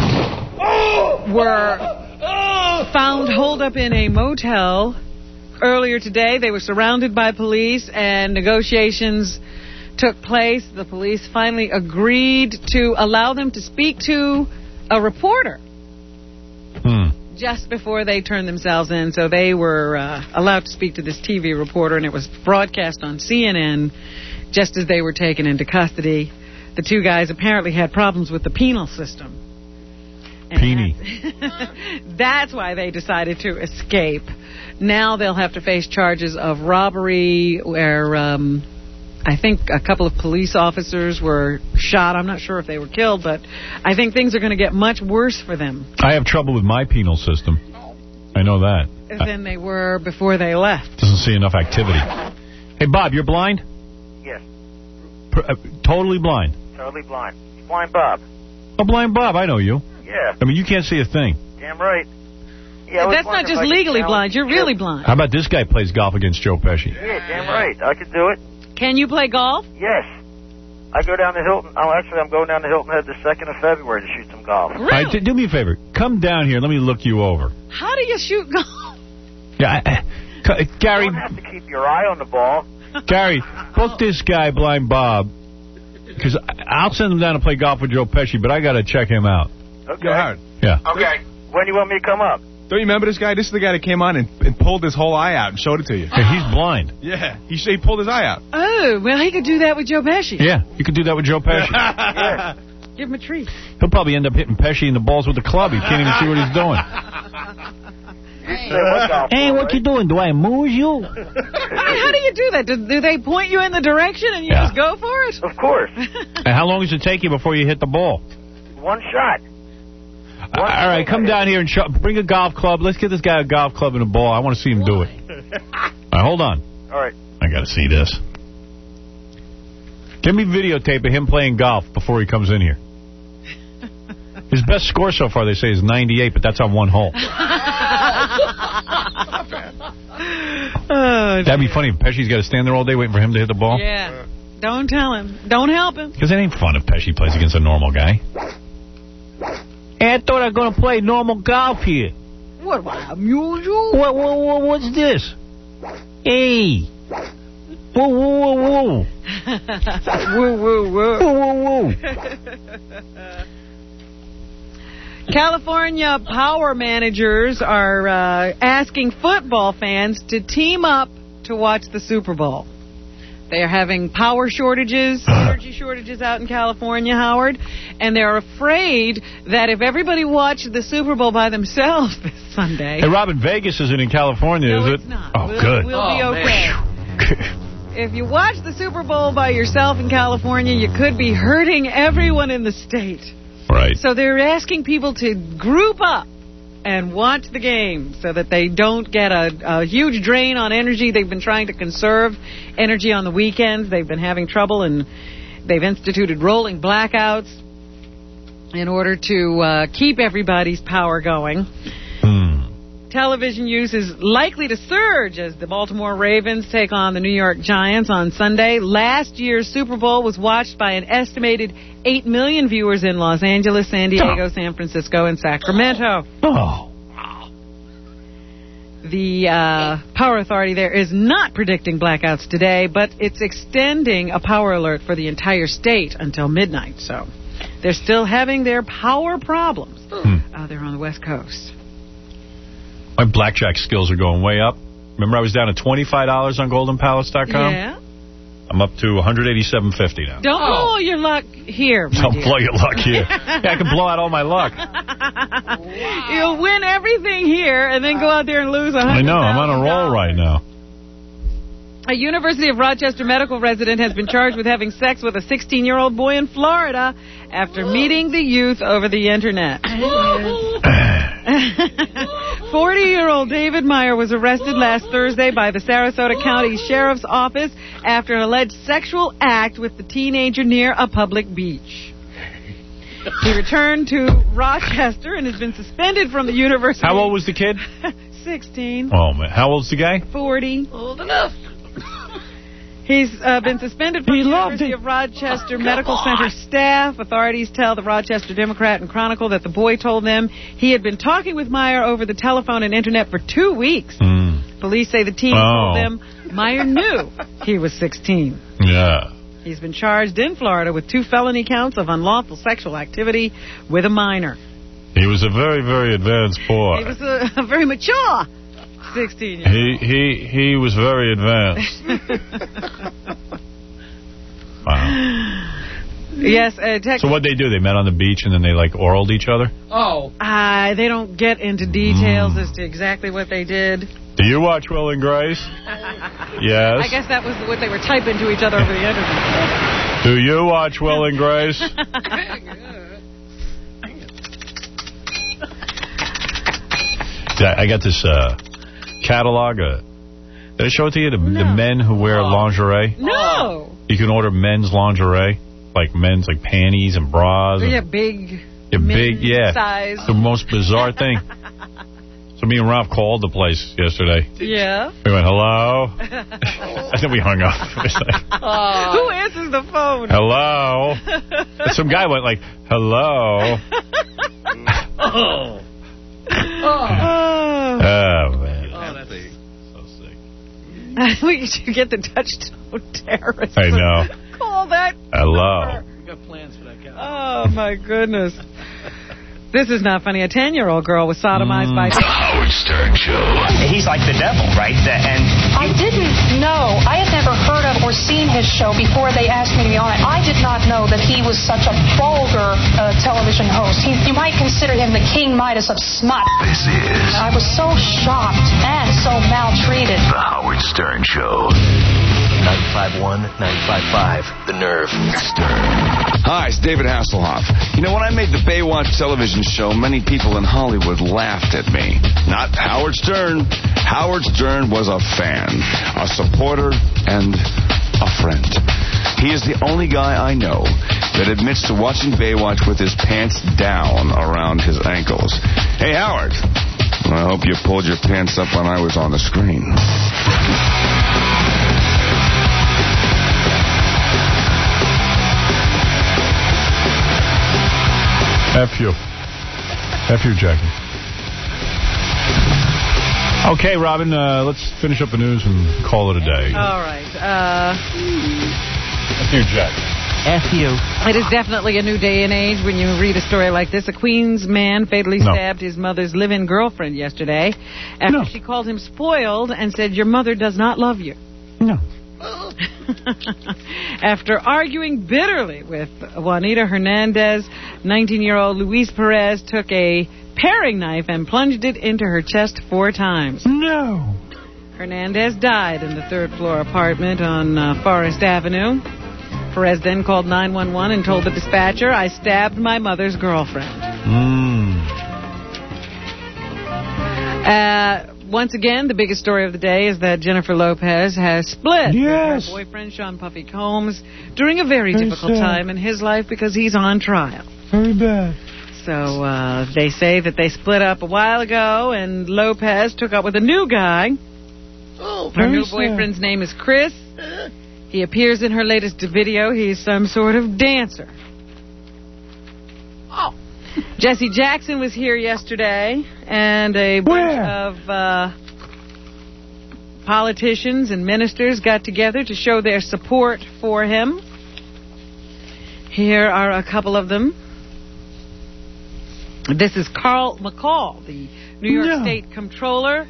were found holed up in a motel earlier today. They were surrounded by police, and negotiations took place. The police finally agreed to allow them to speak to a reporter Hmm. just before they turned themselves in. So they were uh, allowed to speak to this T V reporter, and it was broadcast on C N N just as they were taken into custody. The two guys apparently had problems with the penal system. Peeny. That's why they decided to escape. Now they'll have to face charges of robbery, where um, I think a couple of police officers were shot. I'm not sure if they were killed, but I think things are going to get much worse for them I have trouble with my penal system. I know that. than they were before they left. Doesn't see enough activity. Hey, Bob, you're blind? Yes, Pr- uh, totally blind. totally blind. Blind Bob. Oh, blind Bob, I know you. Yeah, I mean, you can't see a thing. damn right. Yeah, I was That's not wondering just if I could legally challenge blind. You're you. really blind. How about this guy plays golf against Joe Pesci? Yeah, damn right. I could do it. Can you play golf? Yes. I go down to Hilton. Oh, actually, I'm going down to Hilton Head the second of February to shoot some golf. Really? All right, d- do me a favor. Come down here. Let me look you over. How do you shoot golf? Yeah, I, I, C- Gary, You don't have to keep your eye on the ball. Gary, book this guy, Blind Bob, because I'll send him down to play golf with Joe Pesci, but I got to check him out. Okay. Yo, Howard. Yeah. Okay. When do you want me to come up? Don't you remember this guy? This is the guy that came on and, and pulled his whole eye out and showed it to you. Hey, he's blind. Yeah, he, he pulled his eye out. Oh, well, he could do that with Joe Pesci. Yeah, you could do that with Joe Pesci. Yeah. Give him a treat. He'll probably end up hitting Pesci in the balls with the club. He can't even see what he's doing. Hey, what you doing? Do I move you? How, how do you do that? Do, do they point you in the direction and you Yeah. just go for it? Of course. And how long does it take you before you hit the ball? One shot. All right, come down here and show, bring a golf club. Let's get this guy a golf club and a ball. I want to see him do it. All right, hold on. All right. I got to see this. Give me videotape of him playing golf before he comes in here. His best score so far, they say, is ninety-eight, but that's on one hole. Oh, That'd be funny if Pesci's got to stand there all day waiting for him to hit the ball. yeah. Don't tell him. Don't help him. Because it ain't fun if Pesci plays against a normal guy. Hey, I thought I was going to play normal golf here. What about usual? What, what, what, what's this? Hey. Whoa, whoa, whoa, whoa. Woo, woo, woo. Whoa, whoa, whoa. California power managers are uh, asking football fans to team up to watch the Super Bowl. They are having power shortages, energy shortages out in California, Howard, and they're afraid that if everybody watched the Super Bowl by themselves this Sunday... Hey, Robin, Vegas isn't in California, No, is it's it? not. Oh, We'll- good. we'll be okay. If you watch the Super Bowl by yourself in California, you could be hurting everyone in the state. Right. So they're asking people to group up and watch the game so that they don't get a, a huge drain on energy. They've been trying to conserve energy on the weekends. They've been having trouble, and they've instituted rolling blackouts in order to uh, keep everybody's power going. Television use is likely to surge as the Baltimore Ravens take on the New York Giants on Sunday. Last year's Super Bowl was watched by an estimated eight million viewers in Los Angeles, San Diego, San Francisco, and Sacramento. Oh. The uh, Power Authority there is not predicting blackouts today, but it's extending a power alert for the entire state until midnight. So they're still having their power problems Hmm. out there on the West Coast. My blackjack skills are going way up. Remember I was down at twenty-five dollars on golden palace dot com? Yeah. I'm up to one hundred eighty-seven fifty now. Don't blow your luck here, my Don't dear. blow your luck here. Yeah, I can blow out all my luck. You'll win everything here and then go out there and lose one hundred I know. I'm on a roll right now. A University of Rochester medical resident has been charged with having sex with a sixteen-year-old boy in Florida after meeting the youth over the Internet. forty-year-old David Meyer was arrested last Thursday by the Sarasota County Sheriff's Office after an alleged sexual act with the teenager near a public beach. He returned to Rochester and has been suspended from the university. How old was the kid? sixteen. Oh, man. How old's the guy? forty. Old enough. He's uh, been suspended from the University of Rochester Medical Center staff. Authorities tell the Rochester Democrat and Chronicle that the boy told them he had been talking with Meyer over the telephone and internet for two weeks. Mm. Police say the teen Oh. told them Meyer knew he was sixteen. Yeah. He's been charged in Florida with two felony counts of unlawful sexual activity with a minor. He was a very, very advanced boy. He was a, a very mature sixteen year old. He he he was very advanced. Wow. Yes, uh, Texas. So what'd they do? They met on the beach and then they like oraled each other? Oh. Uh, they don't get into details as to exactly what they did. Do you watch Will and Grace? Yes. I guess that was what they were typing to each other over the internet. Do you watch Will and Grace? Yeah, I got this uh, catalog. Uh, did I show it to you? The, No. the men who wear lingerie. No. You can order men's lingerie, like men's like panties and bras. So and, yeah, big. yeah, big, yeah. size. The most bizarre thing. So me and Ralph called the place yesterday. Yeah. We went, hello? I think we hung up. It was like, Who answers the phone? hello? And some guy went like, hello? Oh. Oh. Oh, man. Oh, that's We should get the touchstone terrorist. I know. Call that. Hello. We got plans for that guy. Oh, my goodness. This is not funny. A ten-year-old girl was sodomized by... The Howard Stern Show. He's like the devil, right? The- And I didn't know. I had never heard of or seen his show before they asked me to be on it. I did not know that he was such a vulgar uh, television host. He, you might consider him the King Midas of smut. This is I was so shocked and so maltreated. The Howard Stern Show. ninety-five point one, ninety-five point five, The Nerve. Stern. Hi, it's David Hasselhoff. You know, when I made the Baywatch television show, many people in Hollywood laughed at me. Not Howard Stern. Howard Stern was a fan, a supporter, and a friend. He is the only guy I know that admits to watching Baywatch with his pants down around his ankles. Hey, Howard, I hope you pulled your pants up when I was on the screen. F you. F you, Jackie. Okay, Robin, uh, let's finish up the news and call it a day. All right. Uh, F you, Jackie. F you. It is definitely a new day and age when you read a story like this. A Queens man fatally No. stabbed his mother's live-in girlfriend yesterday after No. she called him spoiled and said, "Your mother does not love you." No. After arguing bitterly with Juanita Hernandez, nineteen-year-old Luis Perez took a paring knife and plunged it into her chest four times. No. Hernandez died in the third-floor apartment on uh, Forest Avenue. Perez then called nine one one and told the dispatcher, "I stabbed my mother's girlfriend." Mm. Uh, once again, the biggest story of the day is that Jennifer Lopez has split Yes. with her boyfriend, Sean Puffy Combs, during a very, Very difficult sad. time in his life because he's on trial. Very bad. So uh, they say that they split up a while ago, and Lopez took up with a new guy. Oh, her new boyfriend's name is Chris. He appears in her latest video. He's some sort of dancer. Oh. Jesse Jackson was here yesterday, and a bunch Where? of uh, politicians and ministers got together to show their support for him. Here are a couple of them. This is Carl McCall, the New York no. State Comptroller.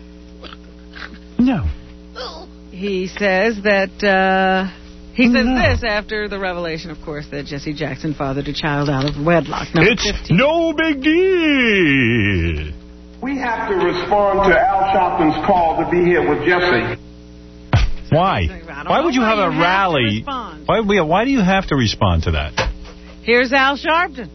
No. He says that, uh, he says no. this after the revelation, of course, that Jesse Jackson fathered a child out of wedlock. Number it's fifteen. No big deal. We have to respond to Al Sharpton's call to be here with Jesse. Why? Why would you have a rally? Why, why do you have to respond to that? Here's Al Sharpton.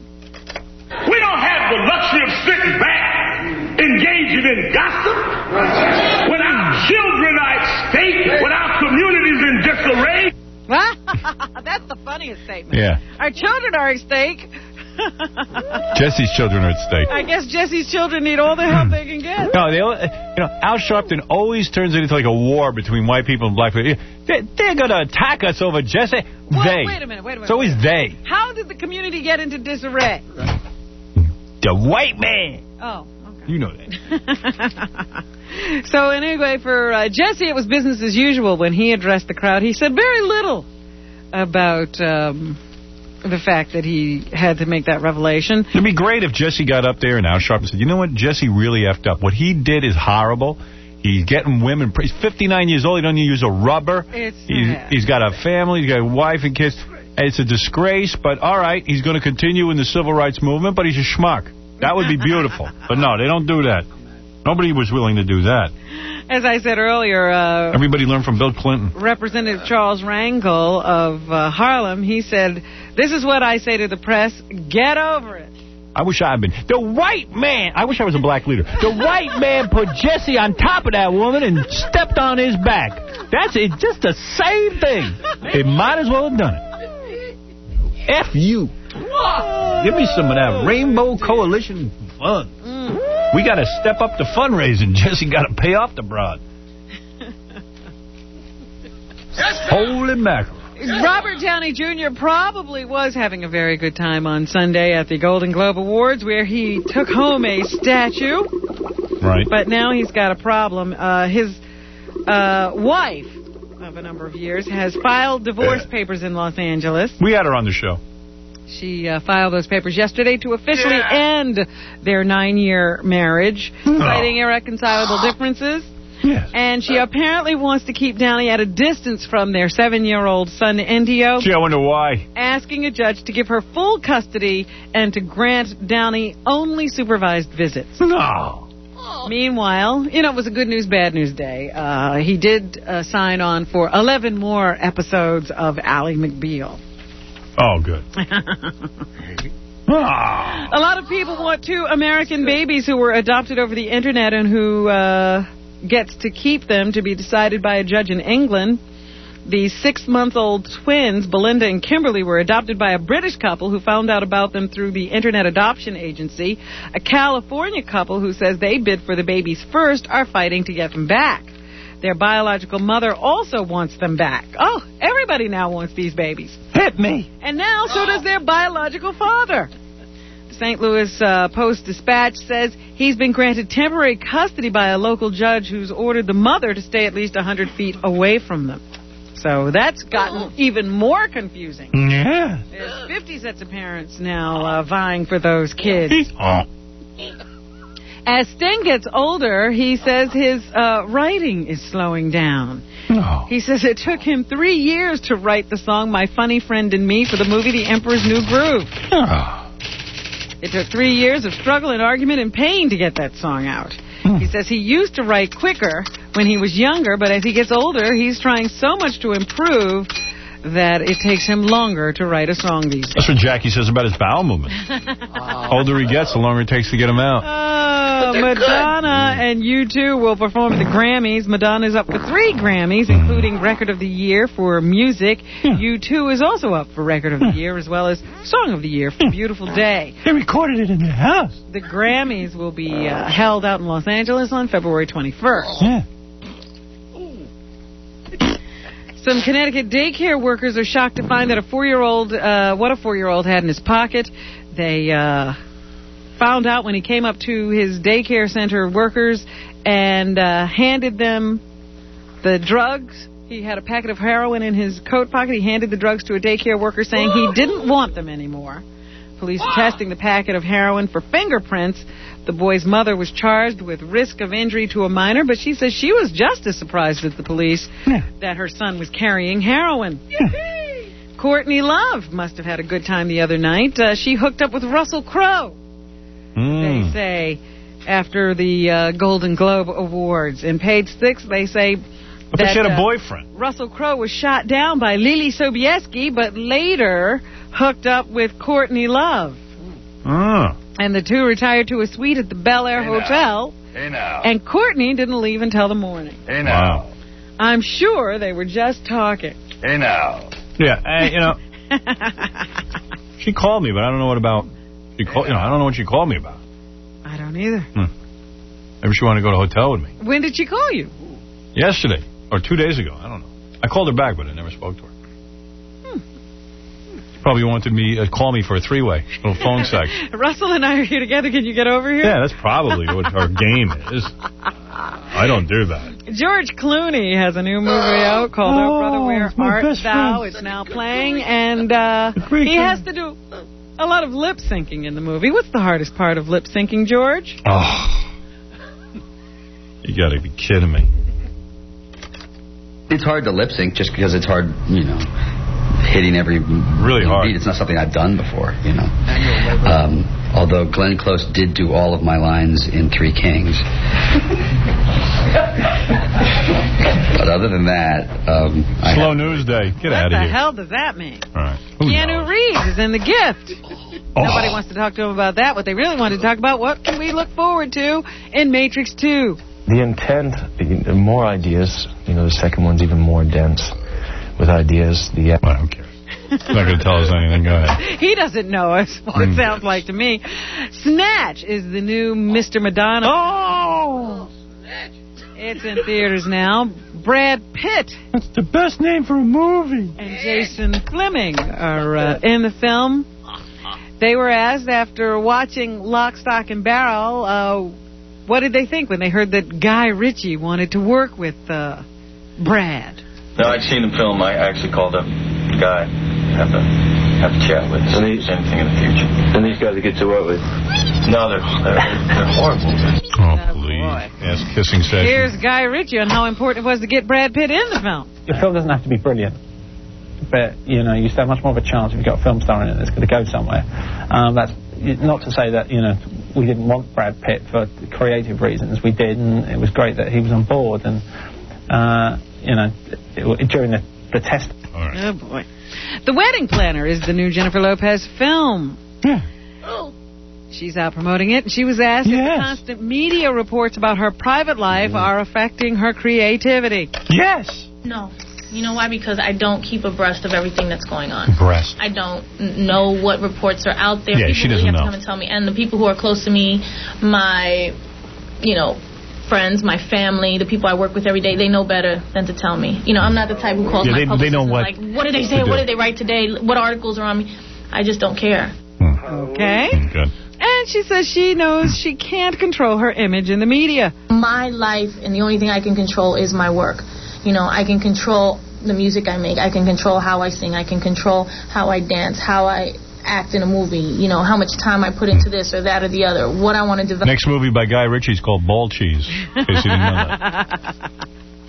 We don't have the luxury of sitting back, engaging in gossip. When our children are at stake, when our communities in disarray. That's the funniest statement. Yeah. Our children are at stake. Jesse's children are at stake. I guess Jesse's children need all the help they can get. No, they, you know, Al Sharpton always turns it into like a war between white people and black people. They, they're going to attack us over Jesse. Well, they. Wait a minute, wait a minute. It's always they. How did the community get into disarray? The white man. Oh, okay. You know that. So anyway, for uh, Jesse, it was business as usual when he addressed the crowd. He said very little about um, the fact that he had to make that revelation. It'd be great if Jesse got up there and Al Sharpton said, you know what, Jesse really effed up. What he did is horrible. He's getting women. He's fifty-nine years old. He doesn't use a rubber. It's he's, he's got a family. He's got a wife and kids. It's a disgrace, but all right, he's going to continue in the civil rights movement, but he's a schmuck. That would be beautiful. But no, they don't do that. Nobody was willing to do that. As I said earlier... Uh, Everybody learned from Bill Clinton. Representative Charles Rangel of uh, Harlem, he said, this is what I say to the press, get over it. I wish I had been. The white man, I wish I was a black leader. The white man put Jesse on top of that woman and stepped on his back. That's it, just the same thing. It might as well have done it. F you. Give me some of that Rainbow Coalition fun. Mm. We got to step up the fundraising. Jesse got to pay off the broad. Holy mackerel. Robert Downey Junior probably was having a very good time on Sunday at the Golden Globe Awards, where he took home a statue. Right. But now he's got a problem. Uh, his uh, wife of a number of years has filed divorce papers in Los Angeles. We had her on the show. She uh, filed those papers yesterday to officially yeah. end their nine-year marriage, oh. citing irreconcilable differences. Yes. And she apparently wants to keep Downey at a distance from their seven-year-old son, Indio. Gee, I wonder why. Asking a judge to give her full custody and to grant Downey only supervised visits. No. Meanwhile, you know, it was a good news, bad news day. Uh, he did uh, sign on for eleven more episodes of Ally McBeal. Oh, good. Ah. A lot of people want two American babies who were adopted over the Internet and who uh, gets to keep them to be decided by a judge in England. The six-month-old twins, Belinda and Kimberly, were adopted by a British couple who found out about them through the Internet Adoption Agency. A California couple who says they bid for the babies first are fighting to get them back. Their biological mother also wants them back. Oh, everybody now wants these babies. Hit me. And now so does their biological father. The Saint Louis uh, Post-Dispatch says he's been granted temporary custody by a local judge who's ordered the mother to stay at least one hundred feet away from them. So that's gotten even more confusing. Yeah. There's fifty sets of parents now uh, vying for those kids. Oh. As Sting gets older, he says his uh, writing is slowing down. Oh. He says it took him three years to write the song My Funny Friend and Me for the movie The Emperor's New Groove. Oh. It took three years of struggle and argument and pain to get that song out. Hmm. He says he used to write quicker when he was younger, but as he gets older, he's trying so much to improve that it takes him longer to write a song these days. That's what Jackie says about his bowel movement. Oh. Older he gets, the longer it takes to get him out. Oh, Madonna and U two will perform at the Grammys. Madonna's up for three Grammys, including Record of the Year for Music. U two is also up for Record of the Year, as well as Song of the Year for Beautiful Day. They recorded it in their house. The Grammys will be uh, held out in Los Angeles on February twenty-first. Yeah. Some Connecticut daycare workers are shocked to find that a four-year-old, uh, what a four-year-old had in his pocket. They uh, found out when he came up to his daycare center workers and uh, handed them the drugs. He had a packet of heroin in his coat pocket. He handed the drugs to a daycare worker saying he didn't want them anymore. Police are testing the packet of heroin for fingerprints. The boy's mother was charged with risk of injury to a minor, but she says she was just as surprised as the police yeah. that her son was carrying heroin. Yeah. Courtney Love must have had a good time the other night. Uh, she hooked up with Russell Crowe, mm. they say, after the uh, Golden Globe Awards. In page six, they say but that she had a uh, boyfriend. Russell Crowe was shot down by Lily Sobieski, but later hooked up with Courtney Love. Ah. And the two retired to a suite at the Bel Air hey Hotel. Now. Hey now. And Courtney didn't leave until the morning. Hey now. Wow. I'm sure they were just talking. Hey now. Yeah, uh, you know. She called me, but I don't know what about. She called, you know, I don't know what she called me about. I don't either. Hmm. Maybe she wanted to go to a hotel with me. When did she call you? Yesterday or two days ago. I don't know. I called her back, but I never spoke to her. Probably wanted me uh, call me for a three-way, a little phone sex. Russell and I are here together. Can you get over here? Yeah, that's probably what her game is. I don't do that. George Clooney has a new movie out called Oh, Brother, Where Art Thou? It's now playing, and uh, he has to do a lot of lip-syncing in the movie. What's the hardest part of lip-syncing, George? Oh, you got to be kidding me. It's hard to lip-sync just because it's hard, you know, hitting every really hard beat. It's not something I've done before, you know. Um, although Glenn Close did do all of my lines in Three Kings. But other than that, um, slow news day. Get out of here. What the hell does that mean? All right. Keanu Reeves is in The Gift. Oh. Nobody wants to talk to him about that. What they really want to talk about, what can we look forward to in Matrix two? The intent, more ideas. You know, the second one's even more dense with ideas. The well, who cares? He's not going to tell us anything. Go ahead. He doesn't know us. What it sounds like to me. Snatch is the new Mister Madonna. Oh! It's in theaters now. Brad Pitt. That's the best name for a movie. And Jason Fleming are uh, in the film. They were asked after watching Lock, Stock, and Barrel, uh, what did they think when they heard that Guy Ritchie wanted to work with uh, Brad? No, I'd seen the film. I actually called up the guy, have a have a chat with. And these, anything in the future. And these guys you get to work with? No, they're they're, they're horrible. Oh, please. Ass kissing session. Here's Guy Ritchie on how important it was to get Brad Pitt in the film. Your film doesn't have to be brilliant, but you know you still have much more of a chance if you've got a film star in it that's going to go somewhere. Um, that's not to say that you know we didn't want Brad Pitt for creative reasons. We did, and it was great that he was on board. And uh, you know, it, during the, the test. Right. Oh boy, The Wedding Planner is the new Jennifer Lopez film. Yeah. Oh. She's out promoting it. She was asked yes. if the constant media reports about her private life mm. are affecting her creativity. Yes. No. You know why? Because I don't keep abreast of everything that's going on. Abreast. I don't know what reports are out there. Yeah, people she doesn't really have know. to come and tell me. And the people who are close to me, my, you know, friends, my family, the people I work with every day, they know better than to tell me. You know, I'm not the type who calls yeah, my they, publicist they know and what like, what did they say? What did they write today? What articles are on me? I just don't care. Hmm. Okay. Good. And she says she knows she can't control her image in the media. My life, and the only thing I can control is my work. You know, I can control the music I make. I can control how I sing. I can control how I dance, how I act in a movie. You know, how much time I put into this or that or the other. What I want to develop. Next movie by Guy Ritchie is called Ball Cheese, in case you didn't know that.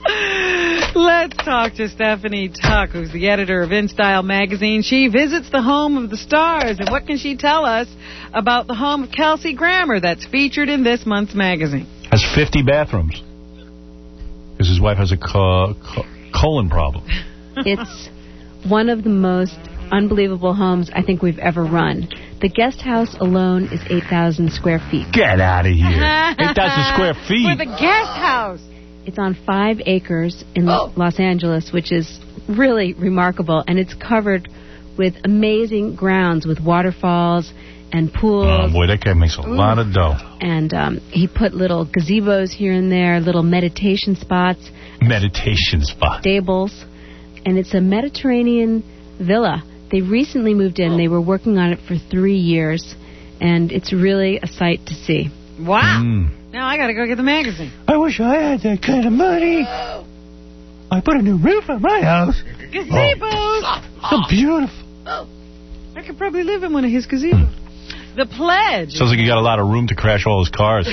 Let's talk to Stephanie Tuck, who's the editor of InStyle magazine. She visits the home of the stars. And what can she tell us about the home of Kelsey Grammer that's featured in this month's magazine? Has fifty bathrooms. Because his wife has a co co colon problem. It's one of the most unbelievable homes I think we've ever run. The guest house alone is eight thousand square feet. Get out of here. eight thousand square feet. For the guest house. It's on five acres in oh. Los Angeles, which is really remarkable. And it's covered with amazing grounds with waterfalls and pools. Oh, boy, that guy makes a Ooh. lot of dough. And um, he put little gazebos here and there, little meditation spots. Meditation spots. Stables. And it's a Mediterranean villa. They recently moved in. They were working on it for three years. And it's really a sight to see. Wow. Mm. Now I got to go get the magazine. I wish I had that kind of money. I put a new roof on my house. Gazebos. Oh. So beautiful. I could probably live in one of his gazebos. The Pledge. Sounds like you got a lot of room to crash all his cars.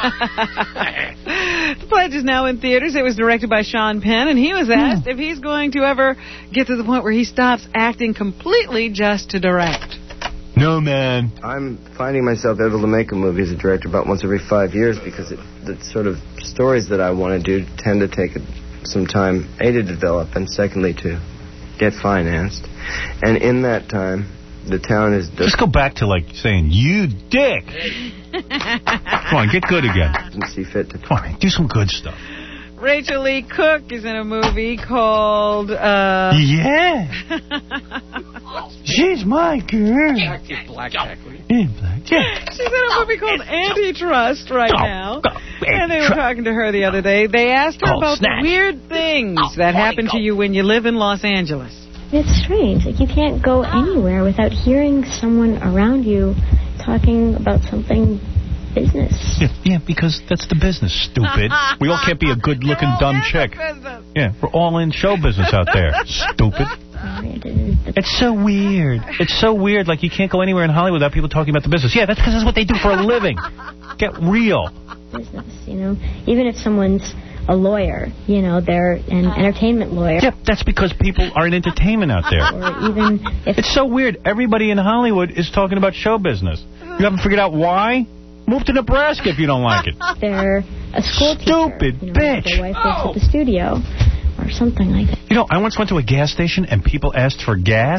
The Pledge is now in theaters. It was directed by Sean Penn, and he was asked mm. if he's going to ever get to the point where he stops acting completely just to direct. No, man. I'm finding myself able to make a movie as a director about once every five years because it, the sort of stories that I want to do tend to take some time, A, to develop, and secondly, to get financed. And in that time, the town is... Just go back to, like, saying, you dick. Come on, get good again. Doesn't see fit to... Come on, do some good stuff. Rachel Lee Cook is in a movie called... Uh... Yeah. She's my girl. Black Jack. Yeah, Black Jack. She's in a movie called Antitrust right go, now. Go, and they were talking to her the other day. They asked her oh, about snatch. the weird things oh, that happen to you when you live in Los Angeles. It's strange. Like, you can't go anywhere without hearing someone around you talking about something business. Yeah, yeah, because that's the business, stupid. We all can't be a good-looking dumb chick. Yeah, we're all in show business out there, stupid. It's so weird. It's so weird. Like, you can't go anywhere in Hollywood without people talking about the business. Yeah, that's because that's what they do for a living. Get real. Business, you know. Even if someone's a lawyer, you know, they're an entertainment lawyer. Yeah, that's because people are in entertainment out there. Or even if... It's so weird. Everybody in Hollywood is talking about show business. You haven't figured out why? Move to Nebraska if you don't like it. They're a school teacher. Stupid you know, bitch. Their wife works oh. at the studio. Or something like that. You know, I once went to a gas station and people asked for gas.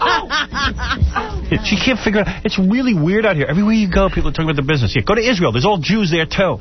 She can't figure out. It's really weird out here. Everywhere you go, people are talking about the business. Yeah, go to Israel. There's all Jews there, too.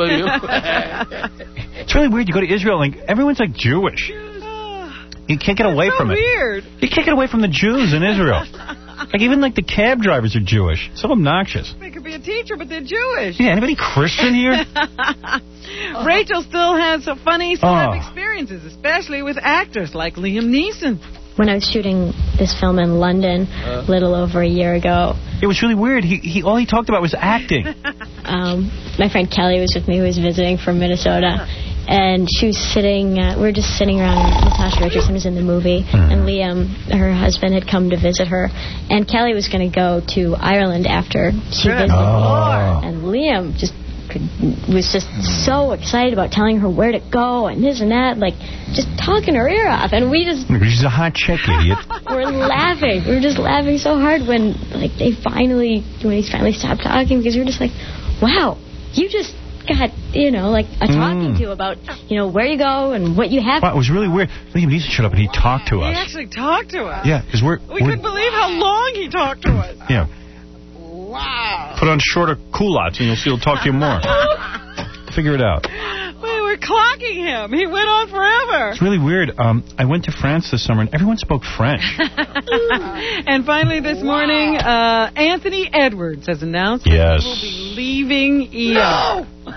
It's really weird. You go to Israel, and everyone's like Jewish. You can't get away so from it. Weird. You can't get away from the Jews in Israel. Like, even like the cab drivers are Jewish. So obnoxious. They could be a teacher, but they're Jewish. Yeah, anybody Christian here? Rachel still has some funny celeb Oh. experiences, especially with actors like Liam Neeson. When I was shooting this film in London a little over a year ago. It was really weird. He, he all he talked about was acting. Um, my friend Kelly was with me, who was visiting from Minnesota. And she was sitting, uh, we were just sitting around, and Natasha Richardson was in the movie, mm. and Liam, her husband, had come to visit her. And Kelly was going to go to Ireland after she Good visited. Lord. And Liam just could, was just so excited about telling her where to go and this and that, like just talking her ear off. And we just... She's a hot chick, idiot. We're laughing. We were just laughing so hard when, like, they finally, when he finally stopped talking, because we were just like, wow, you just... got, you know, like a talking mm. to about, you know, where you go and what you have. Wow, it was really weird. Liam Neeson showed up and he talked to He us. actually talked to us. Yeah, because we're... We we're, couldn't believe how long he talked to us. Yeah. Wow. Put on shorter culottes and you'll see he'll talk to you more. Figure it out. We were clocking him. He went on forever. It's really weird. Um, I went to France this summer and everyone spoke French. And finally this wow. morning, uh, Anthony Edwards has announced yes. that he will be leaving E R. No!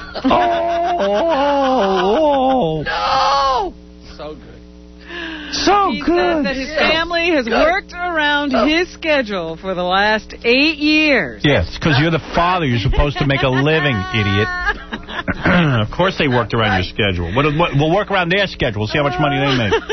oh, no! So good. So he good. Says that his family has good. worked around oh. his schedule for the last eight years. Yes, because you're the father. You're supposed to make a living, idiot. Of course they worked around your schedule. What, what, we'll work around their schedule. See how much money they make.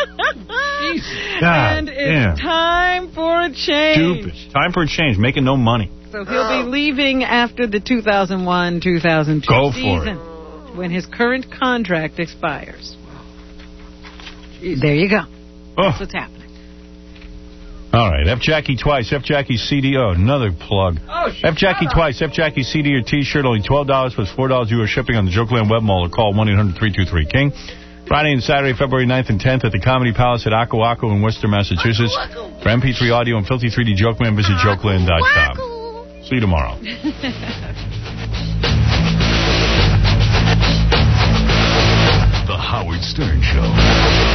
God, and it's yeah. time for a change. Stupid. Time for a change. Making no money. So he'll be leaving after the two thousand one two thousand two Go season for it. when his current contract expires. There you go. Oh. That's what's happening. All right. F Jackie twice. F Jackie C D. Oh, another plug. Oh, F Jackie twice. F Jackie C D or T-shirt. Only twelve dollars plus four dollars U S shipping on the Jokeland Web Mall. Or call one eight hundred three two three King. Friday and Saturday, February ninth and tenth at the Comedy Palace at Aku Aku in Worcester, Massachusetts. For M P three audio and Filthy three D Jokeman, visit jokeland dot com. See you tomorrow. The Howard Stern Show.